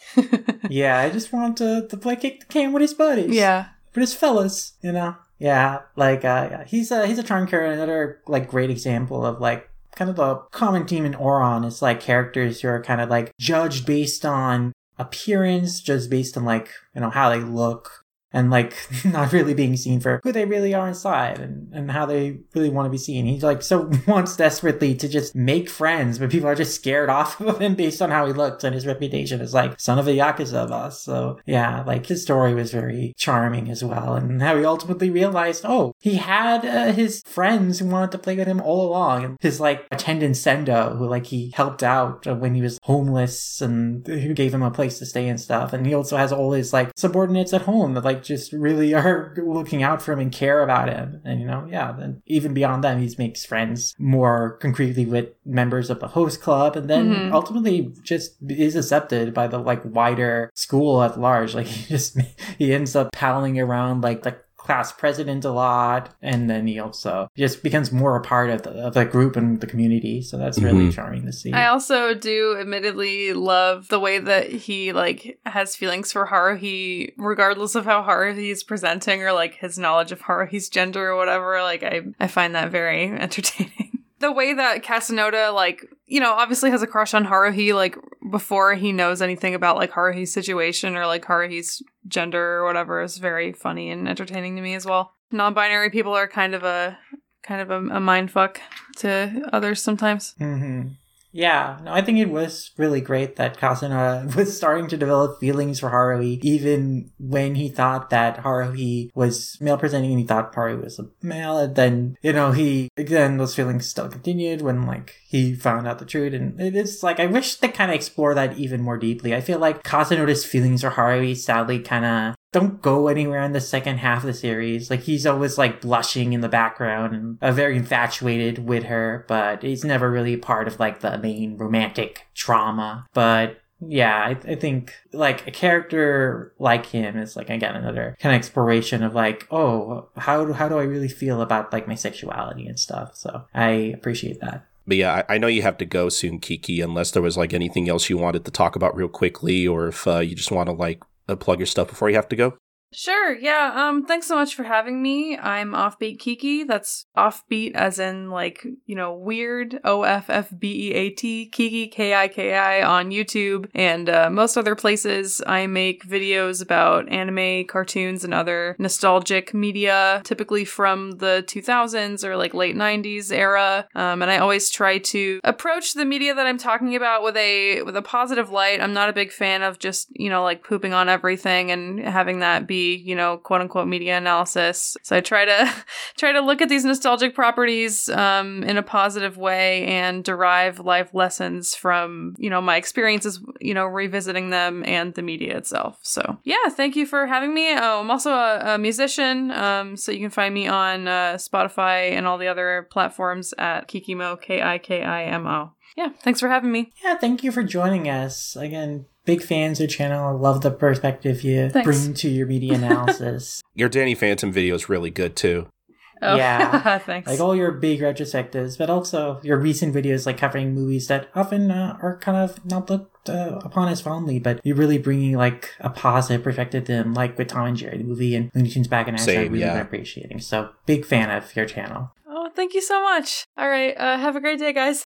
Yeah, I just want to, to play kick the can with his buddies. Yeah. With his fellas, you know? Yeah, like, uh, yeah. he's a, he's a charm character, another, like, great example of, like, kind of the common theme in Ouran is, like, characters who are kind of, like, judged based on appearance, just based on, like, you know, how they look. And, like, not really being seen for who they really are inside and, and how they really want to be seen. He's, like, so wants desperately to just make friends, but people are just scared off of him based on how he looks and his reputation as, like, son of a Yakuza boss. So, yeah, like, his story was very charming as well. And how he ultimately realized, oh, he had uh, his friends who wanted to play with him all along. And his, like, attendant Sendo, who, like, he helped out uh, when he was homeless and who gave him a place to stay and stuff. And he also has all his, like, subordinates at home that, like, just really are looking out for him and care about him. And, you know, yeah, then even beyond that, he makes friends more concretely with members of the host club, and then Mhm. ultimately just is accepted by the, like, wider school at large. Like, he just, he ends up palling around, like, the class president a lot, and then he also just becomes more a part of the, of the group and the community. So that's really Mhm. charming to see. I also do admittedly love the way that he like has feelings for Haruhi, regardless of how Haruhi's presenting or like his knowledge of Haruhi's gender or whatever. Like I, I find that very entertaining. The way that Casanova, like, you know, obviously has a crush on Haruhi, like, before he knows anything about, like, Haruhi's situation or, like, Haruhi's gender or whatever is very funny and entertaining to me as well. Non-binary people are kind of a, kind of a, a mindfuck to others sometimes. Mm-hmm. Yeah, no, I think it was really great that Casanova was starting to develop feelings for Haruhi, even when he thought that Haruhi was male presenting and he thought Haruhi was a male. And then, you know, he, again, those feelings still continued when, like, he found out the truth. And it is, like, I wish they kind of explore that even more deeply. I feel like Casanova's feelings for Haruhi sadly kind of don't go anywhere in the second half of the series. Like, he's always, like, blushing in the background and uh, very infatuated with her, but he's never really part of, like, the main romantic drama. But yeah, I, I think, like, a character like him is, like, again, another kind of exploration of, like, oh, how do, how do I really feel about, like, my sexuality and stuff. So I appreciate that. But yeah, I, I know you have to go soon, Kiki, unless there was like anything else you wanted to talk about real quickly, or if uh, you just want to like uh, plug your stuff before you have to go. Sure, yeah. Um, thanks so much for having me. I'm Offbeat Kiki. That's offbeat as in, like, you know, weird, O F F B E A T, Kiki, K I K I, on YouTube and uh, most other places. I make videos about anime, cartoons, and other nostalgic media, typically from the two thousands or, like, late nineties era. Um, and I always try to approach the media that I'm talking about with a with a positive light. I'm not a big fan of just, you know, like, pooping on everything and having that be, you know, quote unquote media analysis. So I try to try to look at these nostalgic properties um, in a positive way and derive life lessons from, you know, my experiences, you know, revisiting them and the media itself. So yeah, thank you for having me. Oh, I'm also a, a musician, um, so you can find me on uh, Spotify and all the other platforms at Kikimo, K I K I M O. Yeah, thanks for having me. Yeah, thank you for joining us. Again, big fans of the channel. I love the perspective you Thanks. bring to your media analysis. Your Danny Phantom video is really good too. Oh, Yeah. thanks. Like all your big retrospectives, but also your recent videos like covering movies that often uh, are kind of not looked uh, upon as fondly, but you're really bringing like a positive perspective to them, like with Tom and Jerry, the movie, and Looney Tunes Back in Action. Same, I really yeah. been appreciating. So big fan of your channel. Oh, thank you so much. All right, uh, have a great day, guys.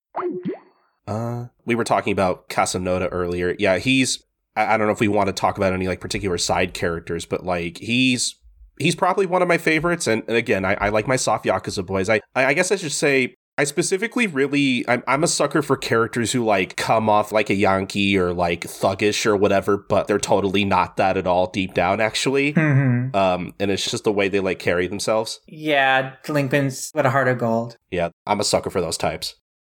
Uh, we were talking about Casanova earlier. Yeah, he's, I, I don't know if we want to talk about any like particular side characters, but like he's, he's probably one of my favorites. And, and again, I, I like my soft Yakuza boys. I, I, I guess I should say, I specifically really, I'm, I'm a sucker for characters who like come off like a Yankee or like thuggish or whatever, but they're totally not that at all deep down, actually. Mm-hmm. Um, and it's just the way they like carry themselves. Yeah, delinquents with a heart of gold. Yeah, I'm a sucker for those types.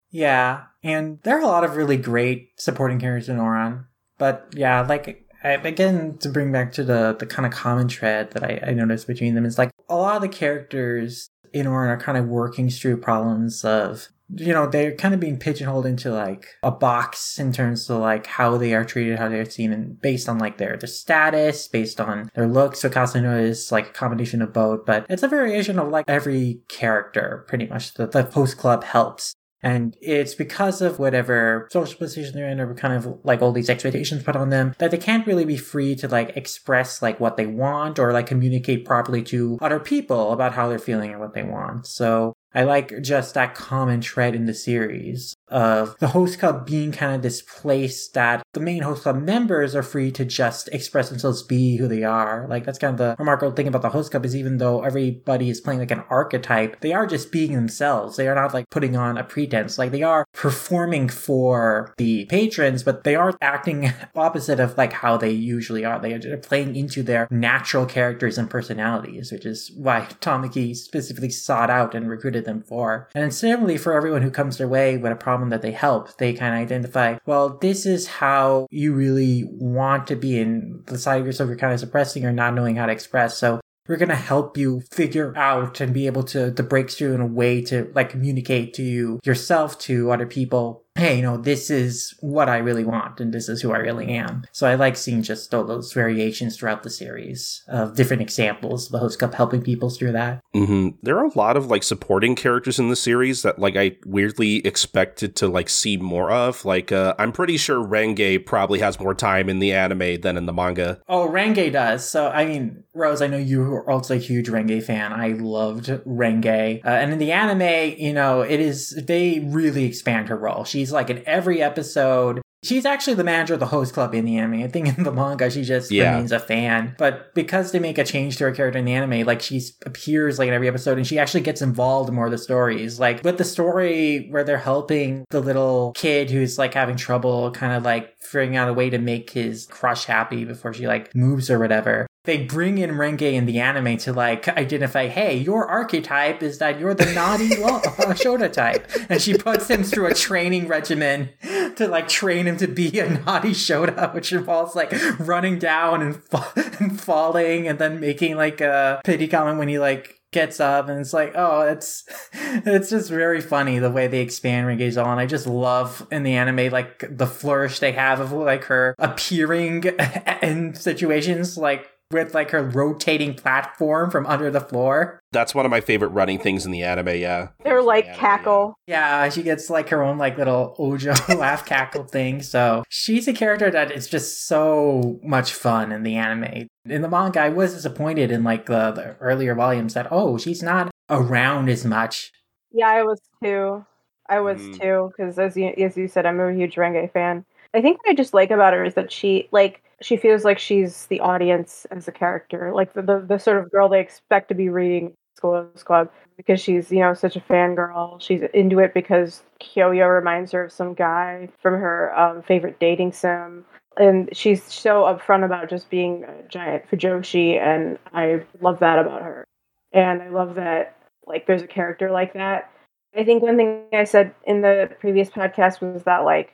Yeah, and there are a lot of really great supporting characters in Ouran. But yeah, like, I, again, to bring back to the, the kind of common thread that I, I noticed between them is like a lot of the characters in Ouran are kind of working through problems of, you know, they're kind of being pigeonholed into like a box in terms of like how they are treated, how they're seen, and based on like their, their status, based on their looks. So Casanova is like a combination of both, but it's a variation of like every character pretty much that the host club helps. And it's because of whatever social position they're in, or kind of like all these expectations put on them, that they can't really be free to like express like what they want or like communicate properly to other people about how they're feeling and what they want. So I like just that common thread in the series of the host club being kind of this place that the main host club members are free to just express themselves, be who they are. Like, that's kind of the remarkable thing about the host club is even though everybody is playing like an archetype, they are just being themselves. They are not like putting on a pretense. Like, they are performing for the patrons, but they aren't acting opposite of like how they usually are. They are playing into their natural characters and personalities, which is why Tamaki specifically sought out and recruited them for. And similarly, for everyone who comes their way with a problem that they help, they kind of identify, well, this is how you really want to be, and the side of yourself you're kind of suppressing or not knowing how to express. So we're going to help you figure out and be able to, to break through in a way to like communicate to you yourself, to other people, hey, you know, this is what I really want and this is who I really am. So I like seeing just all those variations throughout the series of different examples of the host club helping people through that. Mm-hmm. There are a lot of like supporting characters in the series that like I weirdly expected to like see more of. Like uh, I'm pretty sure Renge probably has more time in the anime than in the manga. Oh, Renge does. So I mean, Rose, I know you are also a huge Renge fan. I loved Renge. Uh, and in the anime, you know, it is, they really expand her role. She's like in every episode. She's actually the manager of the host club in the anime. I think in the manga, she just yeah. remains a fan. But because they make a change to her character in the anime, like she appears like in every episode and she actually gets involved in more of the stories. Like with the story where they're helping the little kid who's like having trouble kind of like figuring out a way to make his crush happy before she like moves or whatever. They bring in Renge in the anime to like identify, hey, your archetype is that you're the naughty lo- Shota type. And she puts him through a training regimen to like train him to be a naughty Shota, which involves like running down and, fa- and falling and then making like a pity comment when he like gets up, and it's like, oh, it's it's just very funny the way they expand Renge's on. I just love in the anime like the flourish they have of like her appearing in situations like with like her rotating platform from under the floor. That's one of my favorite running things in the anime, yeah. They're like the anime, cackle. Yeah. yeah, she gets like her own like little Ojo laugh cackle thing. So she's a character that is just so much fun in the anime. In the manga, I was disappointed in like the, the earlier volumes that, oh, she's not around as much. Yeah, I was too. I was mm. too, because as you, as you said, I'm a huge Renge fan. I think what I just like about her is that she, like, she feels like she's the audience as a character, like the, the, the sort of girl they expect to be reading School Club, because she's, you know, such a fangirl. She's into it because Kyoyo reminds her of some guy from her um, favorite dating sim. And she's so upfront about just being a giant fujoshi, and I love that about her. And I love that, like, there's a character like that. I think one thing I said in the previous podcast was that, like,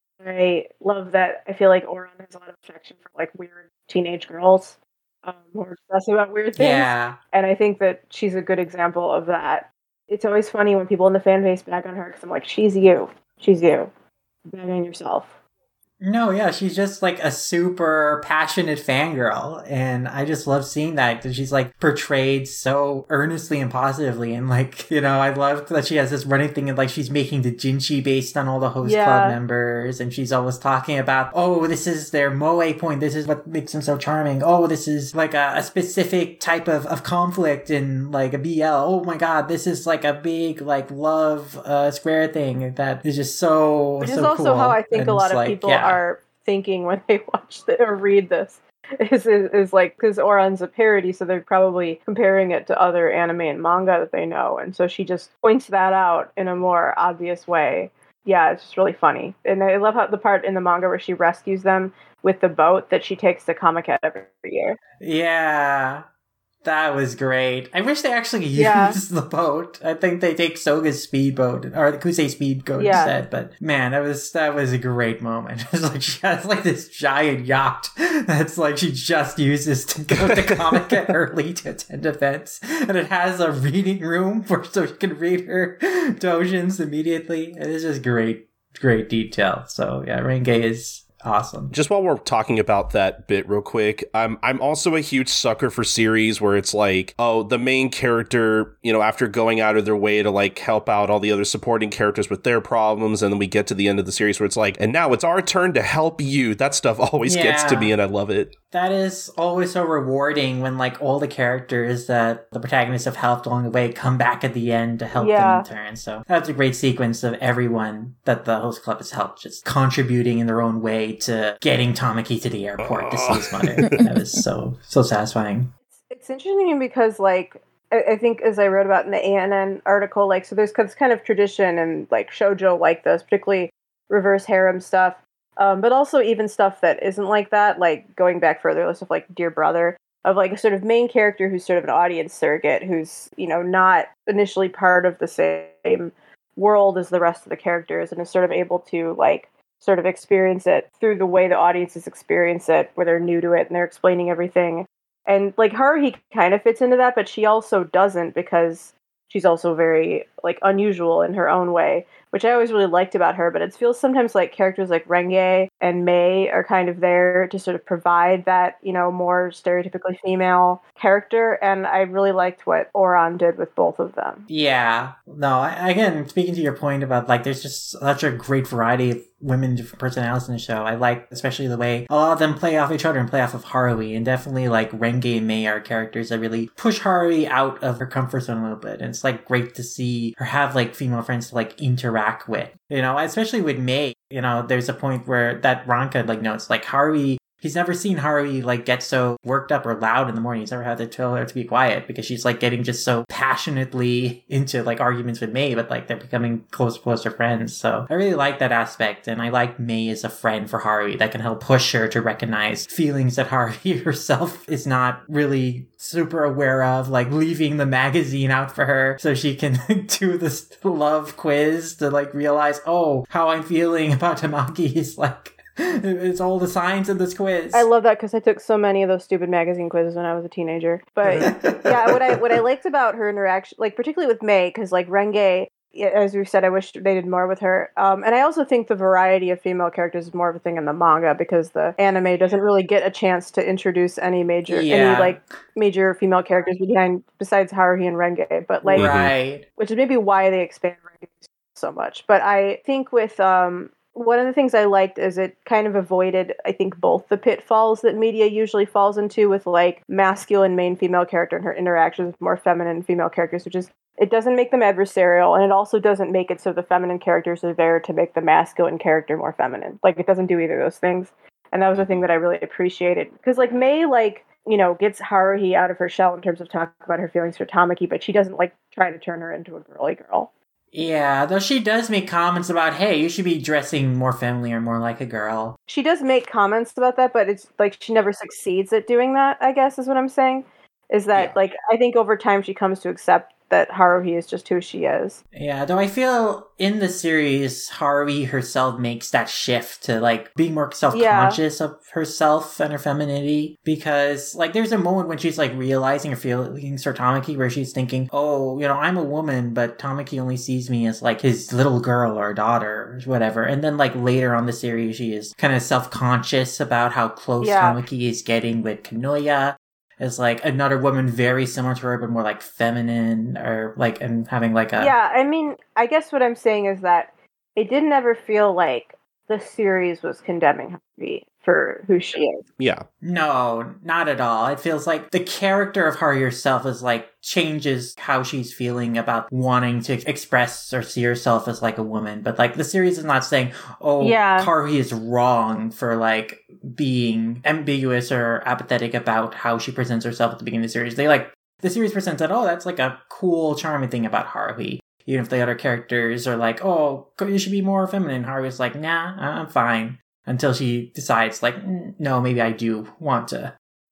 I love that I feel like Ouran has a lot of affection for like weird teenage girls um, who are obsessed about weird things. Yeah. And I think that she's a good example of that. It's always funny when people in the fan base bag on her because I'm like, she's you. She's you. Bag on yourself. No, yeah, she's just like a super passionate fangirl, and I just love seeing that because she's like portrayed so earnestly and positively, and like, you know, I love that she has this running thing and like she's making the jinchi based on all the host yeah. club members, and she's always talking about, oh, this is their moe point, this is what makes them so charming, oh, this is like a, a specific type of, of conflict in like a B L, oh my god, this is like a big like love uh, square thing that is just so, Which so is also cool. how I think and a lot of like, people yeah. are thinking when they watch the, or read this is, is, is like, because Ouran's a parody, so they're probably comparing it to other anime and manga that they know, and so she just points that out in a more obvious way. Yeah, it's just really funny. And I love how the part in the manga where she rescues them with the boat that she takes to Comic-Con every year. Yeah. That was great. I wish they actually used Yeah. the boat. I think they take Soga's speedboat or the Kusei speedboat Yeah. instead. But man, that was that was a great moment. It's like she has like this giant yacht that's like she just uses to go to Comic-Con early to attend events, and it has a reading room for so she can read her dojins immediately. And it's just great, great detail. So yeah, Renge is awesome. Just while we're talking about that bit real quick, I'm I'm also a huge sucker for series where it's like, oh, the main character, you know, after going out of their way to like help out all the other supporting characters with their problems, and then we get to the end of the series where it's like, and now it's our turn to help you. That stuff always Yeah. gets to me, and I love it. That is always so rewarding when like all the characters that the protagonists have helped along the way come back at the end to help Yeah. them in turn. So that's a great sequence of everyone that the host club has helped just contributing in their own way to getting Tamaki to the airport to see his mother. That was so, so satisfying. It's interesting because, like, I, I think as I wrote about in the A N N article, like, so there's this kind of tradition and like shoujo like this, particularly reverse harem stuff, um, but also even stuff that isn't like that, like going back further, stuff like Dear Brother, of like a sort of main character who's sort of an audience surrogate, who's, you know, not initially part of the same world as the rest of the characters and is sort of able to like sort of experience it through the way the audiences experience it, where they're new to it and they're explaining everything. And like Haruhi kind of fits into that, but she also doesn't, because she's also very like unusual in her own way, which I always really liked about her. But it feels sometimes like characters like Renge and Mei are kind of there to sort of provide that, you know, more stereotypically female character. And I really liked what Oran did with both of them. Yeah. No, I, again, speaking to your point about like there's just such a great variety of women different personalities in the show. I like especially the way a lot of them play off each other and play off of Haruhi, and definitely like Renge and Mei are characters that really push Haruhi out of her comfort zone a little bit. And it's like great to see her have like female friends to like interact with, you know, especially with Mei. You know, there's a point where that Ranka like notes like Haruhi, he's never seen Haruhi like get so worked up or loud in the morning. He's never had to tell her to be quiet because she's like getting just so passionately into like arguments with Mei, but like they're becoming closer, closer friends. So I really like that aspect, and I like Mei as a friend for Haruhi that can help push her to recognize feelings that Haruhi herself is not really super aware of, like leaving the magazine out for her so she can do this love quiz to like realize, oh, how I'm feeling about Tamaki is like it's all the signs of this quiz. I love that because I took so many of those stupid magazine quizzes when I was a teenager. But yeah, what I what I liked about her interaction, like particularly with Mei, because like Renge, as we said, I wish they did more with her. Um, and I also think the variety of female characters is more of a thing in the manga, because the anime doesn't really get a chance to introduce any major, Yeah. any like major female characters behind besides Haruhi and Renge. But like, right. which is maybe why they expand Renge so much. But I think with um. One of the things I liked is it kind of avoided, I think, both the pitfalls that media usually falls into with, like, masculine main female character and her interactions with more feminine female characters, which is, it doesn't make them adversarial, and it also doesn't make it so the feminine characters are there to make the masculine character more feminine. Like, it doesn't do either of those things. And that was the thing that I really appreciated. Because, like, Mei, like, you know, gets Haruhi out of her shell in terms of talking about her feelings for Tamaki, but she doesn't, like, try to turn her into a girly girl. Yeah, though she does make comments about, hey, you should be dressing more feminine or more like a girl. She does make comments about that, but it's like she never succeeds at doing that, I guess is what I'm saying. Is that, Yeah. like, I think over time she comes to accept that Haruhi is just who she is. Yeah, though I feel in the series, Haruhi herself makes that shift to, like, being more self-conscious of herself and her femininity. Because, like, there's a moment when she's, like, realizing her feelings for Tamaki where she's thinking, oh, you know, I'm a woman, but Tamaki only sees me as, like, his little girl or daughter or whatever. And then, like, later on the series, she is kind of self-conscious about how close Yeah. Tamaki is getting with Kanoya. As like another woman very similar to her, but more like feminine, or like, and having like a Yeah, I mean, I guess what I'm saying is that it didn't ever feel like the series was condemning Haruhi for who she is. Yeah. No, not at all. It feels like the character of her herself is like changes how she's feeling about wanting to express or see herself as like a woman. But like the series is not saying, oh, Yeah. Haruhi is wrong for like being ambiguous or apathetic about how she presents herself at the beginning of the series. They like, the series presents that, oh, that's like a cool, charming thing about Haruhi. Even if the other characters are like, oh, you should be more feminine. Haruhi's like, nah, I'm fine. Until she decides, like, mm, no, maybe I do want to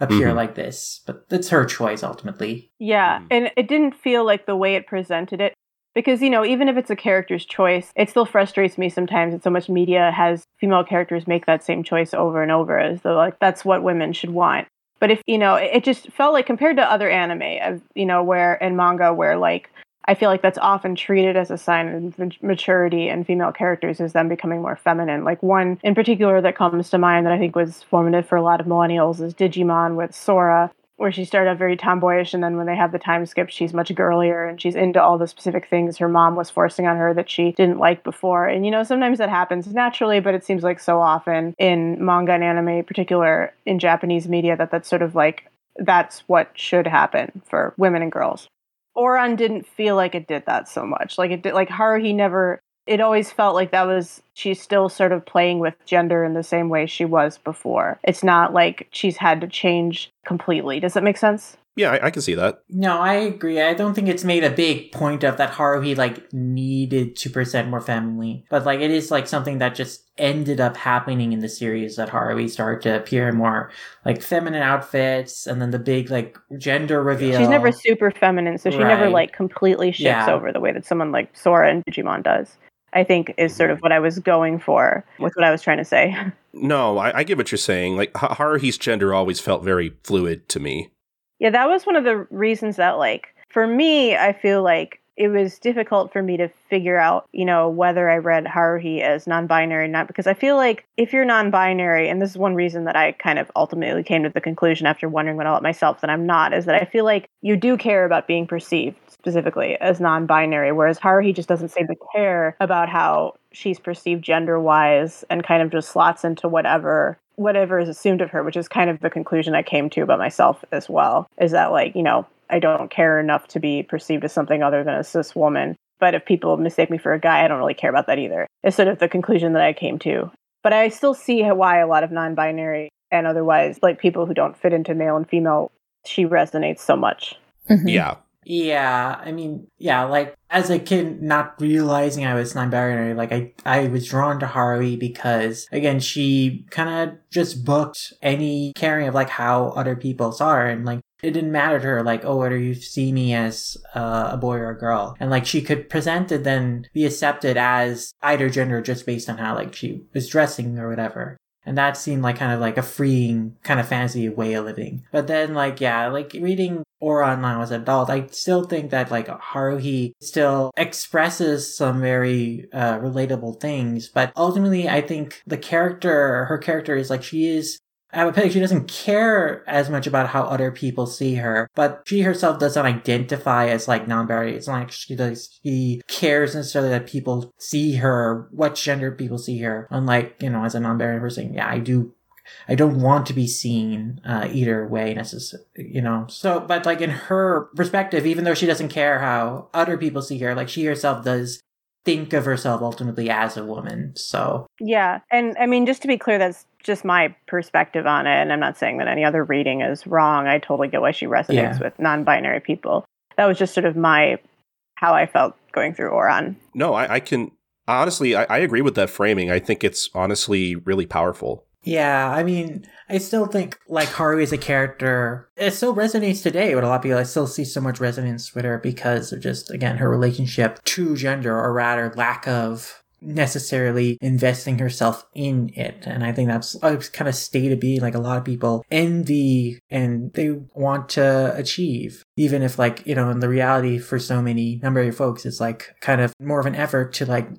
appear Mhm. like this, but it's her choice ultimately. Yeah, Mm. and it didn't feel like the way it presented it. Because, you know, even if it's a character's choice, it still frustrates me sometimes that so much media has female characters make that same choice over and over as though, like, that's what women should want. But if, you know, it it just felt like compared to other anime, I've- you know, where in manga, where, like, I feel like that's often treated as a sign of mat- maturity in female characters is them becoming more feminine. Like, one in particular that comes to mind that I think was formative for a lot of millennials is Digimon with Sora, where she started out very tomboyish, and then when they have the time skip, she's much girlier, and she's into all the specific things her mom was forcing on her that she didn't like before. And, you know, sometimes that happens naturally, but it seems like so often in manga and anime, in particular in Japanese media, that that's sort of like, that's what should happen for women and girls. Oran didn't feel like it did that so much. Like, it did, like Haruhi never, it always felt like that was, she's still sort of playing with gender in the same way she was before. It's not like she's had to change completely. Does that make sense? Yeah, I, I can see that. No, I agree. I don't think it's made a big point of that Haruhi, like, needed to present more femininely. But, like, it is, like, something that just ended up happening in the series that Haruhi started to appear in more, like, feminine outfits, and then the big, like, gender reveal. She's never super feminine, so she never, Right. like, completely shifts Yeah. over the way that someone like Sora and Digimon does. I think is sort of what I was going for with what I was trying to say. No, I, I get what you're saying. Like, Ha- Haruhi's gender always felt very fluid to me. Yeah, that was one of the reasons that, like, for me, I feel like it was difficult for me to figure out, you know, whether I read Haruhi as non-binary or not, because I feel like if you're non-binary, and this is one reason that I kind of ultimately came to the conclusion after wondering about myself that I'm not, is that I feel like you do care about being perceived specifically as non-binary, whereas Haruhi just doesn't seem to care about how she's perceived gender-wise and kind of just slots into whatever whatever is assumed of her, which is kind of the conclusion I came to about myself as well, is that, like, you know, I don't care enough to be perceived as something other than a cis woman. But if people mistake me for a guy, I don't really care about that either. It's sort of the conclusion that I came to. But I still see why a lot of non-binary and otherwise, like, people who don't fit into male and female, she resonates so much. Mhm. Yeah. Yeah, I mean, yeah, like, as a kid, not realizing I was non-binary, like, I, I was drawn to Haruhi because, again, she kind of just booked any caring of, like, how other people saw her, and, like, it didn't matter to her, like, oh, whether you see me as uh, a boy or a girl. And, like, she could present it, then be accepted as either gender just based on how, like, she was dressing or whatever. And that seemed like kind of like a freeing kind of fantasy way of living. But then, like, yeah, like reading Oran now as an adult, I still think that, like, Haruhi still expresses some very uh, relatable things. But ultimately, I think the character, her character is like, she is, I have a feeling she doesn't care as much about how other people see her, but she herself doesn't identify as, like, non-binary. It's not like she does, she cares necessarily that people see her, what gender people see her. Unlike, you know, as a non-binary person, yeah, I do, I don't want to be seen uh, either way necessarily, you know. So, but, like, in her perspective, even though she doesn't care how other people see her, like, she herself does think of herself ultimately as a woman, so. Yeah, and I mean, just to be clear, that's just my perspective on it, and I'm not saying that any other reading is wrong. I totally get why she resonates Yeah. with non-binary people. That was just sort of my, how I felt going through Oran. No, I, I can, honestly, I, I agree with that framing. I think it's honestly really powerful. Yeah, I mean, I still think, like, Haruhi as a character, it still resonates today with a lot of people. I still see so much resonance with her because of just, again, her relationship to gender, or rather lack of necessarily investing herself in it. And I think that's a kind of state of being, like, a lot of people envy and they want to achieve. Even if, like, you know, in the reality for so many number of folks, it's, like, kind of more of an effort to, like,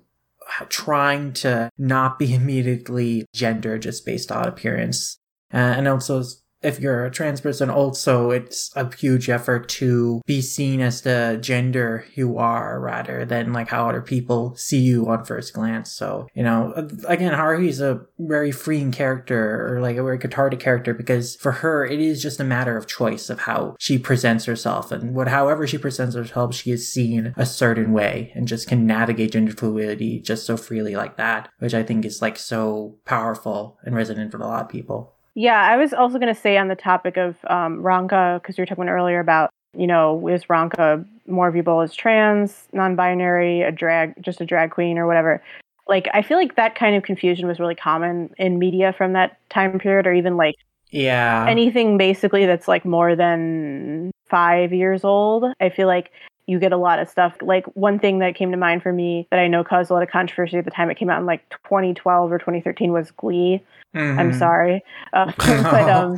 trying to not be immediately gender just based on appearance. Uh, and also, if you're a trans person, also it's a huge effort to be seen as the gender you are rather than, like, how other people see you on first glance. So, you know, again, Haruhi's a very freeing character, or like a very cathartic character, because for her, it is just a matter of choice of how she presents herself, and what, however she presents herself, she is seen a certain way and just can navigate gender fluidity just so freely like that, which I think is, like, so powerful and resonant with a lot of people. Yeah, I was also going to say on the topic of um, Ranka, because you were talking earlier about, you know, is Ranka more viewable as trans, non-binary, a drag, just a drag queen or whatever. Like, I feel like that kind of confusion was really common in media from that time period, or even, like, Yeah. anything basically that's like more than five years old, I feel like you get a lot of stuff. Like one thing that came to mind for me that I know caused a lot of controversy at the time it came out in like twenty twelve or twenty thirteen was Glee. Mhm. I'm sorry. Uh, but um,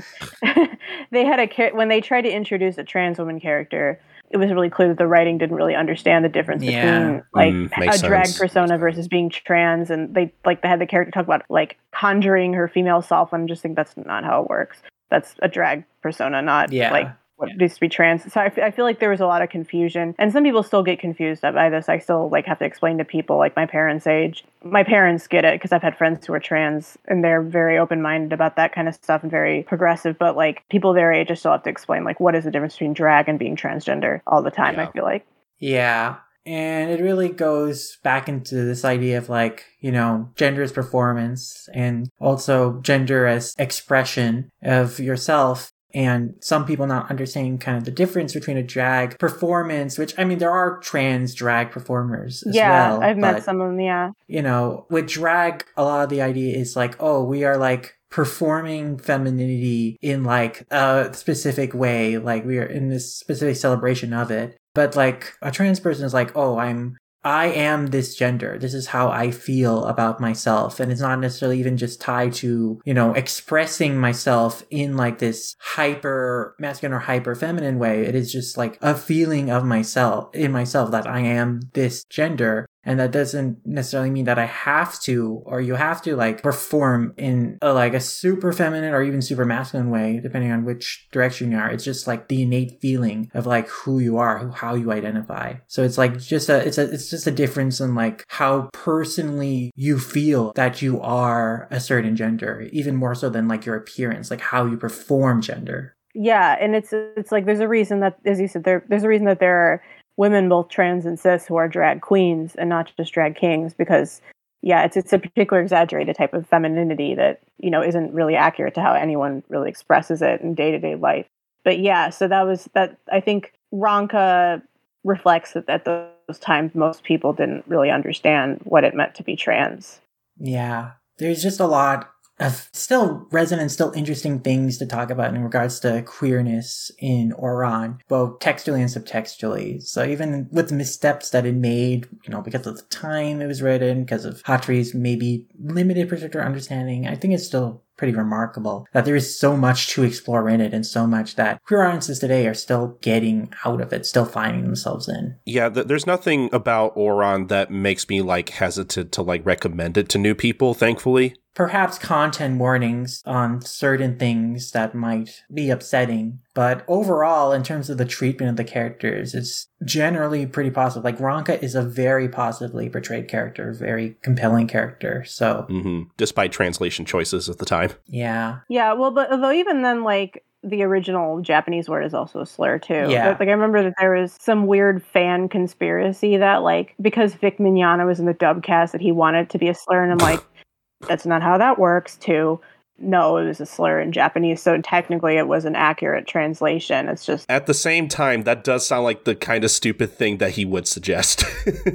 they had a char- when they tried to introduce a trans woman character, it was really clear that the writing didn't really understand the difference Yeah. between like Mm, a makes drag sense. persona versus being trans, and they like they had the character talk about like conjuring her female self, and I just think that's not how it works. That's a drag persona, not Yeah. like what it used to be trans. So I, f- I feel like there was a lot of confusion, and some people still get confused by this. I still like have to explain to people like my parents' age. My parents get it because I've had friends who are trans, and they're very open-minded about that kind of stuff and very progressive. But like people their age, I still have to explain like what is the difference between drag and being transgender all the time. Yeah. I feel like. Yeah. And it really goes back into this idea of like, you know, gender as performance and also gender as expression of yourself. And some people not understanding kind of the difference between a drag performance, which, I mean, there are trans drag performers as Yeah, well. I've met but, some of them. Yeah. You know, with drag, a lot of the idea is like, oh, we are like performing femininity in like a specific way. Like we are in this specific celebration of it. But like a trans person is like, oh, I'm, I am this gender. This is how I feel about myself. And it's not necessarily even just tied to, you know, expressing myself in like this hyper masculine or hyper feminine way. It is just like a feeling of myself, in myself, that I am this gender. And that doesn't necessarily mean that I have to, or you have to like perform in a, like a super feminine or even super masculine way, depending on which direction you are. It's just like the innate feeling of like who you are, who, how you identify. So it's like just a, it's a, it's just a difference in like how personally you feel that you are a certain gender, even more so than like your appearance, like how you perform gender. Yeah, and it's it's like there's a reason that, as you said, there there's a reason that there are women, both trans and cis, who are drag queens and not just drag kings, because yeah, it's it's a particular exaggerated type of femininity that, you know, isn't really accurate to how anyone really expresses it in day-to-day life. But yeah, so that was that. I think Ranka reflects that at those times most people didn't really understand what it meant to be trans. Yeah, there's just a lot of still resonant, still interesting things to talk about in regards to queerness in Ouran, both textually and subtextually. So even with the missteps that it made, you know, because of the time it was written, because of Hatori's maybe limited particular understanding, I think it's still pretty remarkable that there is so much to explore in it and so much that queer audiences today are still getting out of it, still finding themselves in. Yeah, th- there's nothing about Ouran that makes me like hesitant to like recommend it to new people, thankfully. Perhaps content warnings on certain things that might be upsetting, but overall, in terms of the treatment of the characters, it's generally pretty positive. Like, Ranka is a very positively portrayed character, very compelling character, so... Mm-hmm. Despite translation choices at the time. Yeah. Yeah, well, but although even then, like, the original Japanese word is also a slur, too. Yeah. Like, I remember that there was some weird fan conspiracy that, like, because Vic Mignogna was in the dub cast, that he wanted it to be a slur, and I'm like... That's not how that works, too. No, it was a slur in Japanese, so technically it was an accurate translation. It's just... At the same time, that does sound like the kind of stupid thing that he would suggest.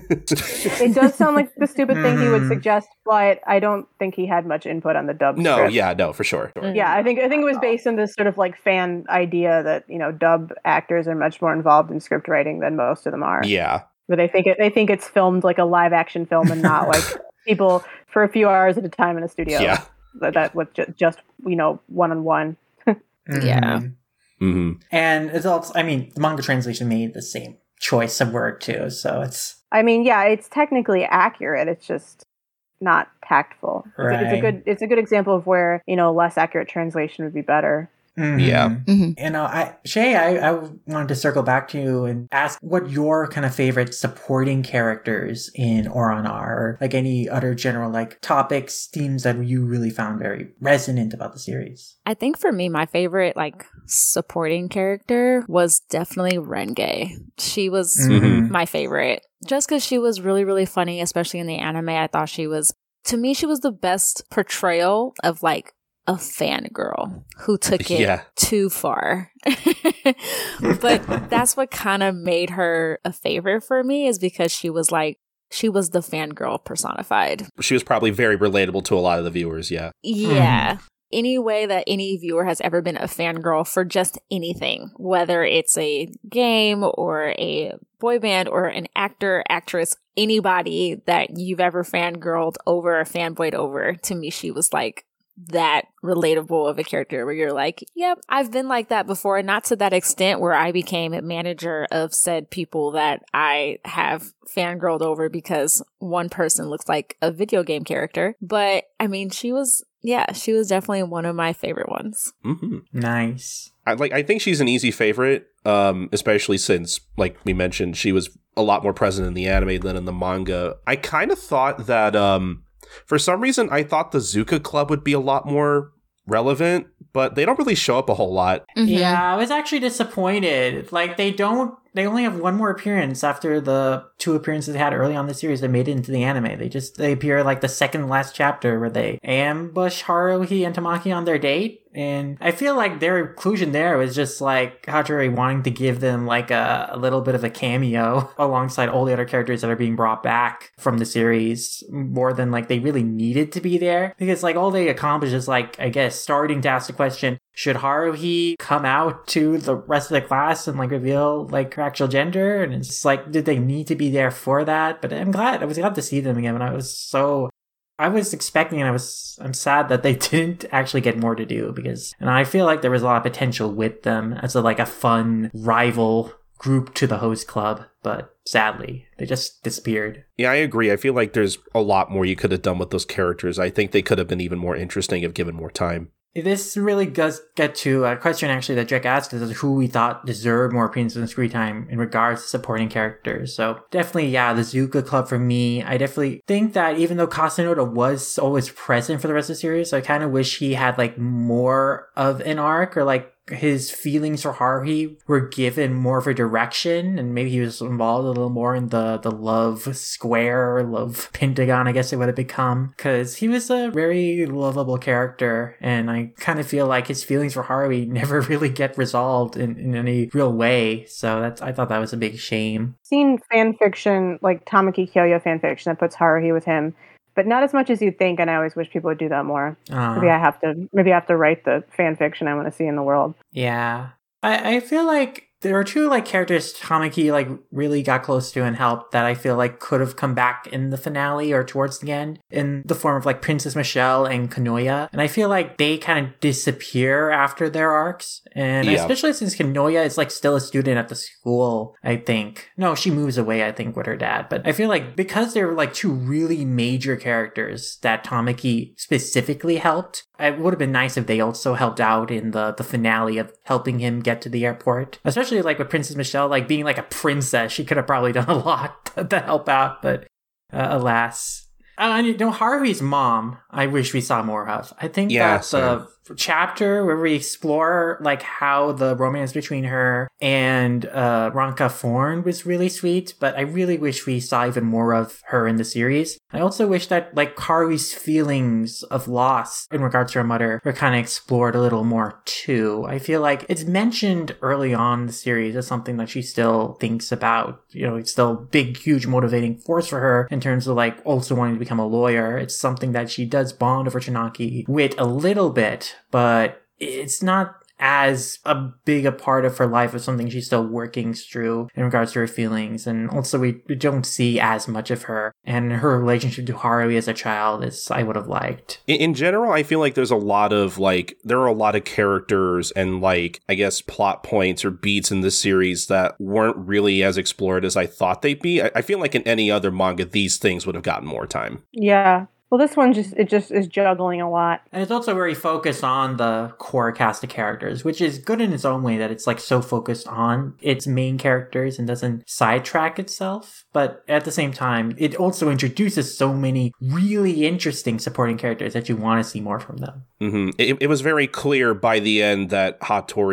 It does sound like the stupid thing he would suggest, but I don't think he had much input on the dub No, script. yeah, no, for sure. Yeah, I think I think it was based on this sort of like fan idea that, you know, dub actors are much more involved in script writing than most of them are. Yeah. But they think it, they think it's filmed like a live action film and not like people for a few hours at a time in a studio. Yeah. That, that with ju- just, you know, one on one. Yeah. Mm-hmm. And it's also, I mean, the manga translation made the same choice of word too, so it's... I mean, yeah, it's technically accurate. It's just not tactful. It's, a, it's a Right. good it's a good example of where, you know, less accurate translation would be better. Mhm. Yeah. Mhm. You know, I Shay, I, I wanted to circle back to you and ask what your kind of favorite supporting characters in Ouran are, or like any other general like topics, themes that you really found very resonant about the series. I think for me, my favorite like supporting character was definitely Renge. She was Mhm. my favorite just because she was really, really funny, especially in the anime. I thought she was, to me, she was the best portrayal of like a fangirl who took it Yeah. too far. But that's what kind of made her a favorite for me, is because she was like, she was the fangirl personified. She was probably very relatable to a lot of the viewers, yeah. Yeah. any way that any viewer has ever been a fangirl for just anything, whether it's a game or a boy band or an actor, actress, anybody that you've ever fangirled over or fanboyed over, to me, she was like that relatable of a character where you're like, yep, I've been like that before. Not to that extent where I became a manager of said people that I have fangirled over because one person looks like a video game character. But I mean, she was, yeah, she was definitely one of my favorite ones. Mm-hmm. Nice. I like. I think she's an easy favorite, um, especially since, like we mentioned, she was a lot more present in the anime than in the manga. I kind of thought that, um, for some reason, I thought the Zuka Club would be a lot more relevant, but they don't really show up a whole lot. Mm-hmm. Yeah, I was actually disappointed. Like, they don't, they only have one more appearance after the two appearances they had early on in the series that made it into the anime. They just, they appear like the second last chapter where they ambush Haruhi and Tamaki on their date. And I feel like their inclusion there was just like Hatori wanting to give them like a, a little bit of a cameo alongside all the other characters that are being brought back from the series, more than like they really needed to be there. Because like all they accomplished is like, I guess, starting to ask the question, should Haruhi come out to the rest of the class and like reveal like her actual gender? And it's just like, did they need to be there for that? But I'm glad, I was glad to see them again. And I was so... I was expecting, and I was, I'm sad that they didn't actually get more to do because, and I feel like there was a lot of potential with them as a, like a fun rival group to the host club, but sadly, they just disappeared. Yeah, I agree. I feel like there's a lot more you could have done with those characters. I think they could have been even more interesting if given more time. This really does get to a question actually that Drake asked is who we thought deserved more appearances and screen time in regards to supporting characters. So definitely, yeah, the Zuka Club for me. I definitely think that even though Kasanoda was always present for the rest of the series, I kind of wish he had like more of an arc, or like his feelings for Haruhi were given more of a direction, and maybe he was involved a little more in the, the love square, love pentagon, I guess it would have become, because he was a very lovable character, and I kind of feel like his feelings for Haruhi never really get resolved in, in any real way, so that's I thought that was a big shame. Seen fan fiction, like Tamaki Kyoyo fan fiction that puts Haruhi with him, but not as much as you'd think, and I always wish people would do that more. Uh, maybe I have to maybe I have to write the fan fiction I want to see in the world. Yeah. I, I feel like there are two like characters Tamaki like really got close to and helped that I feel like could have come back in the finale or towards the end in the form of like Princess Michelle and Kanoya. And I feel like they kind of disappear after their arcs. And yeah. Especially since Kanoya is like still a student at the school, I think. No, she moves away, I think, with her dad. But I feel like because they were like two really major characters that Tamaki specifically helped, it would have been nice if they also helped out in the, the finale of helping him get to the airport. Especially like with Princess Michelle, like being like a princess, she could have probably done a lot to, to help out, but uh, alas. Uh, you know, Haruhi's mom, I wish we saw more of. I think yeah, that's a chapter where we explore like how the romance between her and uh, Ranka formed was really sweet, but I really wish we saw even more of her in the series. I also wish that like Haruhi's feelings of loss in regards to her mother were kind of explored a little more too. I feel like it's mentioned early on in the series as something that she still thinks about. You know, it's still a big, huge motivating force for her in terms of like also wanting to become a lawyer. It's something that she does bond over Chinaki with a little bit, but it's not as a big a part of her life as something she's still working through in regards to her feelings. And also we, we don't see as much of her, and her relationship to Haruhi as a child is I would have liked. In, in general, I feel like there's a lot of like there are a lot of characters and like I guess plot points or beats in this series that weren't really as explored as I thought they'd be. I, I feel like in any other manga these things would have gotten more time. Yeah. Well, this one just it just is juggling a lot. And it's also very focused on the core cast of characters, which is good in its own way that it's like so focused on its main characters and doesn't sidetrack itself. But at the same time, it also introduces so many really interesting supporting characters that you want to see more from them. Mm-hmm. It, it was very clear by the end that Hattori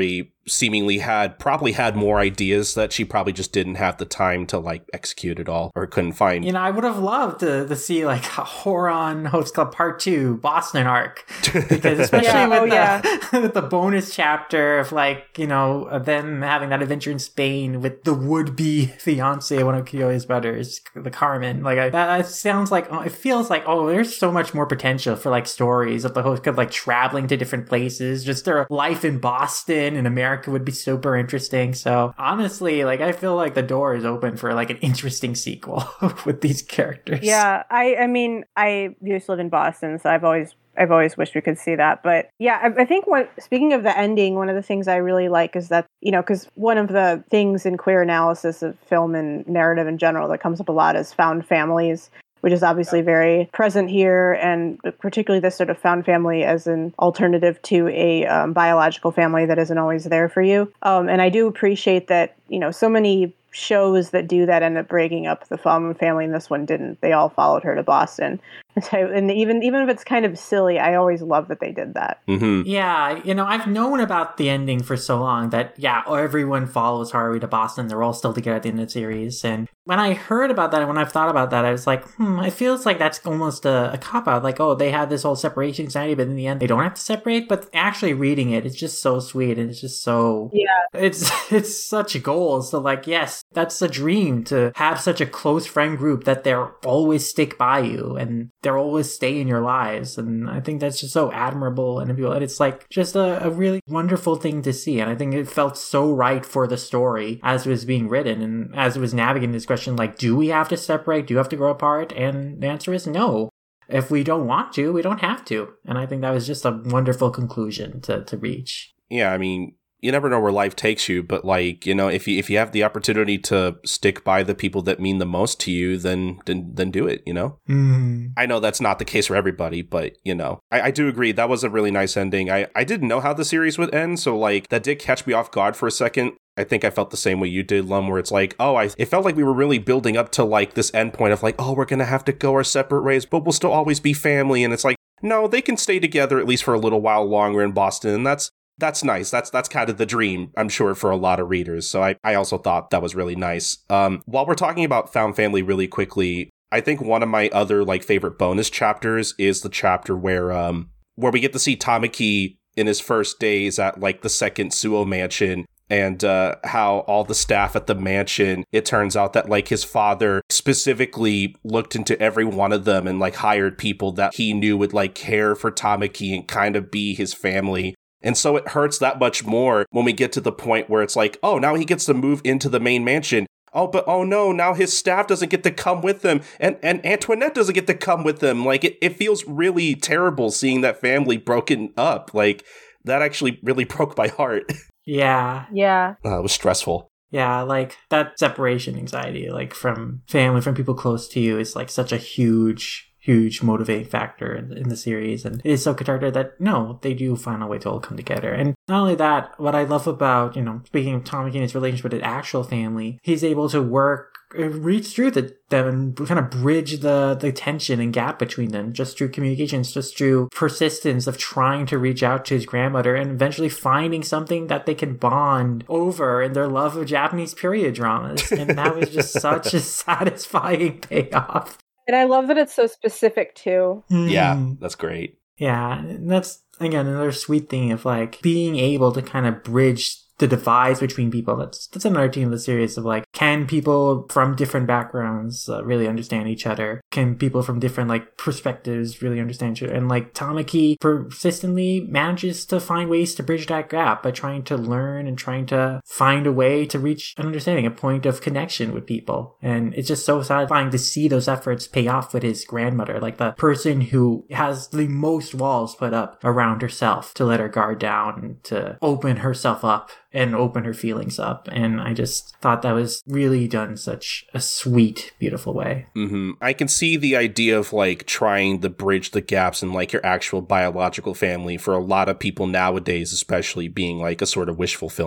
seemingly had probably had more ideas that she probably just didn't have the time to like execute it all or couldn't find. You know, I would have loved to, to see like a Horon Host Club Part Two Boston arc, because especially Yeah, with oh, the yeah. with the bonus chapter of like, you know, of them having that adventure in Spain with the would be fiance of one of Kyo's brothers, the Carmen. Like I, that, that sounds like oh, it feels like oh, there's so much more potential for like stories of the Host Club like traveling to different places. Just their life in Boston and America would be super interesting. So honestly, like I feel like the door is open for like an interesting sequel with these characters. Yeah, I I mean, I used to live in Boston, so I've always I've always wished we could see that. But yeah, I, I think what, speaking of the ending, one of the things I really like is that, you know, because one of the things in queer analysis of film and narrative in general that comes up a lot is found families, which is obviously very present here, and particularly this sort of found family as an alternative to a um, biological family that isn't always there for you. Um, and I do appreciate that, you know, so many shows that do that end up breaking up the found family, and this one didn't. They all followed her to Boston. And so, and even even if it's kind of silly, I always love that they did that. Mm-hmm. Yeah, you know, I've known about the ending for so long that, yeah, everyone follows Haruhi to Boston. They're all still together at the end of the series. And when I heard about that, and when I've thought about that, I was like, hmm, it feels like that's almost a, a cop-out. Like, oh, they had this whole separation anxiety, but in the end, they don't have to separate. But actually reading it, it's just so sweet, and it's just so... Yeah. It's, it's such goals. So, like, yes, that's a dream to have such a close friend group that they're always stick by you, and they're always stay in your lives. And I think that's just so admirable and beautiful. And it's like just a, a really wonderful thing to see. And I think it felt so right for the story as it was being written and as it was navigating this question, like, do we have to separate? Do you have to grow apart? And the answer is no. If we don't want to, we don't have to. And I think that was just a wonderful conclusion to, to reach. Yeah, I mean, you never know where life takes you, but like, you know, if you if you have the opportunity to stick by the people that mean the most to you, then then, then do it, you know? Mm. I know that's not the case for everybody, but, you know, I, I do agree. That was a really nice ending. I, I didn't know how the series would end, so, like, that did catch me off guard for a second. I think I felt the same way you did, Lum, where it's like, oh, I it felt like we were really building up to, like, this end point of, like, oh, we're going to have to go our separate ways, but we'll still always be family. And it's like, no, they can stay together at least for a little while longer in Boston, and that's That's nice. That's that's kind of the dream, I'm sure, for a lot of readers. So I, I also thought that was really nice. Um, while we're talking about found family really quickly, I think one of my other like favorite bonus chapters is the chapter where um where we get to see Tamaki in his first days at like the second Suo mansion, and uh, how all the staff at the mansion, it turns out that like his father specifically looked into every one of them and like hired people that he knew would like care for Tamaki and kind of be his family. And so it hurts that much more when we get to the point where it's like, oh, now he gets to move into the main mansion. Oh, but oh no, now his staff doesn't get to come with him. And, and Antoinette doesn't get to come with them. Like, it, it feels really terrible seeing that family broken up. Like, that actually really broke my heart. Yeah. Yeah. Uh, it was stressful. Yeah, like that separation anxiety, like from family, from people close to you, is like such a huge... huge motivating factor in, in the series, and it is so cathartic that no, they do find a way to all come together. And not only that, what I love about, you know, speaking of Tamaki and his relationship with his actual family, he's able to work, reach through the, them and kind of bridge the, the tension and gap between them just through communications, just through persistence of trying to reach out to his grandmother and eventually finding something that they can bond over in their love of Japanese period dramas. And that was just such a satisfying payoff. And I love that it's so specific too. Yeah, that's great. Yeah, and that's, again, another sweet thing of like being able to kind of bridge the divides between people. That's that's another theme of the series of like, can people from different backgrounds uh, really understand each other? Can people from different like perspectives really understand each other? And like Tamaki persistently manages to find ways to bridge that gap by trying to learn and trying to find a way to reach an understanding, a point of connection with people. And it's just so satisfying to see those efforts pay off with his grandmother, like the person who has the most walls put up around herself to let her guard down and to open herself up and open her feelings up. And I just thought that was really done in such a sweet, beautiful way. Mm-hmm. I can see the idea of like trying to bridge the gaps in like your actual biological family for a lot of people nowadays, especially being like a sort of wish fulfillment.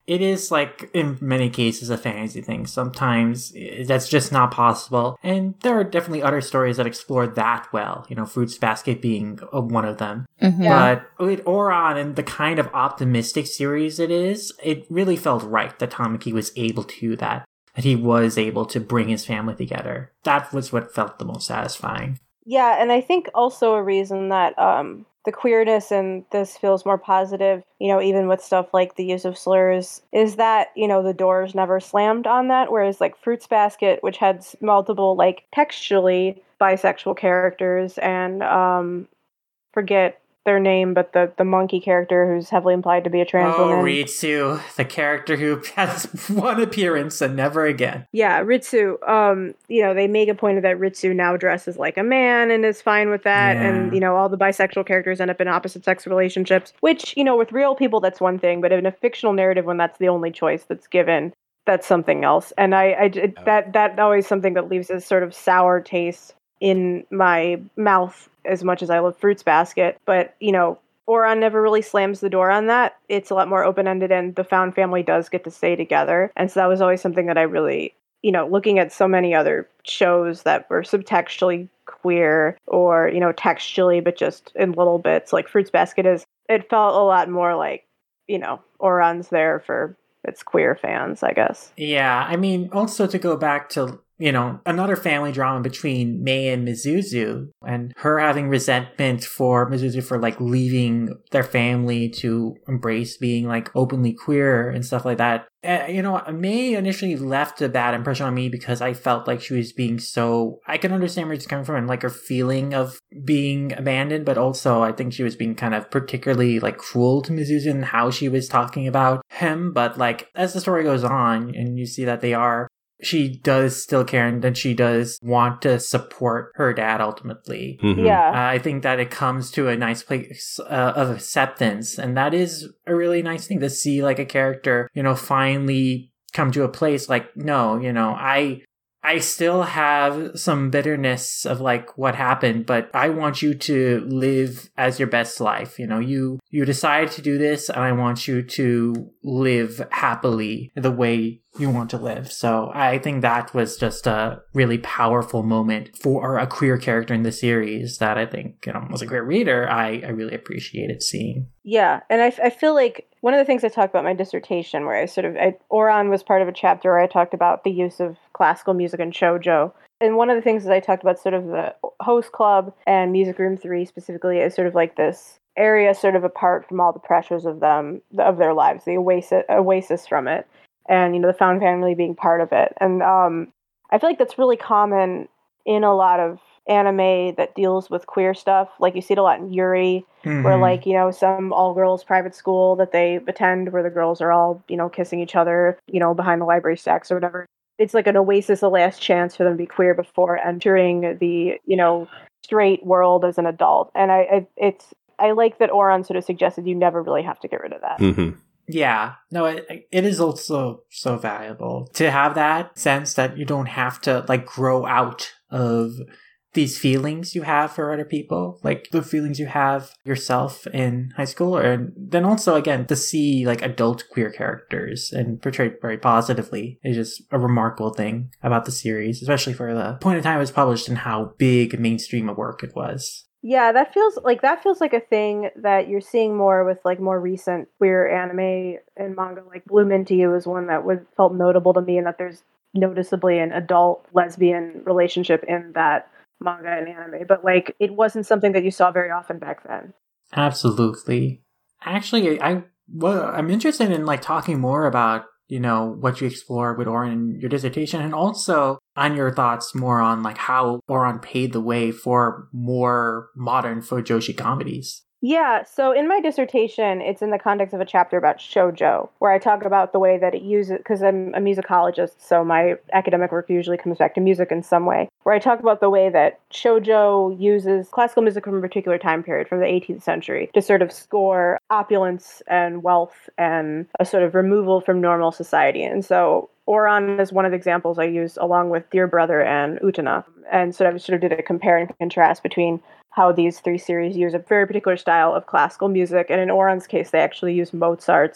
it is like in many cases a fantasy thing. Sometimes that's just not possible. And there are definitely other stories that explore that well, you know, Fruits Basket being one of them. Mm-hmm. But with Ouran and the kind of optimistic series it is, it really felt right that Tamaki was able to do that. That he was able to bring his family together. That was what felt the most satisfying. Yeah, and I think also a reason that um, the queerness in this feels more positive, you know, even with stuff like the use of slurs, is that, you know, the doors never slammed on that, whereas like Fruits Basket, which had multiple, like, textually bisexual characters, and um, forget their name, but the, the monkey character who's heavily implied to be a trans oh, woman. Ritsu, the character who has one appearance and never again. Yeah, Ritsu. Um, you know, they make a point of that Ritsu now dresses like a man and is fine with that. Yeah. And, you know, all the bisexual characters end up in opposite sex relationships, which, you know, with real people, that's one thing. But in a fictional narrative, when that's the only choice that's given, that's something else. And I, I it, that, that always something that leaves a sort of sour taste in my mouth as much as I love Fruits Basket. But, you know, Ouran never really slams the door on that. It's a lot more open-ended, and the found family does get to stay together. And so that was always something that I really, you know, looking at so many other shows that were subtextually queer or, you know, textually, but just in little bits, like Fruits Basket is, it felt a lot more like, you know, Ouran's there for its queer fans, I guess. Yeah, I mean, also to go back to, you know, another family drama between Mei and Mizuzu, and her having resentment for Mizuzu for, like, leaving their family to embrace being, like, openly queer and stuff like that. Uh, you know, Mei initially left a bad impression on me because I felt like she was being so... I can understand where she's coming from and, like, her feeling of being abandoned, but also I think she was being kind of particularly, like, cruel to Mizuzu and how she was talking about him. But, like, as the story goes on and you see that they are... she does still care, and then she does want to support her dad ultimately. Mm-hmm. Yeah. Uh, I think that it comes to a nice place uh, of acceptance, and that is a really nice thing to see, like, a character, you know, finally come to a place like, no, you know, I... I still have some bitterness of, like, what happened, but I want you to live as your best life. You know, you, you decided to do this, and I want you to live happily the way you want to live. So I think that was just a really powerful moment for a queer character in the series that I think, you know, as a queer reader, I, I really appreciated seeing. Yeah, and I, I feel like one of the things I talked about in my dissertation, where I sort of, I, Ouran was part of a chapter where I talked about the use of classical music in shoujo. And one of the things that I talked about sort of the host club and Music Room three specifically is sort of like this area sort of apart from all the pressures of them, of their lives, the oasis, oasis from it. And, you know, the found family being part of it. And um, I feel like that's really common in a lot of anime that deals with queer stuff. Like, you see it a lot in Yuri, mm-hmm. where, like, you know, some all-girls private school that they attend where the girls are all, you know, kissing each other, you know, behind the library stacks or whatever. It's like an oasis, a last chance for them to be queer before entering the, you know, straight world as an adult. And I, I it's I like that Ouran sort of suggested you never really have to get rid of that. Mm-hmm. Yeah, no, it, it is also so valuable to have that sense that you don't have to, like, grow out of these feelings you have for other people, like the feelings you have yourself in high school, and then also, again, to see, like, adult queer characters and portrayed very positively is just a remarkable thing about the series, especially for the point in time it was published and how big mainstream a work it was. Yeah, that feels like that feels like a thing that you're seeing more with, like, more recent queer anime and manga. Like, Bloom Into You is one that was felt notable to me, and that there's noticeably an adult lesbian relationship in that manga and anime. But, like, it wasn't something that you saw very often back then. Absolutely. Actually, I well, I'm interested in, like, talking more about, you know, what you explore with Ouran in your dissertation, and also on your thoughts more on, like, how Ouran paved the way for more modern fujoshi comedies. Yeah, so in my dissertation, it's in the context of a chapter about shoujo, where I talk about the way that it uses, because I'm a musicologist, so my academic work usually comes back to music in some way, where I talk about the way that shoujo uses classical music from a particular time period, from the eighteenth century, to sort of score opulence and wealth and a sort of removal from normal society. And so Ouran is one of the examples I use along with Dear Brother and Utena. And so I sort of did a compare and contrast between how these three series use a very particular style of classical music. And in Ouran's case, they actually use Mozart's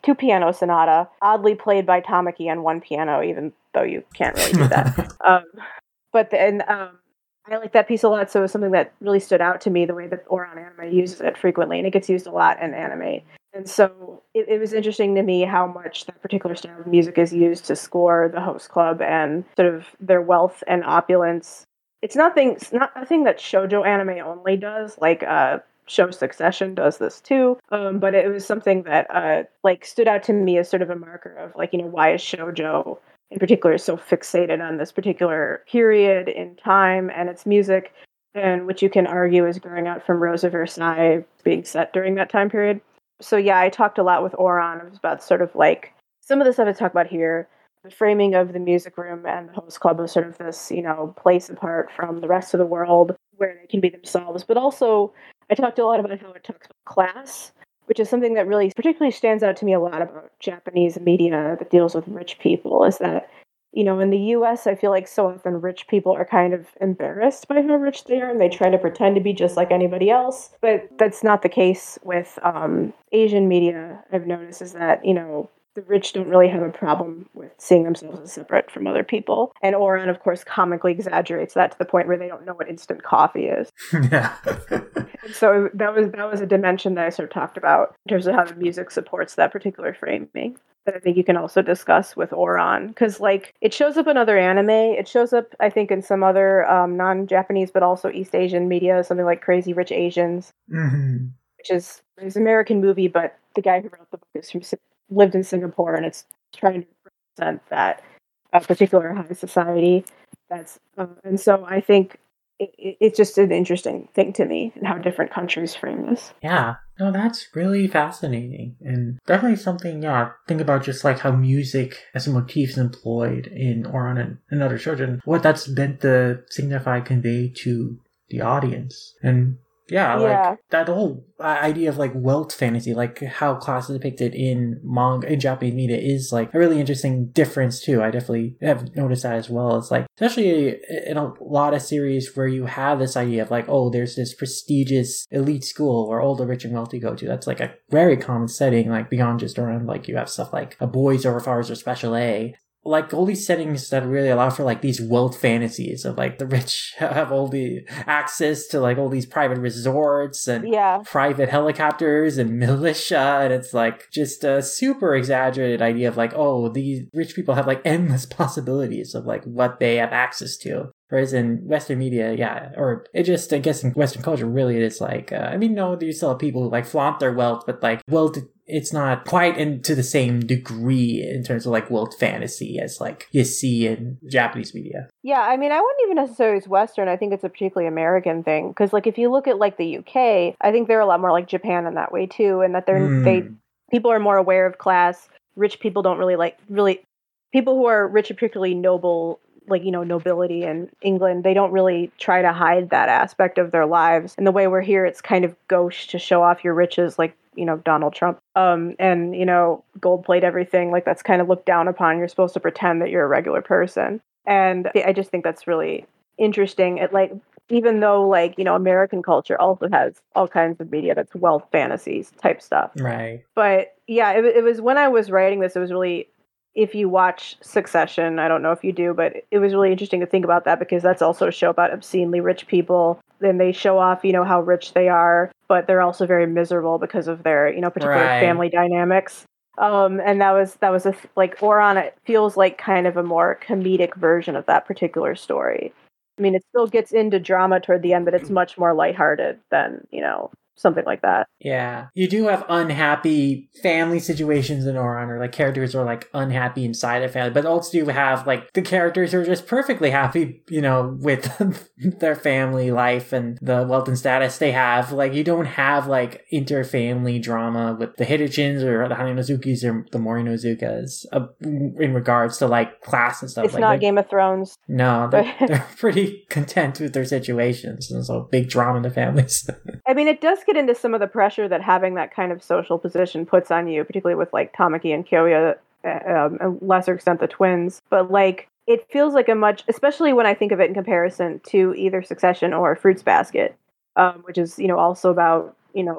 two piano sonata, oddly played by Tamaki on one piano, even though you can't really do that. um, but then um, I like that piece a lot, so it was something that really stood out to me, the way that Ouran Anime uses it frequently, and it gets used a lot in anime. And so it, it was interesting to me how much that particular style of music is used to score the host club and sort of their wealth and opulence. It's nothing, it's not a thing that shoujo anime only does, like uh, show Succession does this too, um, but it was something that uh, like stood out to me as sort of a marker of like, you know, why is shoujo in particular so fixated on this particular period in time and its music, and which you can argue is growing out from Rose of Versailles being set during that time period. So yeah, I talked a lot with Ouran about sort of like some of the stuff I talk about here. The framing of the music room and the host club was sort of this, you know, place apart from the rest of the world where they can be themselves. But also, I talked a lot about how it talks about class, which is something that really particularly stands out to me a lot about Japanese media that deals with rich people, is that, you know, in the U S, I feel like so often rich people are kind of embarrassed by how rich they are, and they try to pretend to be just like anybody else. But that's not the case with um, Asian media, I've noticed, is that, you know, the rich don't really have a problem with seeing themselves as separate from other people. And Ouran, of course, comically exaggerates that to the point where they don't know what instant coffee is. Yeah. And so that was that was a dimension that I sort of talked about in terms of how the music supports that particular framing, that I think you can also discuss with Ouran. Because, like, it shows up in other anime. It shows up, I think, in some other um, non-Japanese, but also East Asian media, something like Crazy Rich Asians, Mm-hmm. which is it's an American movie, but the guy who wrote the book is from lived in Singapore, and it's trying to represent that uh, particular high society. That's uh, and so I think it, it, it's just an interesting thing to me and how different countries frame this. Yeah. No, that's really fascinating. And definitely something, yeah, think about just like how music as a motif is employed in Ouran and, and other children, what that's meant to signify, convey to the audience. And yeah, Yeah. like that whole idea of like wealth fantasy, like how class is depicted in manga, in Japanese media, is like a really interesting difference too. I definitely have noticed that as well. It's like, especially in a lot of series where you have this idea of like, oh, there's this prestigious elite school where all the rich and wealthy go to. That's like a very common setting, like beyond just around, like you have stuff like a Boys Over Flowers or Special A. Like all these settings that really allow for like these wealth fantasies of like the rich have all the access to like all these private resorts and Yeah. private helicopters and militia, and it's like just a super exaggerated idea of like, oh, these rich people have like endless possibilities of like what they have access to. Whereas in Western media, yeah, or it just, I guess in Western culture, really it is like, uh, I mean, no, you still have people who like flaunt their wealth, but like wealth, it's not quite in, to the same degree in terms of like wealth fantasy as like you see in Japanese media. Yeah, I mean, I wouldn't even necessarily use Western. I think it's a particularly American thing. Because, like, if you look at, like, the U K, I think they're a lot more like Japan in that way, too. And that they're, Mm. they, people are more aware of class. Rich people don't really, like, really, people who are rich and particularly noble, like, you know, nobility in England, they don't really try to hide that aspect of their lives. And the way we're here, it's kind of gauche to show off your riches, like, you know, Donald Trump, um, and, you know, gold plate everything. Like, that's kind of looked down upon. You're supposed to pretend that you're a regular person. And I just think that's really interesting. It, like, even though, like, you know, American culture also has all kinds of media that's wealth fantasies type stuff. Right. But yeah, it, it was when I was writing this, it was really, if you watch Succession, I don't know if you do, but it was really interesting to think about that, because that's also a show about obscenely rich people. Then they show off, you know, how rich they are, but they're also very miserable because of their, you know, particular Right. family dynamics. Um, and that was, that was a, like, Ouran, it feels like kind of a more comedic version of that particular story. I mean, it still gets into drama toward the end, but it's much more lighthearted than, you know, something like that. Yeah. You do have unhappy family situations in Ouran, or like characters who are like unhappy inside a family, but also you have like the characters who are just perfectly happy, you know, with their family life and the wealth and status they have. Like, you don't have like inter-family drama with the Hitachins or the Hanenozukis or the Morinozukas uh, in regards to like class and stuff. It's like not that. Game of Thrones. No, they're, they're pretty content with their situations, and so big drama in the families. I mean, it does get into some of the pressure that having that kind of social position puts on you, particularly with like Tamaki and Kyoya, um, a lesser extent the twins. But like, it feels like a much, especially when I think of it in comparison to either Succession or Fruits Basket, um, which is, you know, also about, you know,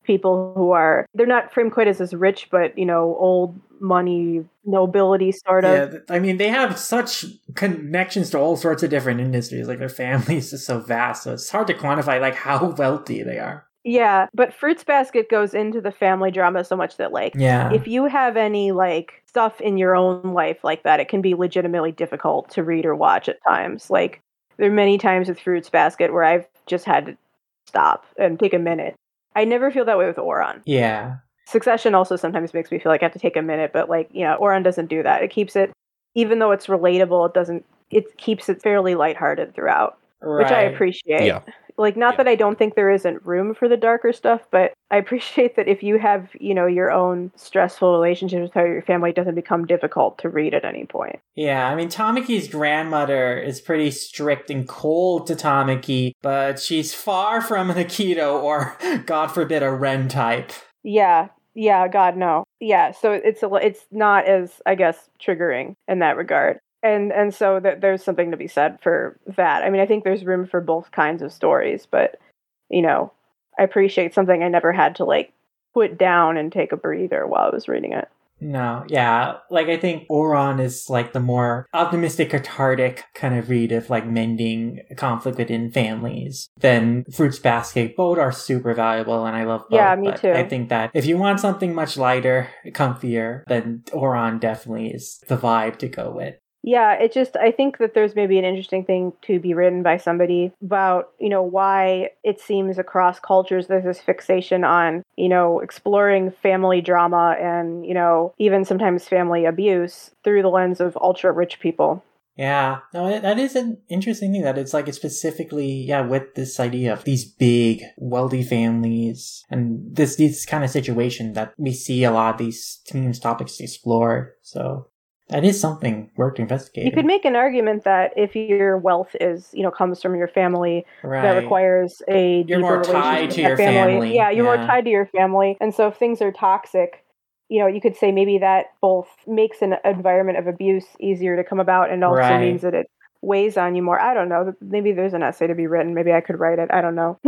people who are, they're not framed quite as as rich, but, you know, old money nobility sort of. Yeah, th- I mean, they have such connections to all sorts of different industries. Like their families is so vast, so it's hard to quantify like how wealthy they are. Yeah, but Fruits Basket goes into the family drama so much that, like, Yeah. if you have any, like, stuff in your own life like that, it can be legitimately difficult to read or watch at times. Like, there are many times with Fruits Basket where I've just had to stop and take a minute. I never feel that way with Oran. Yeah. Succession also sometimes makes me feel like I have to take a minute, but, like, you know, Oran doesn't do that. It keeps it, even though it's relatable, it doesn't, it keeps it fairly lighthearted throughout, Right. which I appreciate. Yeah. Like, not Yeah. that I don't think there isn't room for the darker stuff, but I appreciate that if you have, you know, your own stressful relationships with how your family, doesn't become difficult to read at any point. Yeah, I mean, Tamaki's grandmother is pretty strict and cold to Tamaki, but she's far from an Akito or, God forbid, a Ren type. Yeah, yeah, God, no. Yeah, so it's a, it's not as, I guess, triggering in that regard. And and so that there's something to be said for that. I mean, I think there's room for both kinds of stories, but, you know, I appreciate something I never had to, like, put down and take a breather while I was reading it. No, yeah, like I think Oran is like the more optimistic, cathartic kind of read of like mending conflict within families than Fruits Basket. Both are super valuable and I love both. Yeah, me but too. I think that if you want something much lighter, comfier, then Oran definitely is the vibe to go with. Yeah, it just, I think that there's maybe an interesting thing to be written by somebody about, you know, why it seems across cultures there's this fixation on, you know, exploring family drama and, you know, even sometimes family abuse through the lens of ultra rich people. Yeah, no, that- that is an interesting thing that it's like it's specifically, yeah, with this idea of these big, wealthy families and this, this kind of situation that we see a lot of these themes, topics explored. So that is something worth investigating. You could make an argument that if your wealth is, you know, comes from your family, right. that requires a You're deeper more relationship tied with to that your family. Yeah, you're Yeah. more tied to your family. And so if things are toxic, you know, you could say maybe that both makes an environment of abuse easier to come about and also Right. means that it weighs on you more. I don't know. Maybe there's an essay to be written. Maybe I could write it. I don't know.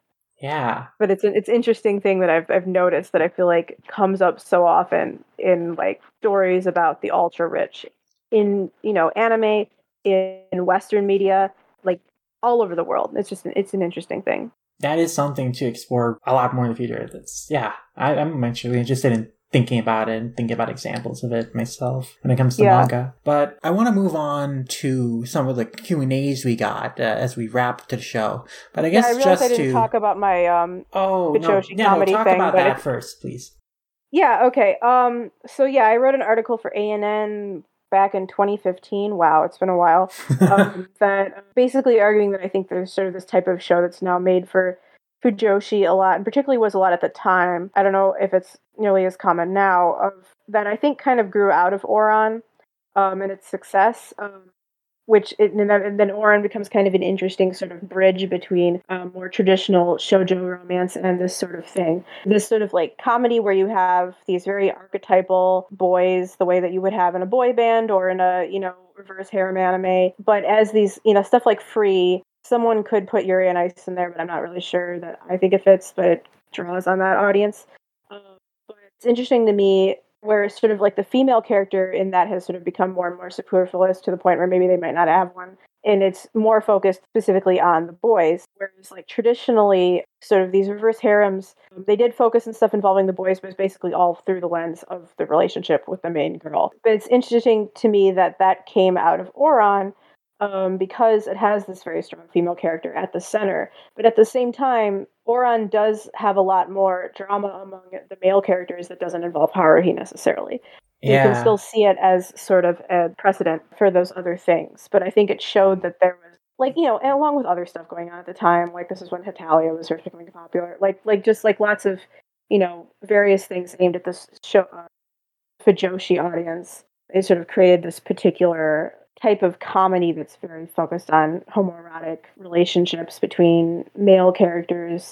Yeah. But it's an it's interesting thing that I've I've noticed that I feel like comes up so often in like stories about the ultra rich in, you know, anime, in Western media, like all over the world. It's just it's an interesting thing. That is something to explore a lot more in the future. That's yeah. I, I'm actually interested in thinking about it and thinking about examples of it myself when it comes to Yeah. manga. But I want to move on to some of the Q and A's we got uh, as we wrap to the show. But I guess Yeah, I realized just I didn't to talk about my um oh no, Bichoshi yeah, no, comedy talk thing, about but that it's- first, please. Yeah, okay. Um so yeah, I wrote an article for A N N back in twenty fifteen. Wow, it's been a while. Um, that basically arguing that I think there's sort of this type of show that's now made for Fujoshi a lot, and particularly was a lot at the time. I don't know if it's nearly as common now, of that I think kind of grew out of Oran um, and its success, um, which it, and, then, and then Oran becomes kind of an interesting sort of bridge between um, more traditional shoujo romance and this sort of thing. This sort of like comedy where you have these very archetypal boys, the way that you would have in a boy band or in a, you know, reverse harem anime, but as these, you know, stuff like Free. Someone could put Yuri on Ice in there, but I'm not really sure that I think it fits, but it draws on that audience. Um, but it's interesting to me where sort of like the female character in that has sort of become more and more superfluous to the point where maybe they might not have one. And it's more focused specifically on the boys, whereas like traditionally sort of these reverse harems, they did focus on stuff involving the boys, but it's basically all through the lens of the relationship with the main girl. But it's interesting to me that that came out of Oran, Um, because it has this very strong female character at the center. But at the same time, Oran does have a lot more drama among the male characters that doesn't involve Haruhi necessarily. You Yeah. can still see it as sort of a precedent for those other things. But I think it showed that there was, like, you know, and along with other stuff going on at the time, like this is when Hetalia was sort of becoming popular, like, like just like lots of, you know, various things aimed at this show, uh, Fujoshi audience. It sort of created this particular type of comedy that's very focused on homoerotic relationships between male characters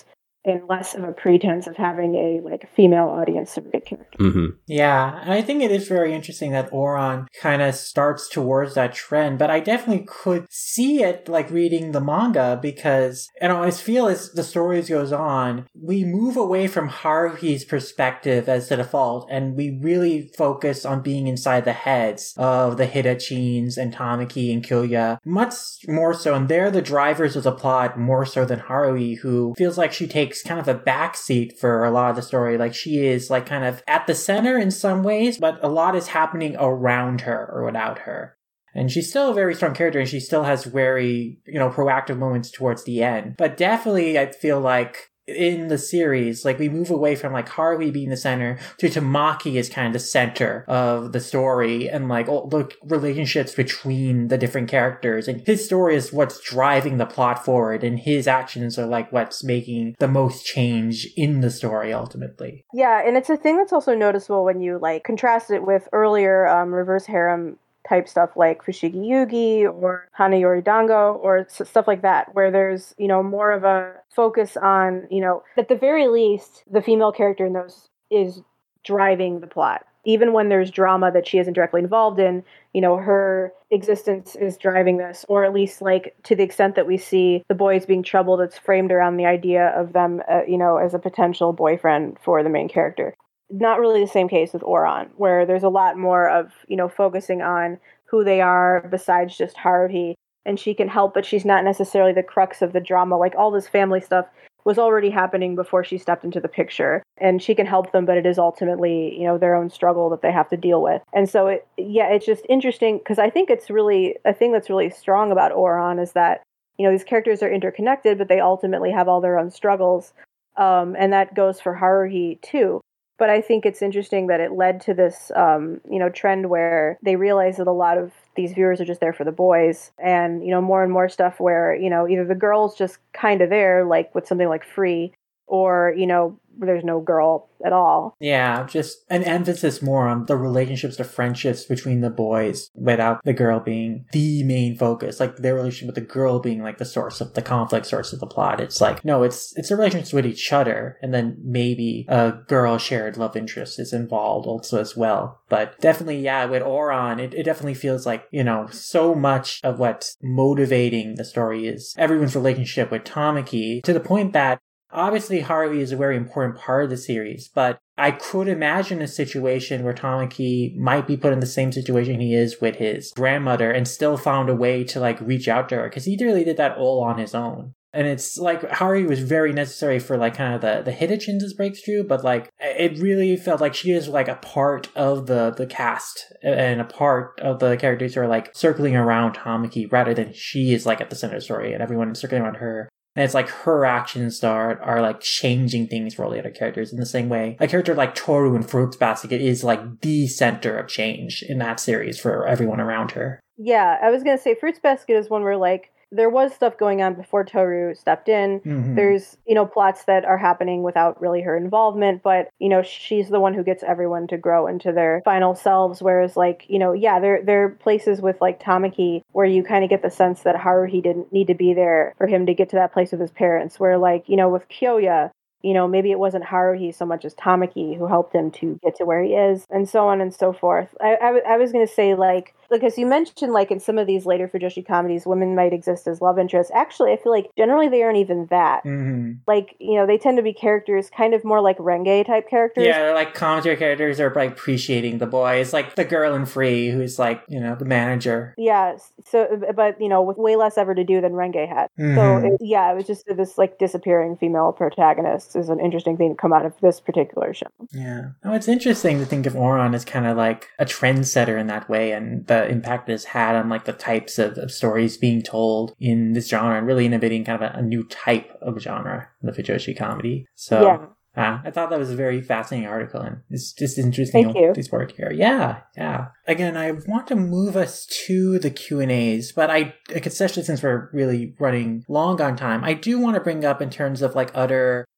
and less of a pretense of having a like female audience surrogate character. Mm-hmm. Yeah, and I think it is very interesting that Ouran kind of starts towards that trend, but I definitely could see it like reading the manga because, you know, I feel as the stories goes on, we move away from Haruhi's perspective as the default, and we really focus on being inside the heads of the Hidachins and Tamaki and Kyoya, much more so, and they're the drivers of the plot more so than Haruhi, who feels like she takes kind of a backseat for a lot of the story. Like she is like kind of at the center in some ways, but a lot is happening around her or without her. And she's still a very strong character and she still has very, you know, proactive moments towards the end. But definitely I feel like in the series, like we move away from like Haruhi being the center to Tamaki is kind of the center of the story and like all the relationships between the different characters, and his story is what's driving the plot forward and his actions are like what's making the most change in the story ultimately. Yeah, and it's a thing that's also noticeable when you like contrast it with earlier um, reverse harem type stuff like Fushigi Yugi or Hanayori Dango or s- stuff like that, where there's, you know, more of a focus on, you know, at the very least, the female character in those is driving the plot. Even when there's drama that she isn't directly involved in, you know, her existence is driving this, or at least like to the extent that we see the boys being troubled, it's framed around the idea of them, uh, you know, as a potential boyfriend for the main character. Not really the same case with Ouran, where there's a lot more of, you know, focusing on who they are besides just Haruhi, and she can help, but she's not necessarily the crux of the drama. Like all this family stuff was already happening before she stepped into the picture, and she can help them, but it is ultimately, you know, their own struggle that they have to deal with. And so, it, yeah, it's just interesting because I think it's really a thing that's really strong about Ouran is that, you know, these characters are interconnected, but they ultimately have all their own struggles, um, and that goes for Haruhi too. But I think it's interesting that it led to this, um, you know, trend where they realize that a lot of these viewers are just there for the boys, and, you know, more and more stuff where, you know, either the girl's just kind of there, like with something like Free, or, you know, there's no girl at all. Yeah, just an emphasis more on the relationships, the friendships between the boys without the girl being the main focus. Like their relationship with the girl being like the source of the conflict, source of the plot. It's like, no, it's it's a relationship with each other. And then maybe a girl shared love interest is involved also as well. But definitely, yeah, with Ouran, it, it definitely feels like, you know, so much of what's motivating the story is everyone's relationship with Tamaki, to the point that obviously, Haruhi is a very important part of the series, but I could imagine a situation where Tamaki might be put in the same situation he is with his grandmother and still found a way to, like, reach out to her, because he really did that all on his own. And it's like, Haruhi was very necessary for, like, kind of the, the Hidachins' breakthrough, but, like, it really felt like she is, like, a part of the, the cast and a part of the characters who are, like, circling around Tamaki rather than she is, like, at the center of the story and everyone is circling around her. And it's like her actions are, are like changing things for all the other characters in the same way. A character like Toru in Fruits Basket is like the center of change in that series for everyone around her. Yeah, I was going to say Fruits Basket is one where like there was stuff going on before Toru stepped in. Mm-hmm. There's, you know, plots that are happening without really her involvement, but, you know, she's the one who gets everyone to grow into their final selves. Whereas, like, you know, yeah, there, there are places with, like, Tamaki where you kind of get the sense that Haruhi didn't need to be there for him to get to that place with his parents. Where, like, you know, with Kyoya, you know, maybe it wasn't Haruhi so much as Tamaki who helped him to get to where he is, and so on and so forth. I, I, I was going to say, like, because you mentioned, like, in some of these later Fujoshi comedies, women might exist as love interests. Actually, I feel like generally they aren't even that. Mm-hmm. Like, you know, they tend to be characters kind of more like Renge type characters. Yeah, they're like commentary characters are like appreciating the boy. It's like the girl in Free who's like, you know, the manager. Yeah, so, but, you know, with way less ever to do than Renge had. Mm-hmm. So, it, yeah, it was just this, like, disappearing female protagonist is an interesting thing to come out of this particular show. Yeah. Oh, it's interesting to think of Ouran as kind of like a trendsetter in that way, and the impact it has had on like the types of, of stories being told in this genre, and really innovating kind of a, a new type of genre in the Fujoshi comedy. So yeah. Uh, I thought that was a very fascinating article, and it's just interesting. Thank you. These work here. Yeah, yeah. Again, I want to move us to the Q and A's, but I, especially since we're really running long on time, I do want to bring up in terms of like other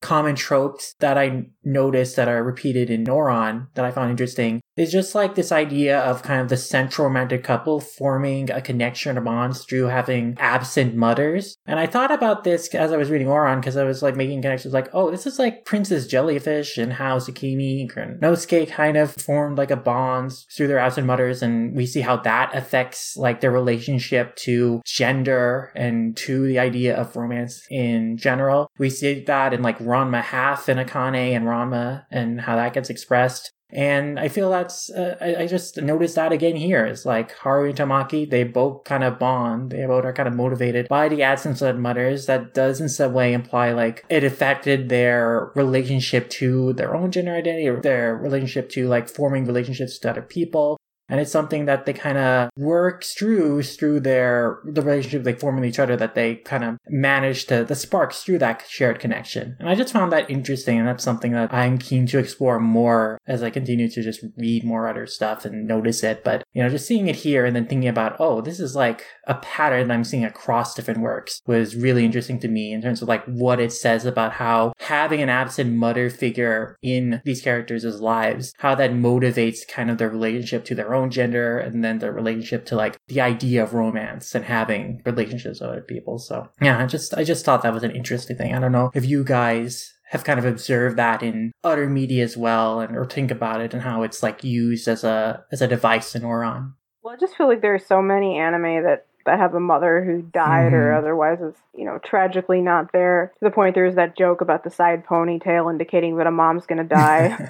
common tropes that I noticed that are repeated in Ouran that I found interesting is just like this idea of kind of the central romantic couple forming a connection or bonds through having absent mothers. And I thought about this as I was reading Ouran because I was like making connections like, oh, this is like Princess Jellyfish and how Tsukimi and Nosuke kind of formed like a bond through their absent mothers, and we see how that affects like their relationship to gender and to the idea of romance in general. We see that in like Ranma half in Akane and Ranma and how that gets expressed. And I feel that's, uh, I, I just noticed that again here. It's like Haru and Tamaki, they both kind of bond. They both are kind of motivated by the absence of mothers. That does in some way imply like it affected their relationship to their own gender identity or their relationship to like forming relationships to other people. And it's something that they kind of work through, through their, the relationship they form with each other, that they kind of manage to, the sparks through that shared connection. And I just found that interesting, and that's something that I'm keen to explore more as I continue to just read more other stuff and notice it. But, you know, just seeing it here and then thinking about, oh, this is like a pattern that I'm seeing across different works was really interesting to me in terms of like what it says about how having an absent mother figure in these characters' lives, how that motivates kind of their relationship to their own gender and then their relationship to like the idea of romance and having relationships with other people. So yeah, I just I just thought that was an interesting thing. I don't know if you guys have kind of observed that in other media as well, and or think about it and how it's like used as a as a device in Ouran. Well, I just feel like there's so many anime that that have a mother who died Mm-hmm. or otherwise is, you know, tragically not there, to the point there's that joke about the side ponytail indicating that a mom's gonna die.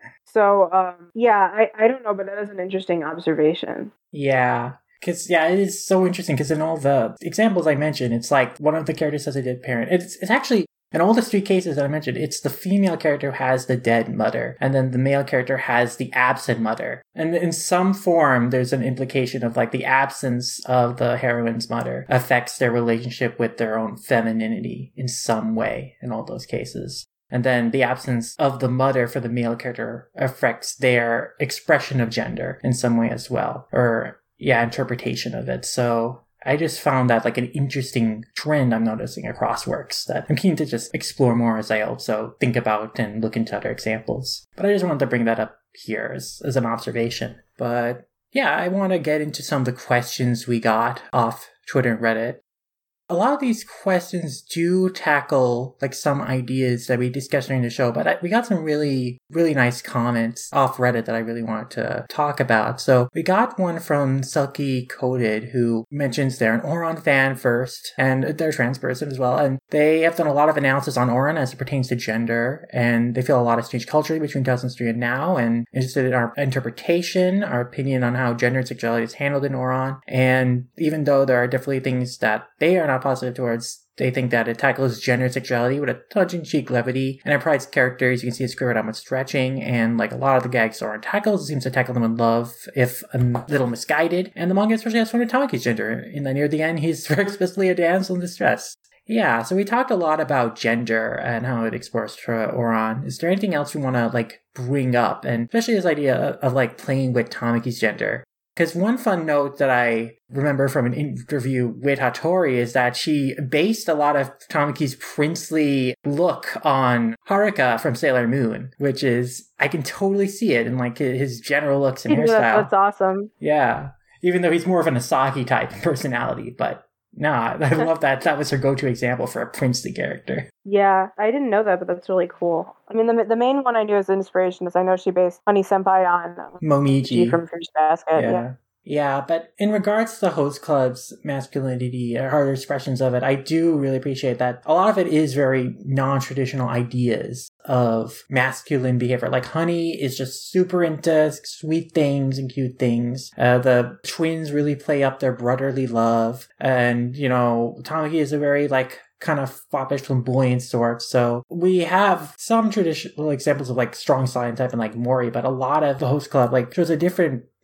So, um, yeah, I, I don't know, but that is an interesting observation. Yeah. Because, yeah, it is so interesting because in all the examples I mentioned, it's like one of the characters has a dead parent. It's, it's actually, in all the three cases that I mentioned, it's the female character who has the dead mother, and then the male character has the absent mother. And in some form, there's an implication of like the absence of the heroine's mother affects their relationship with their own femininity in some way in all those cases. And then the absence of the mother for the male character affects their expression of gender in some way as well. Or, yeah, interpretation of it. So I just found that like an interesting trend I'm noticing across works that I'm keen to just explore more as I also think about and look into other examples. But I just wanted to bring that up here as, as an observation. But yeah, I want to get into some of the questions we got off Twitter and Reddit. A lot of these questions do tackle like some ideas that we discussed during the show, but I, we got some really, really nice comments off Reddit that I really wanted to talk about. So we got one from Selkie Coded, who mentions they're an Ouran fan first, and they're a trans person as well, and they have done a lot of analysis on Ouran as it pertains to gender, and they feel a lot has changed culturally between two thousand three and now, and interested in our interpretation, our opinion on how gender and sexuality is handled in Ouran, and even though there are definitely things that they are not positive towards, they think that it tackles gender and sexuality with a tongue-in-cheek levity, and it provides characters you can see a script without much stretching, and like a lot of the gags Ouran tackles, it seems to tackle them in love, if a little misguided, and the manga especially has fun with Tamaki's gender. In the near the end, he's very explicitly a damsel in distress. Yeah, so we talked a lot about gender and how it explores for Ouran. Is there anything else we want to like bring up, and especially this idea of, of like playing with Tamaki's gender? Because one fun note that I remember from an interview with Hattori is that she based a lot of Tamaki's princely look on Haruka from Sailor Moon, which is, I can totally see it in like his general looks and Yeah, hairstyle. that's awesome. Yeah, even though he's more of an Asaki type personality, but nah, I love that. That was her go-to example for a princely character. Yeah, I didn't know that, but that's really cool. I mean, the the main one I knew as inspiration is I know she based Honey Senpai on uh, Momiji from Fruits Basket. Yeah. Yeah. Yeah, but in regards to the host club's masculinity or other expressions of it, I do really appreciate that a lot of it is very non-traditional ideas of masculine behavior. Like Honey is just super into sweet things and cute things. Uh, the twins really play up their brotherly love. And, you know, Tamaki is a very like kind of foppish, flamboyant sort. So we have some traditional examples of like strong silent type and like Mori, but a lot of the host club like shows a different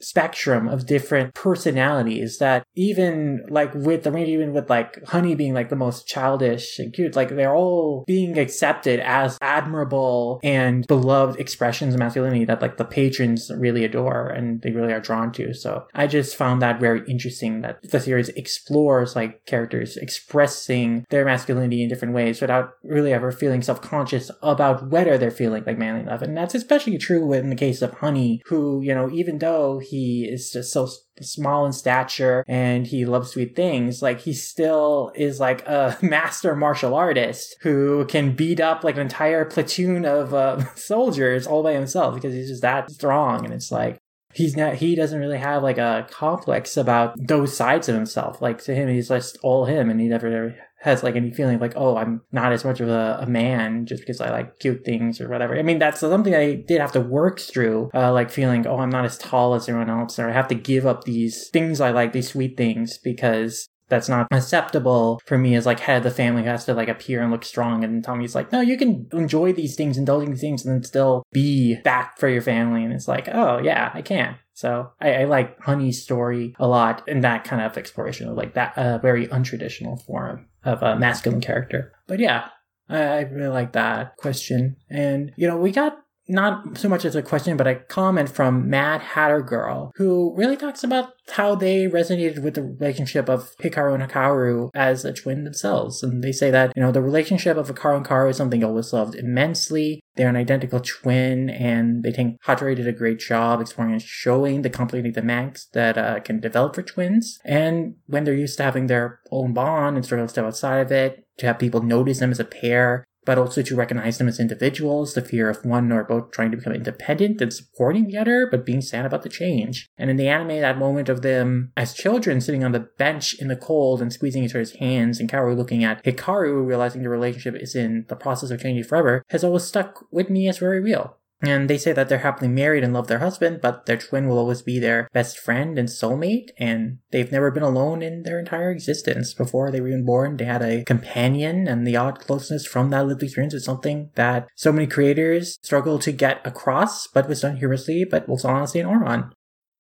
spectrum of different personalities that even like with, I mean, even with like Honey being like the most childish and cute, like they're all being accepted as admirable and beloved expressions of masculinity that like the patrons really adore and they really are drawn to. So I just found that very interesting that the series explores like characters expressing their masculinity in different ways without really ever feeling self-conscious about whether they're feeling like manly love. And that's especially true in the case of Honey, who, you know, even though he is just so small in stature and he loves sweet things, like he still is like a master martial artist who can beat up like an entire platoon of uh, soldiers all by himself because he's just that strong. And it's like, he's not, he doesn't really have like a complex about those sides of himself. Like to him, he's just all him, and he never has like any feeling like, oh, I'm not as much of a, a man just because I like cute things or whatever. I mean, that's something I did have to work through, uh, like feeling, oh, I'm not as tall as everyone else, or I have to give up these things I like, these sweet things, because that's not acceptable for me as like head of the family who has to like appear and look strong. And Tommy's like, no, you can enjoy these things, indulge in these things, and then still be back for your family. And it's like, oh yeah, I can. So I, I like Honey's story a lot, and that kind of exploration of like that uh, very untraditional form of a masculine character. But yeah, I, I really like that question. And, you know, we got not so much as a question, but a comment from Mad Hatter Girl, who really talks about how they resonated with the relationship of Hikaru and Hikaru as a twin themselves. And they say that, you know, the relationship of Hikaru and Hikaru is something they always loved immensely. They're an identical twin, and they think Hattori did a great job exploring and showing the complicated dynamics that uh, can develop for twins. And when they're used to having their own bond and sort of step outside of it, to have people notice them as a pair, but also to recognize them as individuals, the fear of one or both trying to become independent and supporting the other, but being sad about the change. And in the anime, that moment of them as children sitting on the bench in the cold and squeezing each other's hands, and Kaoru looking at Hikaru, realizing the relationship is in the process of changing forever, has always stuck with me as very real. And they say that they're happily married and love their husband, but their twin will always be their best friend and soulmate, and they've never been alone in their entire existence. Before they were even born, they had a companion, and the odd closeness from that lived experience is something that so many creators struggle to get across, but was done humorously, but also honestly in Ouran.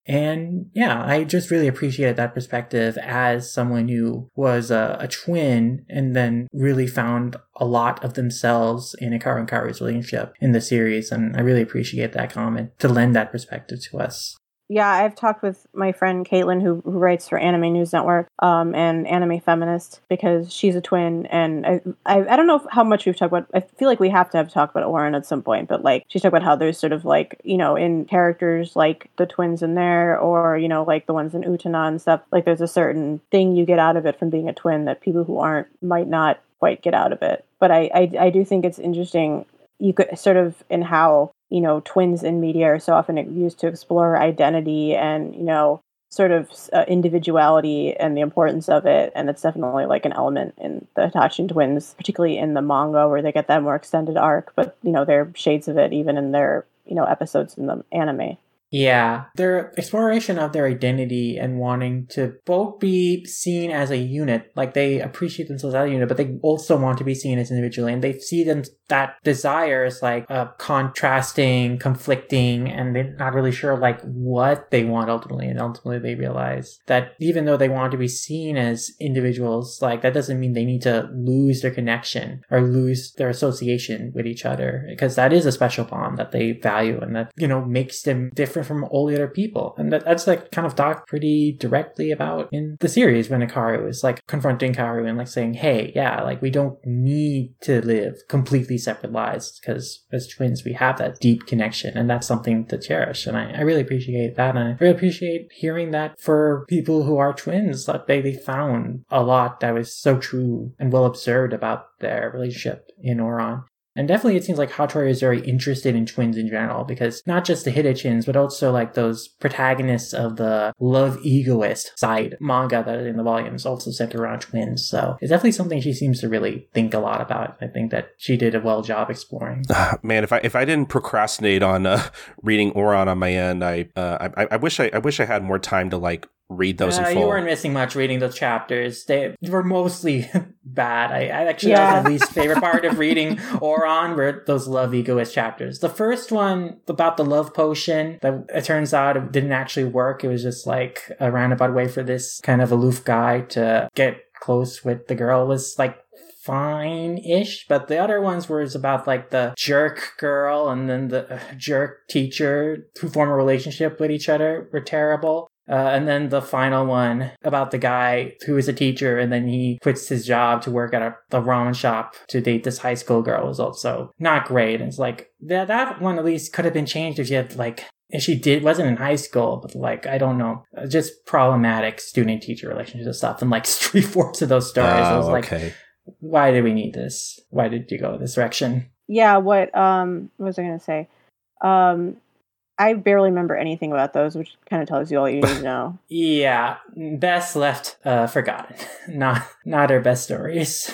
And yeah, I just really appreciated that perspective as someone who was a, a twin and then really found a lot of themselves in Hikaru and Kaoru's relationship in the series. And I really appreciate that comment to lend that perspective to us. Yeah, I've talked with my friend Caitlin, who who writes for Anime News Network, um, and Anime Feminist, because she's a twin, and I, I I don't know how much we've talked about. I feel like we have to have talked about Ouran at some point, but like she's talked about how there's sort of like, you know, in characters like the twins in there, or you know, like the ones in Utena and stuff. Like there's a certain thing you get out of it from being a twin that people who aren't might not quite get out of it. But I I, I do think it's interesting. You could sort of in how, you know, twins in media are so often used to explore identity and, you know, sort of uh, individuality and the importance of it. And it's definitely like an element in the Hitachin twins, particularly in the manga where they get that more extended arc. But, you know, there are shades of it even in their, you know, episodes in the anime. Yeah, their exploration of their identity and wanting to both be seen as a unit, like they appreciate themselves as a unit, but they also want to be seen as individually, and they see them that desire as like uh, contrasting, conflicting, and they're not really sure like what they want ultimately. And ultimately, they realize that even though they want to be seen as individuals, like that doesn't mean they need to lose their connection or lose their association with each other, because that is a special bond that they value and that, you know, makes them different from all the other people. And that, that's like kind of talked pretty directly about in the series when Hikaru is like confronting Kaoru and like saying, hey, yeah, like we don't need to live completely separate lives, because as twins we have that deep connection, and that's something to cherish. And I, I really appreciate that, and I really appreciate hearing that for people who are twins, that they, they found a lot that was so true and well observed about their relationship in Ouran. And definitely it seems like Hattori is very interested in twins in general, because not just the Hitachins, but also like those protagonists of the love egoist side manga that is in the volumes also centered around twins. So it's definitely something she seems to really think a lot about. I think that she did a well job exploring. Uh, man, if I if I didn't procrastinate on uh, reading Ouran on my end, I uh, I, I wish I, I wish I had more time to like read those Uh, in full. you weren't missing much reading those chapters. They were mostly bad. I, I actually, Yeah. that was my least favorite part of reading Oron were those love egoist chapters. The first one about the love potion, that it turns out it didn't actually work. It was just like a roundabout way for this kind of aloof guy to get close with the girl, was like fine-ish, but the other ones were about like the jerk girl and then the jerk teacher who form a relationship with each other were terrible. Uh, and then the final one about the guy who is a teacher and then he quits his job to work at a, the ramen shop to date this high school girl was also not great. And it's like, that, that one at least could have been changed if you had like, if she did, wasn't in high school, but like, I don't know, just problematic student-teacher relationships and stuff. And like three-fourths of those stories, I was Oh, like, okay. why did we need this? Why did you go this direction? Yeah, what um what was I gonna say? Um I barely remember anything about those, which kind of tells you all you need to know. Yeah, best left uh, forgotten. Not not our best stories.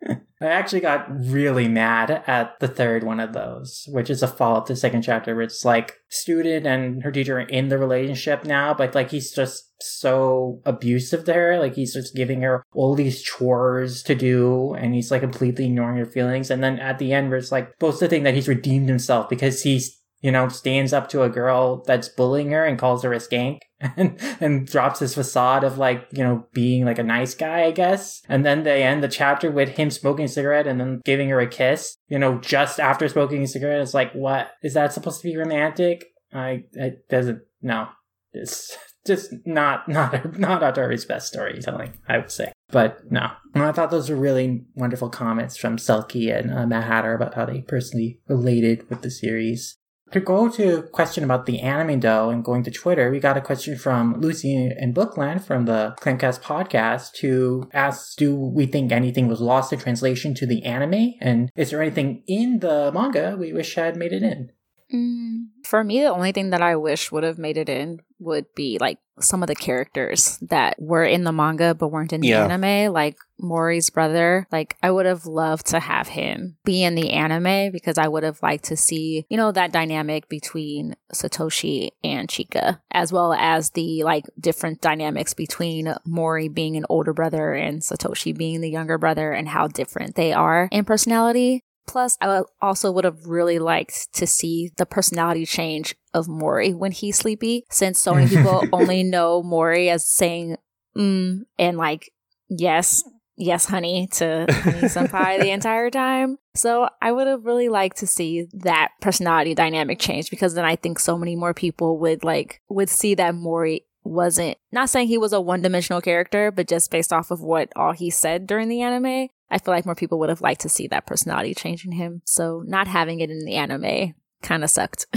I actually got really mad at the third one of those, which is a follow-up to the second chapter, where it's like student and her teacher are in the relationship now, but like he's just so abusive to her. Like he's just giving her all these chores to do, and he's like completely ignoring her feelings. And then at the end, where it's like supposed to think that he's redeemed himself because he's, you know, stands up to a girl that's bullying her and calls her a skank and, and drops his facade of like, you know, being like a nice guy, I guess. And then they end the chapter with him smoking a cigarette and then giving her a kiss, you know, just after smoking a cigarette. It's like, what? Is that supposed to be romantic? I, it doesn't, no. It's just not, not, not Atari's best storytelling, I would say. But no. And I thought those were really wonderful comments from Selkie and uh, Matt Hatter about how they personally related with the series. To go to a question about the anime, though, and going to Twitter, we got a question from Lucy and Bookland from the Clancast podcast, who asks, do we think anything was lost in translation to the anime? And is there anything in the manga we wish had made it in? Mm, for me, the only thing that I wish would have made it in would be like some of the characters that were in the manga but weren't in the Yeah. anime, like Mori's brother. Like I would have loved to have him be in the anime because I would have liked to see, you know, that dynamic between Satoshi and Chika, as well as the like different dynamics between Mori being an older brother and Satoshi being the younger brother and how different they are in personality. Plus, I also would have really liked to see the personality change of Mori when he's sleepy, since so many people only know Mori as saying, mm, and like, yes, yes, honey, to honey senpai the entire time. So I would have really liked to see that personality dynamic change, because then I think so many more people would like, would see that Mori wasn't, not saying he was a one-dimensional character, but just based off of what all he said during the anime, I feel like more people would have liked to see that personality change in him. So not having it in the anime kind of sucked.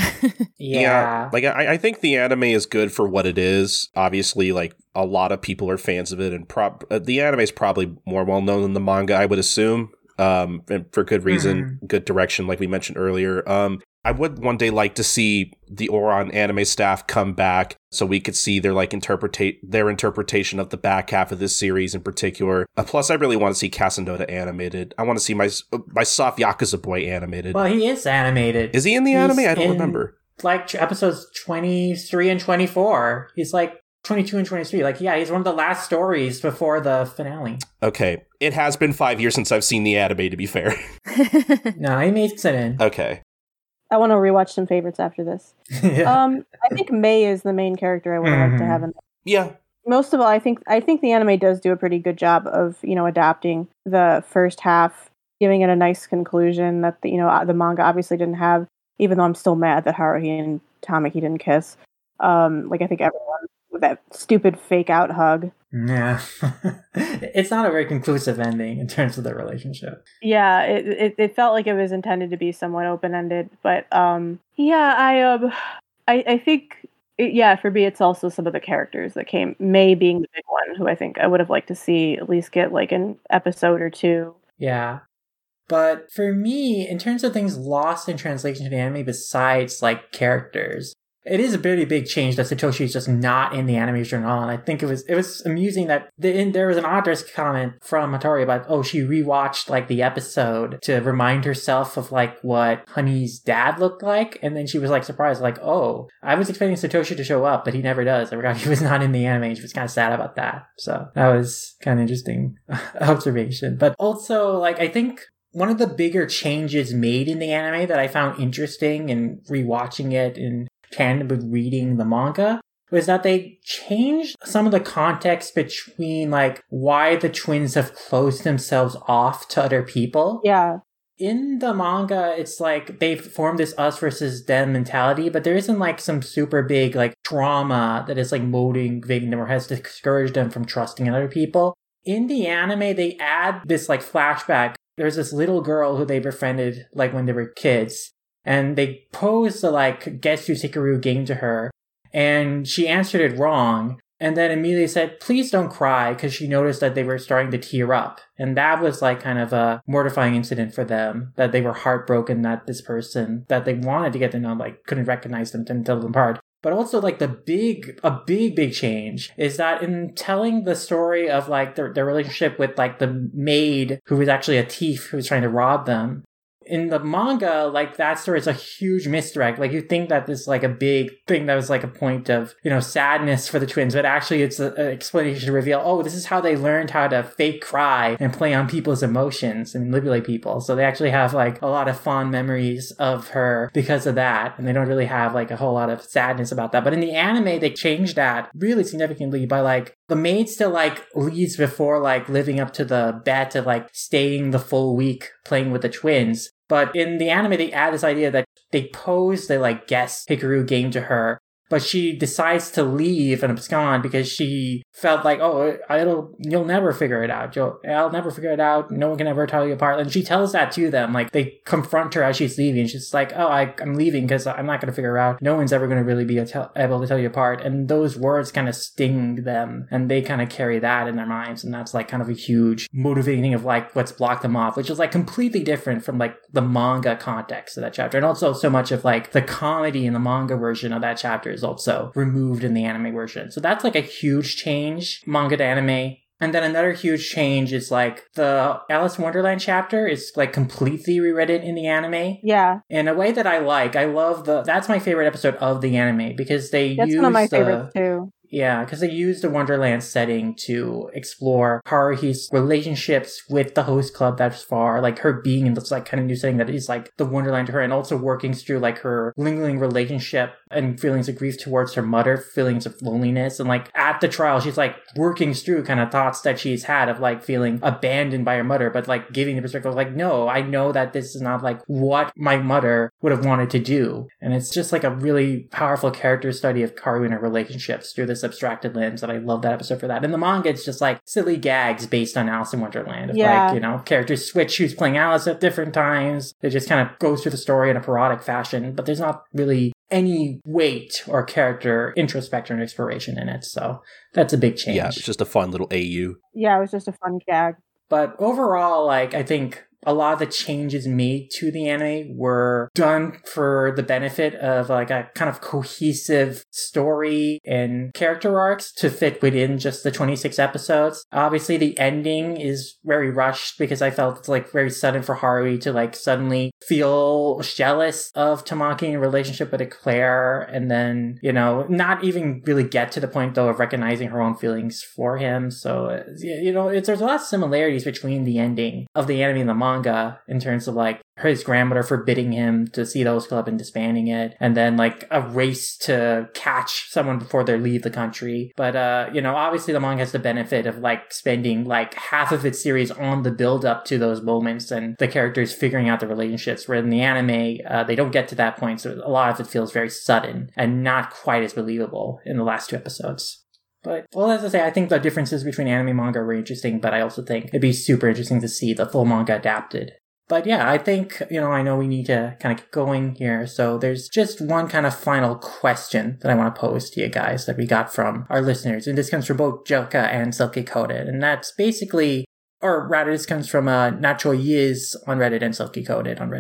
Yeah. Like, I, I think the anime is good for what it is. Obviously, like, a lot of people are fans of it, and prob- uh, the anime is probably more well-known than the manga, I would assume, um, and for good reason, Mm-hmm. good direction, like we mentioned earlier. Um, I would one day like to see the Oron anime staff come back so we could see their like interpretate their interpretation of the back half of this series in particular. Uh, plus, I really want to see Casanova animated. I want to see my my soft Yakuza boy animated. Well, he is animated. Is he in the He's anime? I don't in, remember. Like episodes twenty-three and twenty-four. He's like twenty-two and twenty-three. Like, yeah, he's one of the last stories before the finale. Okay. It has been five years since I've seen the anime, to be fair. No, he makes it in. Okay. I want to rewatch some favorites after this. Yeah. Um, I think May is the main character I would have liked to Mhm. have in. Yeah. Most of all, I think I think the anime does do a pretty good job of, you know, adapting the first half, giving it a nice conclusion that the, you know, the manga obviously didn't have. Even though I'm still mad that Haruhi and Tamaki didn't kiss. Um, like I think everyone with that stupid fake out hug. Yeah. It's not a very conclusive ending in terms of the relationship. Yeah, it, it it felt like it was intended to be somewhat open ended, but um, yeah, I um, I I think it, yeah, for me, it's also some of the characters that came. May being the big one, who I think I would have liked to see at least get like an episode or two. Yeah. But for me, in terms of things lost in translation to the anime besides like characters, it is a very big change that Satoshi is just not in the animation at all. And I think it was it was amusing that the, in, there was an author's comment from Hattori about, oh, she rewatched like the episode to remind herself of like what Honey's dad looked like. And then she was like surprised, like, oh, I was expecting Satoshi to show up, but he never does. I forgot he was not in the anime. She was kind of sad about that. So that was kind of interesting observation. But also, like, I think one of the bigger changes made in the anime that I found interesting in rewatching it in tandem with reading the manga was that they changed some of the context between like why the twins have closed themselves off to other people. Yeah. In the manga, it's like they've formed this us versus them mentality, but there isn't like some super big like drama that is like motivating them or has discouraged them from trusting in other people. In the anime, they add this like flashback. There's this little girl who they befriended like when they were kids, and they posed the like Guess Who's Hikaru game to her, and she answered it wrong. And then immediately said, please don't cry, because she noticed that they were starting to tear up. And that was like kind of a mortifying incident for them, that they were heartbroken that this person that they wanted to get to know, like couldn't recognize them, didn't tell them apart. But also like the big, a big, big change is that in telling the story of like their, their relationship with like the maid who was actually a thief who was trying to rob them, in the manga, like, that story is a huge misdirect. Like, you think that this is, like, a big thing that was, like, a point of, you know, sadness for the twins, but actually it's an explanation to reveal, oh, this is how they learned how to fake cry and play on people's emotions and manipulate people. So they actually have, like, a lot of fond memories of her because of that, and they don't really have, like, a whole lot of sadness about that. But in the anime, they changed that really significantly by, like, the maid still, like, leaves before, like, living up to the bet of, like, staying the full week playing with the twins. But in the anime, they add this idea that they pose the, like, Guess Hikaru game to her, but she decides to leave and abscond because she felt like, oh, it'll, you'll never figure it out. You'll, I'll never figure it out. No one can ever tell you apart. And she tells that to them. Like, they confront her as she's leaving. She's like, oh, I, I'm leaving because I'm not going to figure it out. No one's ever going to really be able to tell you apart. And those words kind of sting them. And they kind of carry that in their minds. And that's, like, kind of a huge motivating of, like, what's blocked them off, which is, like, completely different from, like, the manga context of that chapter. And also so much of, like, the comedy in the manga version of that chapter is also removed in the anime version. So that's, like, a huge change, manga to anime. And then another huge change is, like, the Alice in Wonderland chapter is, like, completely rewritten in the anime. Yeah. In a way that I like. I love the... That's my favorite episode of the anime, because they That's use one of my the, favorites, too. Yeah, because they used the Wonderland setting to explore Haruhi's relationships with the host club thus far, like her being in this like kind of new setting that is like the Wonderland to her, and also working through like her lingering relationship and feelings of grief towards her mother, feelings of loneliness, and like at the trial she's like working through kind of thoughts that she's had of like feeling abandoned by her mother, but like giving the perspective of like, no, I know that this is not like what my mother would have wanted to do. And it's just like a really powerful character study of Karu and her relationships through this abstracted lens, and I love that episode for that. In the manga, it's just like silly gags based on Alice in Wonderland. Of yeah. Like, you know, characters switch who's playing Alice at different times. It just kind of goes through the story in a parodic fashion, but there's not really any weight or character introspection or exploration in it. So that's a big change. Yeah, it's just a fun little A U. Yeah, it was just a fun gag. But overall, like, I think a lot of the changes made to the anime were done for the benefit of like a kind of cohesive story and character arcs to fit within just the twenty-six episodes. Obviously, the ending is very rushed because I felt it's like very sudden for Haruhi to like suddenly feel jealous of Tamaki in a relationship with Eclair, and then, you know, not even really get to the point though of recognizing her own feelings for him. So, you know, it's, there's a lot of similarities between the ending of the anime and the manga. manga in terms of like his grandmother forbidding him to see the host club and disbanding it, and then like a race to catch someone before they leave the country. But uh you know, obviously the manga has the benefit of like spending like half of its series on the build up to those moments and the characters figuring out the relationships, where in the anime uh, they don't get to that point, so a lot of it feels very sudden and not quite as believable in the last two episodes. But, well, as I say, I think the differences between anime and manga are very interesting, but I also think it'd be super interesting to see the full manga adapted. But yeah, I think, you know, I know we need to kind of get going here, so there's just one kind of final question that I want to pose to you guys that we got from our listeners, and this comes from both Joka and Silky Coded, and that's basically, or rather, this comes from uh, Nacho Yiz on Reddit and Silky Coded on Reddit.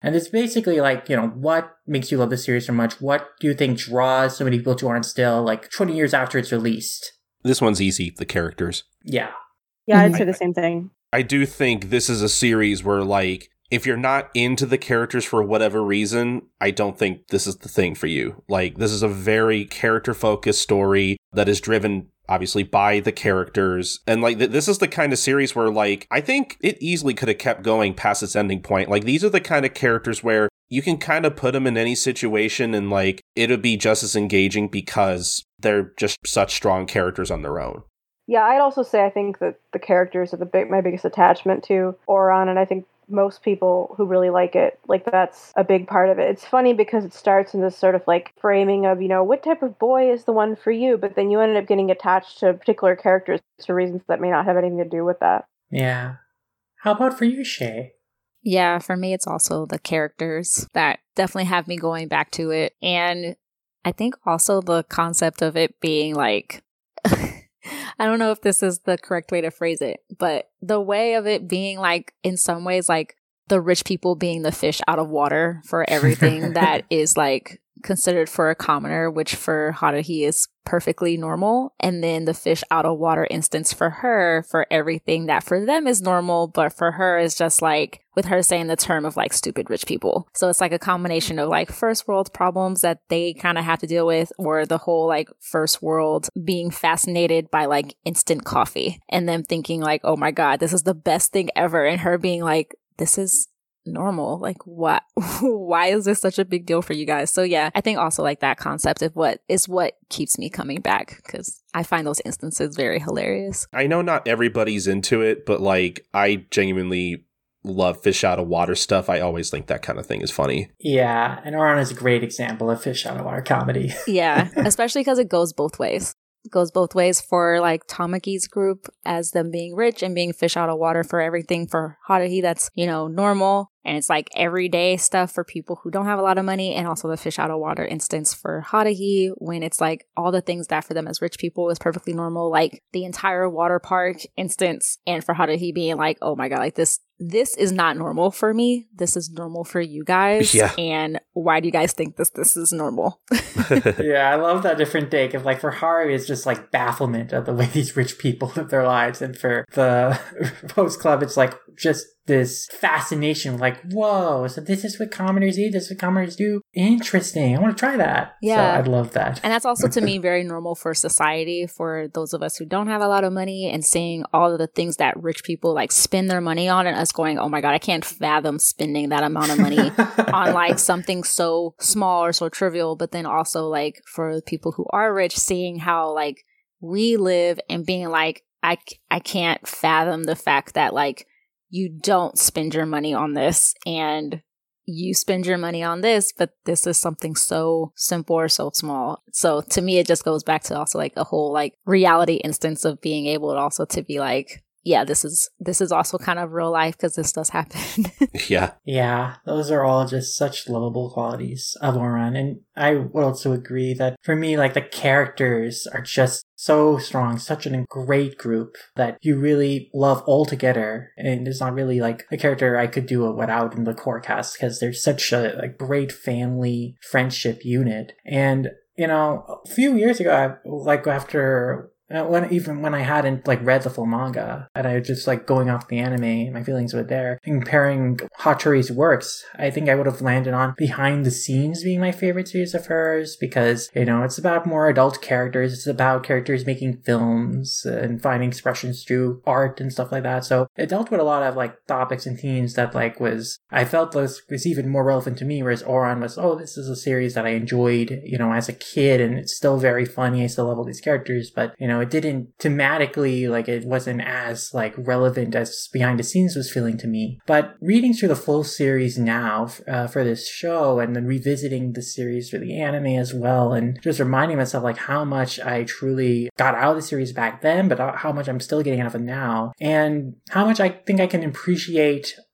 And it's basically like, you know, what makes you love the series so much? What do you think draws so many people to Oran still, like twenty years after it's released? This one's easy, the characters. Yeah. Yeah, I'd say I- the same thing. I do think this is a series where, like, if you're not into the characters for whatever reason, I don't think this is the thing for you. Like, this is a very character-focused story that is driven, obviously, by the characters. And, like, th- this is the kind of series where, like, I think it easily could have kept going past its ending point. Like, these are the kind of characters where you can kind of put them in any situation and, like, it'll be just as engaging because they're just such strong characters on their own. Yeah, I'd also say I think that the characters are the big, my biggest attachment to Oran, and I think most people who really like it, like that's a big part of it. It's funny because it starts in this sort of like framing of, you know, what type of boy is the one for you, but then you ended up getting attached to particular characters for reasons that may not have anything to do with that. Yeah. How about for you, Shay? Yeah, for me, it's also the characters that definitely have me going back to it. And I think also the concept of it being like, I don't know if this is the correct way to phrase it, but the way of it being like, in some ways, like the rich people being the fish out of water for everything that is like considered for a commoner, which for Haruhi is perfectly normal. And then the fish out of water instance for her for everything that for them is normal, but for her is just like, with her saying the term of like stupid rich people. So it's like a combination of like first world problems that they kind of have to deal with, or the whole like first world being fascinated by like instant coffee and them thinking like, oh my God, this is the best thing ever. And her being like, this is normal. Like, what? Why is this such a big deal for you guys? So yeah, I think also like that concept of what is what keeps me coming back, because I find those instances very hilarious. I know not everybody's into it, but like I genuinely love fish out of water stuff. I always think that kind of thing is funny. Yeah, and Oran is a great example of fish out of water comedy. Yeah, especially because it goes both ways. It goes both ways for like Tamaki's group as them being rich and being fish out of water for everything for Haruhi that's, you know, normal. And it's like everyday stuff for people who don't have a lot of money, and also the fish out of water instance for Haruhi when it's like all the things that for them as rich people is perfectly normal, like the entire water park instance, and for Haruhi being like, oh my God, like this this is not normal for me. This is normal for you guys. Yeah. And why do you guys think this this is normal? Yeah, I love that different take of like for Haruhi it's just like bafflement of the way these rich people live their lives, and for the Host Club it's like just this fascination, like, whoa, so this is what commoners eat, this is what commoners do. Interesting. I want to try that. Yeah. So I'd love that. And that's also to me very normal for society, for those of us who don't have a lot of money, and seeing all of the things that rich people like spend their money on, and us going, oh my God, I can't fathom spending that amount of money on like something so small or so trivial. But then also like for people who are rich, seeing how like we live and being like, I, I can't fathom the fact that like you don't spend your money on this, and you spend your money on this, but this is something so simple or so small. So to me, it just goes back to also like a whole like reality instance of being able to also to be like, yeah, this is this is also kind of real life because this does happen. Yeah. Yeah, those are all just such lovable qualities of Oran. And I would also agree that for me, like the characters are just so strong, such a great group that you really love all together. And it's not really like a character I could do without in the core cast, because they're such a, a great family friendship unit. And, you know, a few years ago, I, like after... Uh, when even when I hadn't like read the full manga, and I was just like going off the anime, my feelings were there. Comparing Hatori's works, I think I would have landed on Behind the Scenes being my favorite series of hers, because, you know, it's about more adult characters. It's about characters making films and finding expressions through art and stuff like that. So it dealt with a lot of like topics and themes that like was, I felt was, was even more relevant to me, whereas Oran was, oh, this is a series that I enjoyed, you know, as a kid, and it's still very funny. I still love all these characters, but, you know, it didn't thematically, like it wasn't as like relevant as Behind the Scenes was feeling to me. But reading through the full series now uh, for this show, and then revisiting the series for the anime as well, and just reminding myself like how much I truly got out of the series back then, but how much I'm still getting out of it now, and how much I think I can appreciate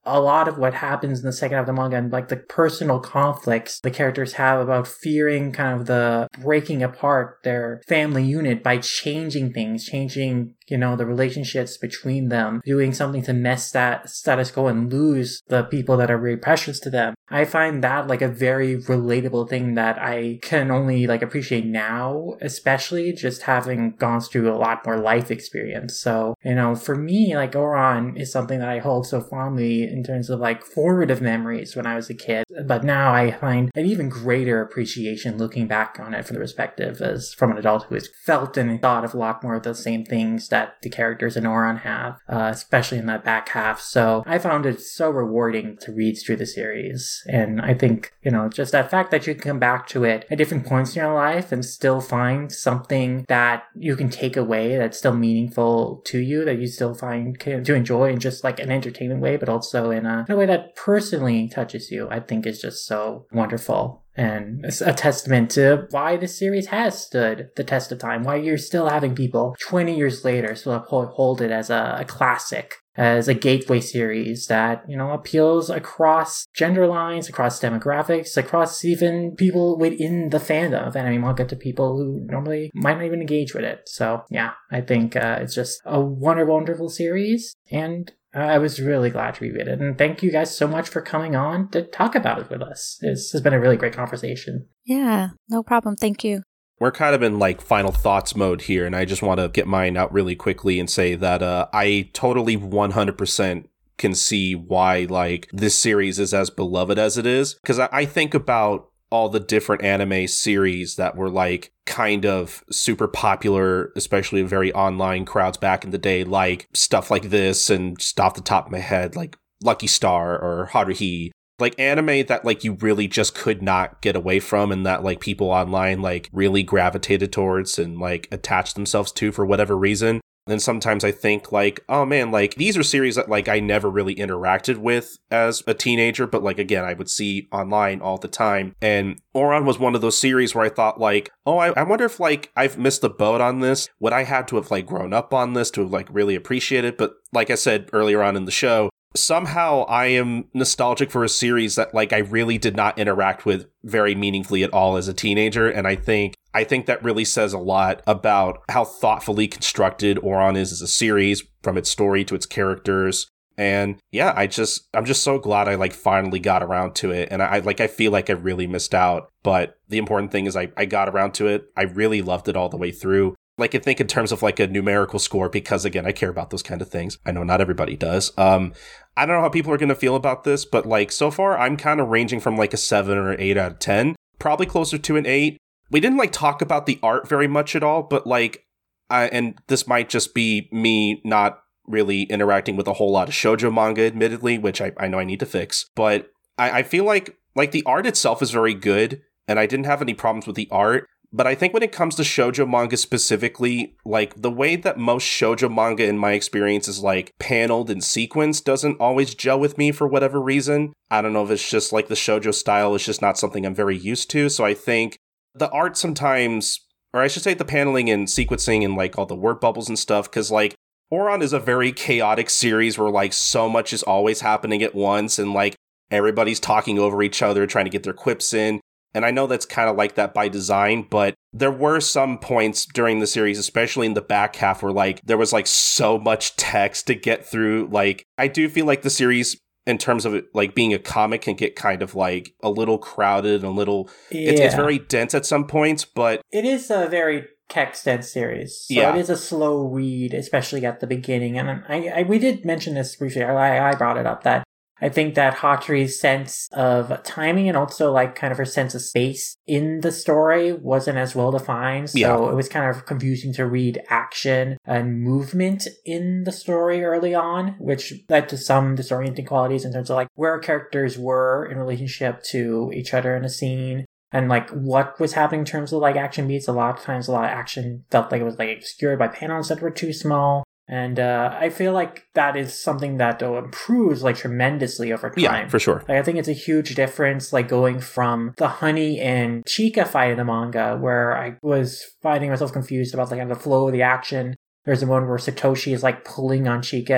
a lot of what happens in the second half of the manga and like the personal conflicts the characters have about fearing kind of the breaking apart their family unit by changing things, changing, you know, the relationships between them, doing something to mess that status quo and lose the people that are very precious to them. I find that like a very relatable thing that I can only like appreciate now, especially just having gone through a lot more life experience. So, you know, for me, like Ouran is something that I hold so fondly in terms of like formative memories when I was a kid. But now I find an even greater appreciation looking back on it from the perspective as from an adult who has felt and thought of a lot more of the same things that the characters in Ouran have, uh, especially in that back half. So I found it so rewarding to read through the series. And I think, you know, just that fact that you can come back to it at different points in your life and still find something that you can take away that's still meaningful to you, that you still find to enjoy in just like an entertainment way, but also in a, in a way that personally touches you, I think is just so wonderful. And it's a testament to why the series has stood the test of time, why you're still having people twenty years later still uphold it as a, a classic, as a gateway series that, you know, appeals across gender lines, across demographics, across even people within the fandom of anime manga to people who normally might not even engage with it. So yeah, I think uh, it's just a wonderful, wonderful series. And I was really glad to reread it. And thank you guys so much for coming on to talk about it with us. This has been a really great conversation. Yeah, no problem. Thank you. We're kind of in like final thoughts mode here, and I just want to get mine out really quickly and say that uh, I totally one hundred percent can see why like this series is as beloved as it is. Because I-, I think about all the different anime series that were like kind of super popular, especially in very online crowds back in the day, like stuff like this, and just off the top of my head, like Lucky Star or Haruhi. Like anime that like you really just could not get away from, and that like people online like really gravitated towards and like attached themselves to for whatever reason. And sometimes I think like, oh man, like these are series that like I never really interacted with as a teenager, but like again, I would see online all the time. And Ouran was one of those series where I thought like, oh, I, I wonder if like I've missed the boat on this. Would I had to have like grown up on this to have like really appreciate it? But like I said earlier on in the show, somehow I am nostalgic for a series that like I really did not interact with very meaningfully at all as a teenager. And I think I think that really says a lot about how thoughtfully constructed Ouran is as a series, from its story to its characters. And yeah, I just I'm just so glad I like finally got around to it. And I like I feel like I really missed out. But the important thing is I, I got around to it. I really loved it all the way through. Like, I think in terms of like a numerical score, because again, I care about those kind of things. I know not everybody does. Um, I don't know how people are going to feel about this, but like so far, I'm kind of ranging from like a seven or an eight out of ten, probably closer to an eight. We didn't like talk about the art very much at all, but like, I, and this might just be me not really interacting with a whole lot of shoujo manga, admittedly, which I, I know I need to fix. But I, I feel like like the art itself is very good, and I didn't have any problems with the art. But I think when it comes to shoujo manga specifically, like the way that most shoujo manga in my experience is like paneled and sequenced doesn't always gel with me for whatever reason. I don't know if it's just like the shoujo style is just not something I'm very used to. So I think the art sometimes, or I should say the paneling and sequencing and like all the word bubbles and stuff, because like Ouran is a very chaotic series where like so much is always happening at once and like everybody's talking over each other, trying to get their quips in. And I know that's kind of like that by design, but there were some points during the series, especially in the back half, where like there was like so much text to get through. Like, I do feel like the series, in terms of it, like being a comic, can get kind of like a little crowded, a little, yeah. it's, it's very dense at some points, but it is a very text dense series. So yeah. It is a slow read, especially at the beginning. And I, I we did mention this briefly. I, I brought it up that I think that Hatori's sense of timing and also like kind of her sense of space in the story wasn't as well defined. So yeah. It was kind of confusing to read action and movement in the story early on, which led to some disorienting qualities in terms of like where characters were in relationship to each other in a scene. And like what was happening in terms of like action beats. A lot of times a lot of action felt like it was like obscured by panels that were too small. And uh, I feel like that is something that uh, improves like tremendously over time. Yeah, for sure. Like, I think it's a huge difference, like going from the Honey and Chika fight in the manga, where I was finding myself confused about like the flow of the action. There's the one where Satoshi is like pulling on Chika, and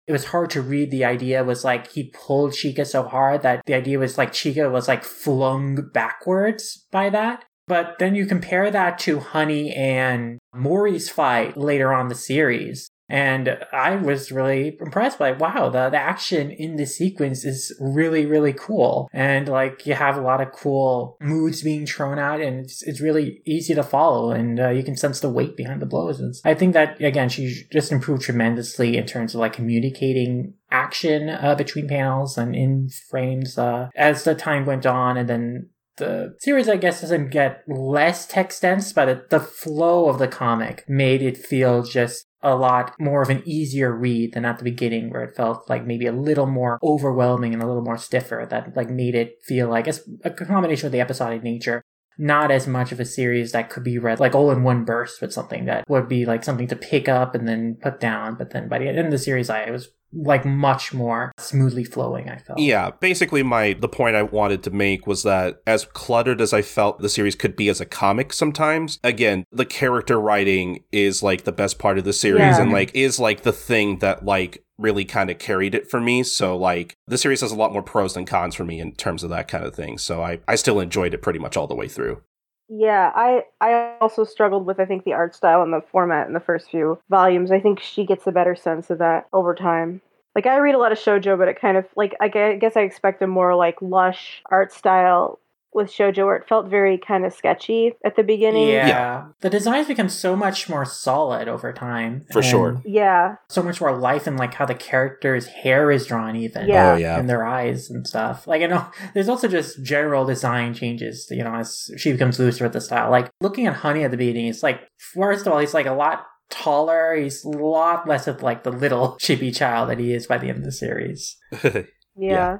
it was hard to read. The idea was like he pulled Chika so hard that the idea was like Chika was like flung backwards by that. But then you compare that to Honey and Mori's fight later on in the series. And I was really impressed by, wow, the, the action in this sequence is really, really cool. And like you have a lot of cool moods being thrown out, and it's, it's really easy to follow, and uh, you can sense the weight behind the blows. And I think that, again, she just improved tremendously in terms of like communicating action uh, between panels and in frames uh, as the time went on. And then the series, I guess, doesn't get less text dense, but it, the flow of the comic made it feel just a lot more of an easier read than at the beginning, where it felt like maybe a little more overwhelming and a little more stiffer. That like made it feel like a, a combination of the episodic nature, not as much of a series that could be read like all in one burst, but something that would be like something to pick up and then put down. But then by the end of the series, I was like much more smoothly flowing, I felt. Yeah, basically my the point I wanted to make was that as cluttered as I felt the series could be as a comic sometimes, again, the character writing is like the best part of the series Yeah. and like is like the thing that like really kind of carried it for me. So like the series has a lot more pros than cons for me in terms of that kind of thing. So I, I still enjoyed it pretty much all the way through. Yeah, I I also struggled with, I think, the art style and the format in the first few volumes. I think she gets a better sense of that over time. Like, I read a lot of shoujo, but it kind of, like, I gue- guess I expect a more, like, lush art style with shoujo, where it felt very kind of sketchy at the beginning. Yeah. Yeah. The designs become so much more solid over time. For and sure. Yeah. So much more life in like how the character's hair is drawn even. Yeah. Oh, yeah. And their eyes and stuff. Like, you know, there's also just general design changes, you know, as she becomes looser with the style. Like, looking at Honey at the beginning, it's like, first of all, he's like a lot taller. He's a lot less of like the little chippy child that he is by the end of the series. Yeah. Yeah.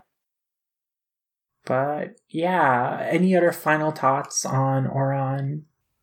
But yeah, any other final thoughts on Oran?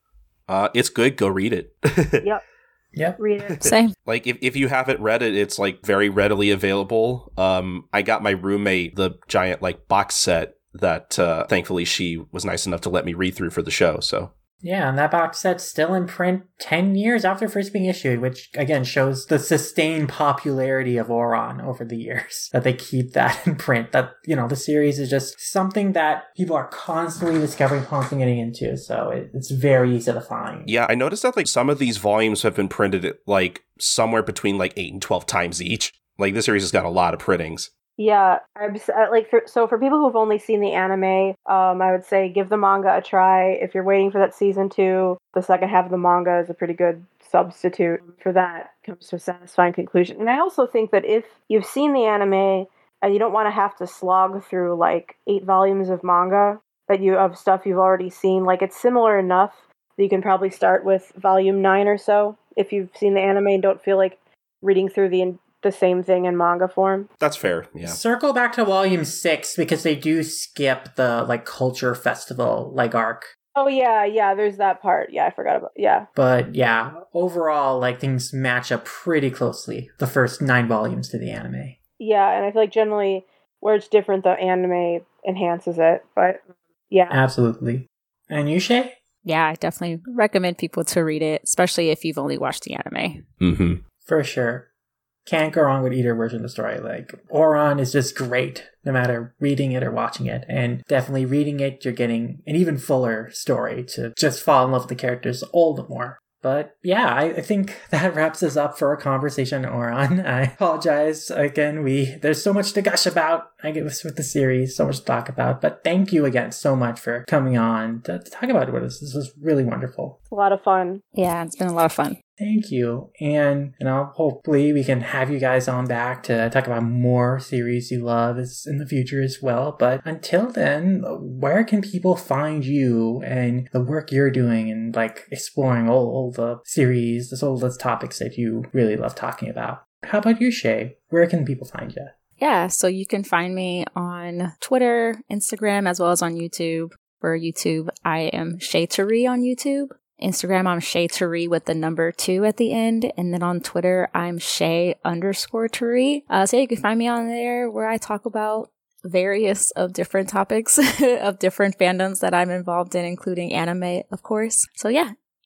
Uh, it's good. Go read it. Yep. Yep. Read it. Same. Like if, if you haven't read it, it's like very readily available. Um, I got my roommate the giant like box set that uh, thankfully she was nice enough to let me read through for the show. So Yeah, and that box set's still in print ten years after first being issued, which again shows the sustained popularity of Oran over the years. That they keep that in print. That, you know, the series is just something that people are constantly discovering, constantly getting into. So it, it's very easy to find. yeah, I noticed that like some of these volumes have been printed at, like somewhere between like eight and twelve times each. Like this series has got a lot of printings. Yeah, I'm s- uh, like for, so for people who've only seen the anime, um, I would say give the manga a try. If you're waiting for that season two, the second half of the manga is a pretty good substitute for that. Comes to a satisfying conclusion. And I also think that if you've seen the anime and you don't want to have to slog through like eight volumes of manga that you of stuff you've already seen, like it's similar enough that you can probably start with volume nine or so if you've seen the anime and don't feel like reading through the the same thing in manga form. That's fair. Yeah. Circle back to volume six because they do skip the like culture festival like arc. Oh yeah, yeah, there's that part. Yeah, I forgot about yeah. But yeah, overall, like things match up pretty closely. The first nine volumes to the anime. Yeah, and I feel like generally where it's different, the anime enhances it. But yeah. Absolutely. And you, Shay? Yeah, I definitely recommend people to read it, especially if you've only watched the anime. Mm-hmm. For sure. Can't go wrong with either version of the story. Like, Oran is just great, no matter reading it or watching it. And definitely reading it, you're getting an even fuller story to just fall in love with the characters all the more. But yeah, I, I think that wraps us up for our conversation on Oran. I apologize again. We there's so much to gush about, I guess, with the series, so much to talk about. But thank you again so much for coming on to, to talk about it with us. This was really wonderful. It's a lot of fun. Yeah, it's been a lot of fun. Thank you. And, you know, hopefully we can have you guys on back to talk about more series you love in the future as well. But until then, where can people find you and the work you're doing and, like, exploring all, all the series, all the topics that you really love talking about? How about you, Shay? Where can people find you? Yeah, so you can find me on Twitter, Instagram, as well as on YouTube. For YouTube, I am Shay Tari on YouTube. Instagram, I'm Shay Tari with the number two at the end. And then on Twitter, I'm Shay underscore Tari. Uh, so yeah, you can find me on there where I talk about various of different topics of different fandoms that I'm involved in, including anime, of course. So yeah,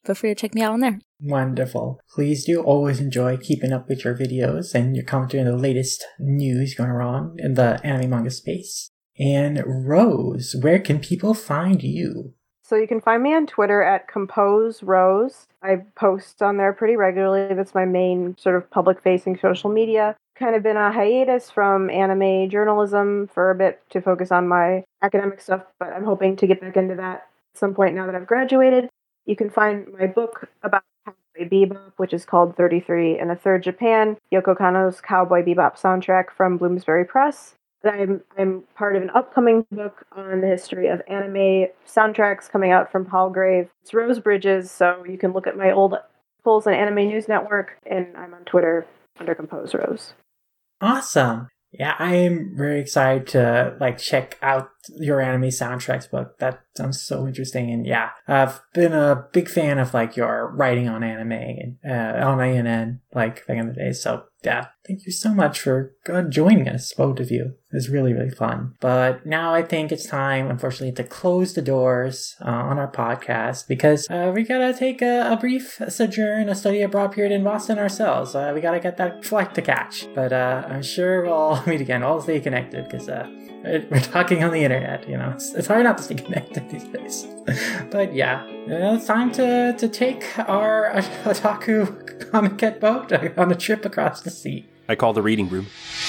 feel free to check me out on there. Wonderful. Please do always enjoy keeping up with your videos and your commentary on the latest news going around in the anime manga space. And Rose, where can people find you? So you can find me on Twitter at Compose Rose. I post on there pretty regularly. That's my main sort of public-facing social media. Kind of been a hiatus from anime journalism for a bit to focus on my academic stuff, but I'm hoping to get back into that at some point now that I've graduated. You can find my book about Cowboy Bebop, which is called thirty-three and a Third Japan, Yoko Kanno's Cowboy Bebop soundtrack from Bloomsbury Press. I'm, I'm part of an upcoming book on the history of anime soundtracks coming out from Palgrave. It's Rose Bridges, so you can look at my old articles on Anime News Network, and I'm on Twitter under Compose Rose. Awesome. Yeah, I am very excited to like check out your anime soundtracks book. That sounds so interesting. And yeah, I've been a big fan of like your writing on anime and uh, on A N N like back in the day. So yeah, thank you so much for uh, joining us, both of you. It was really, really fun. But now I think it's time, unfortunately, to close the doors uh, on our podcast because uh, we gotta take a, a brief sojourn, a study abroad period in Boston ourselves. Uh, we gotta get that flight to catch. But uh, I'm sure we'll all meet again. I'll stay connected because uh, we're talking on the internet, you know. It's, it's hard not to stay connected these days. But yeah, it's time to, to take our otaku comic cat boat on a trip across the sea. I call the reading room.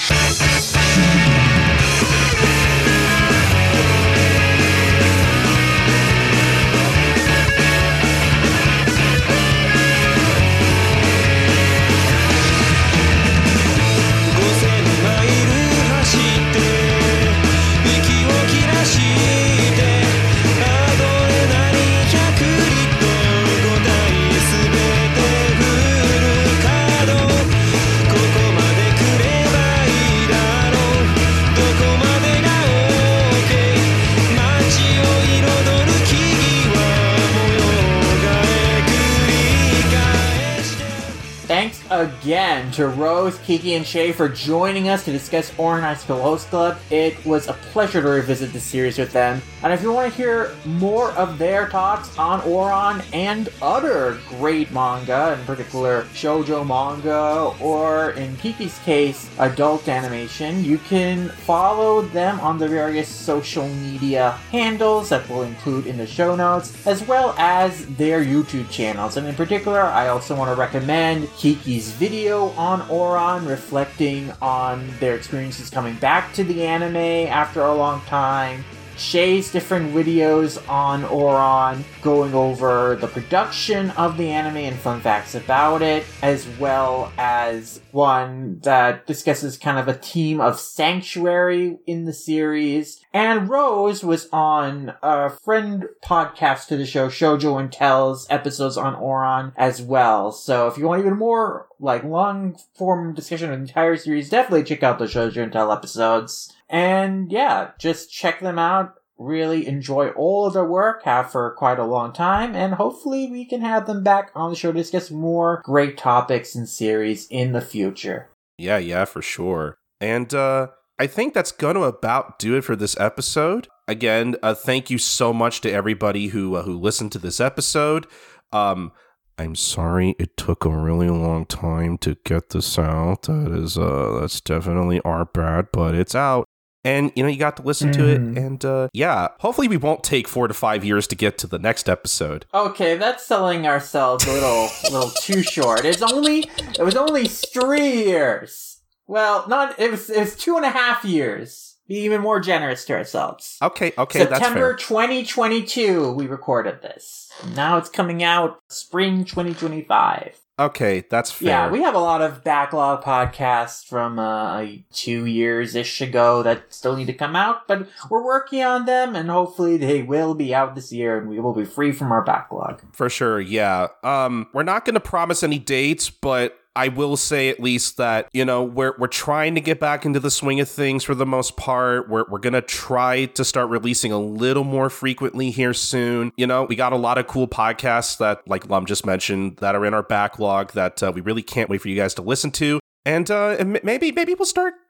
Again to Rose, Kiki, and Shay for joining us to discuss Ouran High School Host Club. It was a pleasure to revisit the series with them. And if you want to hear more of their thoughts on Ouran and other great manga, in particular shoujo manga, or in Kiki's case, adult animation, you can follow them on the various social media handles that we'll include in the show notes, as well as their YouTube channels. And in particular, I also want to recommend Kiki's video on Ouran, reflecting on their experiences coming back to the anime after a long time. Shay's different videos on Ouran, going over the production of the anime and fun facts about it, as well as one that discusses kind of a theme of sanctuary in the series. And Rose was on a friend podcast to the show, Shoujo and Tell's episodes on Ouran as well. So if you want even more like long form discussion of the entire series, definitely check out the Shoujo and Tell episodes. And yeah, just check them out. Really enjoy all of their work, have for quite a long time, and hopefully we can have them back on the show to discuss more great topics and series in the future. Yeah, yeah, for sure. And uh, I think that's going to about do it for this episode. Again, uh, thank you so much to everybody who uh, who listened to this episode. Um, I'm sorry it took a really long time to get this out. That is, uh, that's definitely our bad, but it's out. And, you know, you got to listen to it. And, uh, yeah, hopefully we won't take four to five years to get to the next episode. Okay, that's selling ourselves a little, a little too short. It's only, it was only three years. Well, not, it was, it was two and a half years. Be even more generous to ourselves. Okay, okay, that's fair. September twenty twenty-two, we recorded this. Now it's coming out spring twenty twenty-five. Okay, that's fair. Yeah, we have a lot of backlog podcasts from uh, two years-ish ago that still need to come out, but we're working on them, and hopefully they will be out this year, and we will be free from our backlog. For sure, yeah. Um, we're not going to promise any dates, but I will say at least that, you know, we're we're trying to get back into the swing of things for the most part. We're we're gonna try to start releasing a little more frequently here soon. You know, we got a lot of cool podcasts that, like Lum just mentioned, that are in our backlog that uh, we really can't wait for you guys to listen to. And uh, maybe maybe we'll start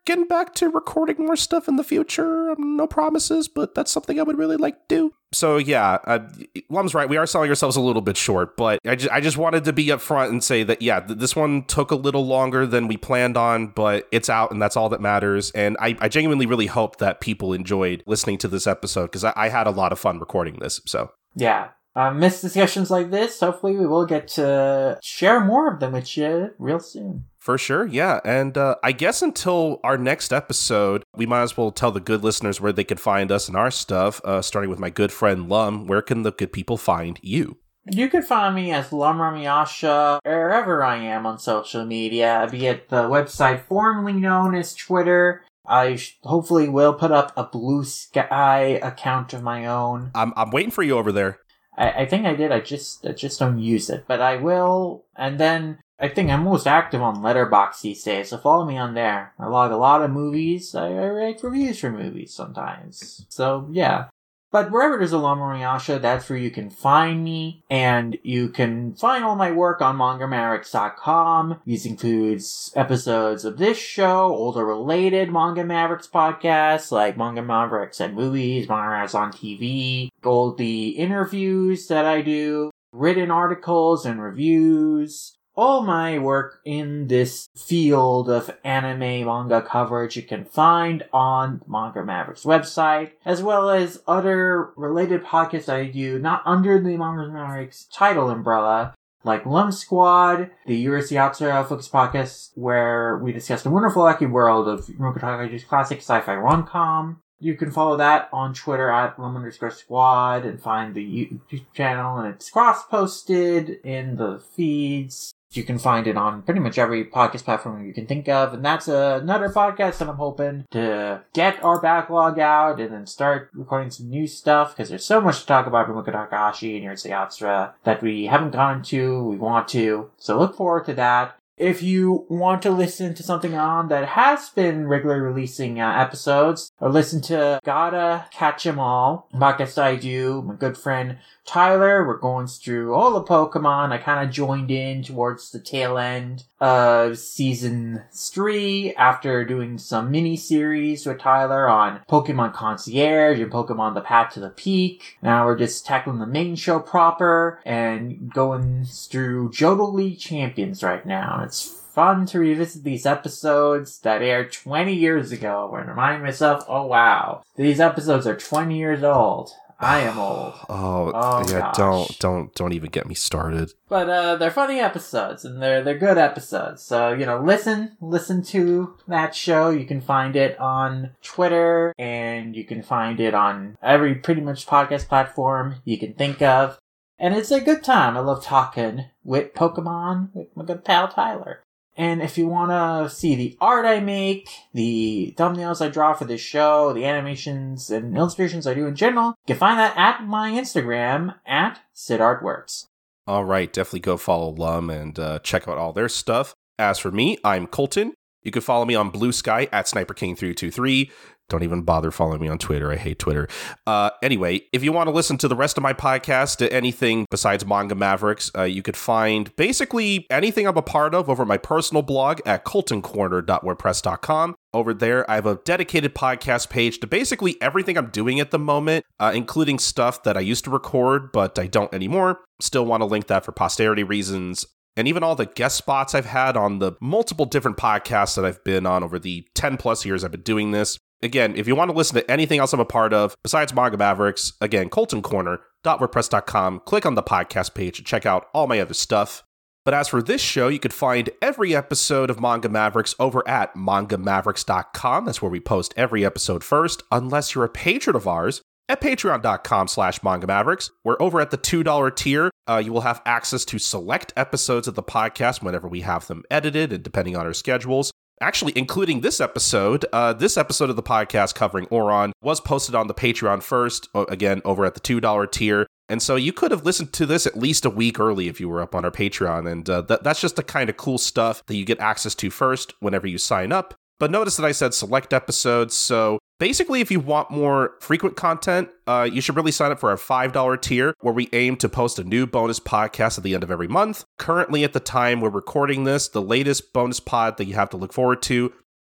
getting back to recording more stuff in the future. Um, no promises, but that's something I would really like to do. So yeah, uh, Lum's right. We are selling ourselves a little bit short, but I just, I just wanted to be upfront and say that, yeah, th- this one took a little longer than we planned on, but it's out and that's all that matters. And I, I genuinely really hope that people enjoyed listening to this episode because I, I had a lot of fun recording this. So yeah. Uh, missed discussions like this. Hopefully we will get to share more of them with you real soon. For sure, yeah. And uh, I guess until our next episode, we might as well tell the good listeners where they could find us and our stuff, uh, starting with my good friend Lum. Where can the good people find you? You can find me as Lum Ramiyasha wherever I am on social media, be it the website formerly known as Twitter. I sh- hopefully will put up a Blue Sky account of my own. I'm I'm waiting for you over there. I, I think I did. I just I just don't use it, but I will. And then I think I'm most active on Letterboxd these days, so follow me on there. I log a lot of movies. I, I write reviews for movies sometimes. So yeah. But wherever there's a Lum Ramiyasha, that's where you can find me. And you can find all my work on manga mavericks dot com. These includes episodes of this show, older related Manga Mavericks podcasts, like Manga Mavericks and Movies, Manga Mavericks on T V, Goldie interviews that I do, written articles and reviews. All my work in this field of anime manga coverage you can find on Manga Mavericks website, as well as other related podcasts I do not under the Manga Mavericks title umbrella, like Lum Squad, the Yurus Yatsura focus podcast, where we discuss the wonderful wacky world of Rumiko Takahaji's classic sci-fi rom-com. You can follow that on Twitter at Lum underscore squad and find the YouTube channel, and it's cross-posted in the feeds. You can find it on pretty much every podcast platform you can think of, and that's uh, another podcast that I'm hoping to get our backlog out and then start recording some new stuff, because there's so much to talk about Rumiko Takahashi and Yurusei Yatsura that we haven't gone to, we want to, so look forward to that. If you want to listen to something on that has been regularly releasing uh, episodes, or listen to Gotta Catch 'Em All, podcast I do, my good friend Tyler, we're going through all the Pokemon. I kind of joined in towards the tail end of season three after doing some mini-series with Tyler on Pokemon Concierge and Pokemon The Path to the Peak. Now we're just tackling the main show proper and going through Johto League Champions right now. It's fun to revisit these episodes that aired twenty years ago and remind myself, oh wow, these episodes are twenty years old. I am old. Oh, oh yeah, gosh. don't don't don't even get me started. But uh they're funny episodes and they're they're good episodes. So, you know, listen, listen to that show. You can find it on Twitter and you can find it on every pretty much podcast platform you can think of. And it's a good time. I love talking with Pokemon with my good pal Tyler. And if you want to see the art I make, the thumbnails I draw for this show, the animations and illustrations I do in general, you can find that at my Instagram, at SidArtWorks. All right, definitely go follow Lum and uh, check out all their stuff. As for me, I'm Colton. You can follow me on Blue Sky at Sniper King three two three. Don't even bother following me on Twitter. I hate Twitter. Uh, anyway, if you want to listen to the rest of my podcast, anything besides Manga Mavericks, uh, you could find basically anything I'm a part of over my personal blog at colton corner dot wordpress dot com. Over there, I have a dedicated podcast page to basically everything I'm doing at the moment, uh, including stuff that I used to record, but I don't anymore. Still want to link that for posterity reasons. And even all the guest spots I've had on the multiple different podcasts that I've been on over the ten plus years I've been doing this. Again, if you want to listen to anything else I'm a part of besides Manga Mavericks, again, colton corner dot wordpress dot com. Click on the podcast page to check out all my other stuff. But as for this show, you could find every episode of Manga Mavericks over at manga mavericks dot com. That's where we post every episode first, unless you're a patron of ours at patreon dot com slash manga mavericks, where over at the two dollar tier, uh, you will have access to select episodes of the podcast whenever we have them edited and depending on our schedules. Actually, including this episode, uh, this episode of the podcast covering Oron was posted on the Patreon first, again, over at the two dollar tier. And so you could have listened to this at least a week early if you were up on our Patreon. And uh, th- that's just the kind of cool stuff that you get access to first whenever you sign up. But notice that I said select episodes, so basically if you want more frequent content, uh, you should really sign up for our five dollar tier, where we aim to post a new bonus podcast at the end of every month. Currently, at the time we're recording this, the latest bonus pod that you have to look forward to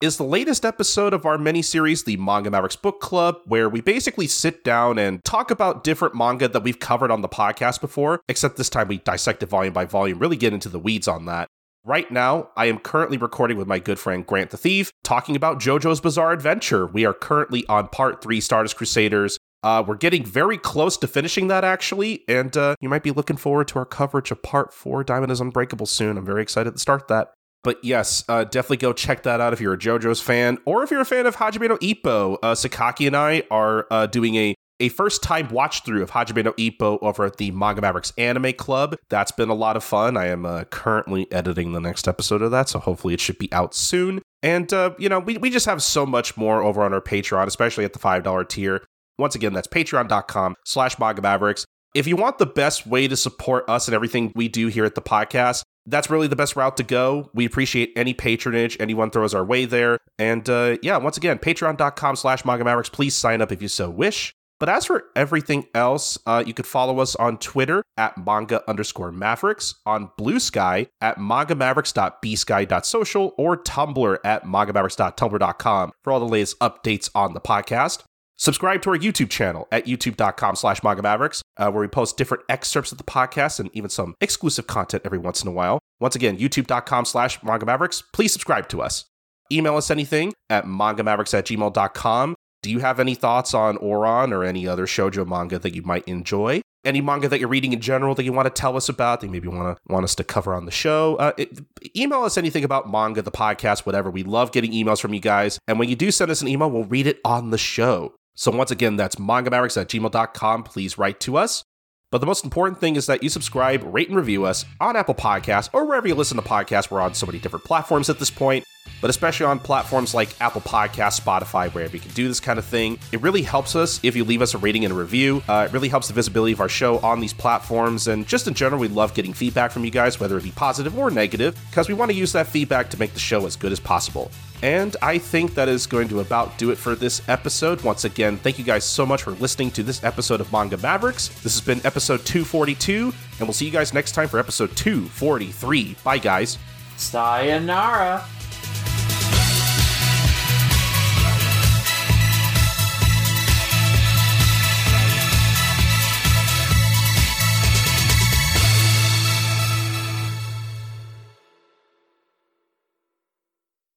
is the latest episode of our miniseries, the Manga Mavericks Book Club, where we basically sit down and talk about different manga that we've covered on the podcast before, except this time we dissect it volume by volume, really get into the weeds on that. Right now, I am currently recording with my good friend Grant the Thief, talking about JoJo's Bizarre Adventure. We are currently on part three, Stardust Crusaders. Uh, we're getting very close to finishing that, actually, and uh, you might be looking forward to our coverage of part four, Diamond is Unbreakable, soon. I'm very excited to start that. But yes, uh, definitely go check that out if you're a JoJo's fan, or if you're a fan of Hajime no Ippo. Uh, Sakaki and I are uh, doing a, a first-time watch-through of Hajime no Ippo over at the Manga Mavericks Anime Club. That's been a lot of fun. I am uh, currently editing the next episode of that, so hopefully it should be out soon. And, uh, you know, we, we just have so much more over on our Patreon, especially at the five dollar tier. Once again, that's patreon.com slash Manga Mavericks. If you want the best way to support us and everything we do here at the podcast, that's really the best route to go. We appreciate any patronage anyone throws our way there. And uh, yeah, once again, patreon.com slash Manga Mavericks. Please sign up if you so wish. But as for everything else, uh, you could follow us on Twitter at manga underscore Mavericks, on Blue Sky at manga mavericks dot b sky dot social, or Tumblr at manga mavericks dot tumblr dot com for all the latest updates on the podcast. Subscribe to our YouTube channel at youtube.com slash Manga Mavericks, uh, where we post different excerpts of the podcast and even some exclusive content every once in a while. Once again, youtube.com slash Manga Mavericks. Please subscribe to us. Email us anything at manga mavericks at gmail dot com. Do you have any thoughts on Ouran or any other shoujo manga that you might enjoy? Any manga that you're reading in general that you want to tell us about, that you maybe want to want us to cover on the show? Uh, it, email us anything about manga, the podcast, whatever. We love getting emails from you guys. And when you do send us an email, we'll read it on the show. So once again, that's manga mavericks at gmail dot com. Please write to us. But the most important thing is that you subscribe, rate, and review us on Apple Podcasts or wherever you listen to podcasts. We're on so many different platforms at this point, but especially on platforms like Apple Podcasts, Spotify, wherever you can do this kind of thing. It really helps us if you leave us a rating and a review. Uh, it really helps the visibility of our show on these platforms. And just in general, we love getting feedback from you guys, whether it be positive or negative, because we want to use that feedback to make the show as good as possible. And I think that is going to about do it for this episode. Once again, thank you guys so much for listening to this episode of Manga Mavericks. This has been episode two forty-two, and we'll see you guys next time for episode two forty-three. Bye, guys. Sayonara.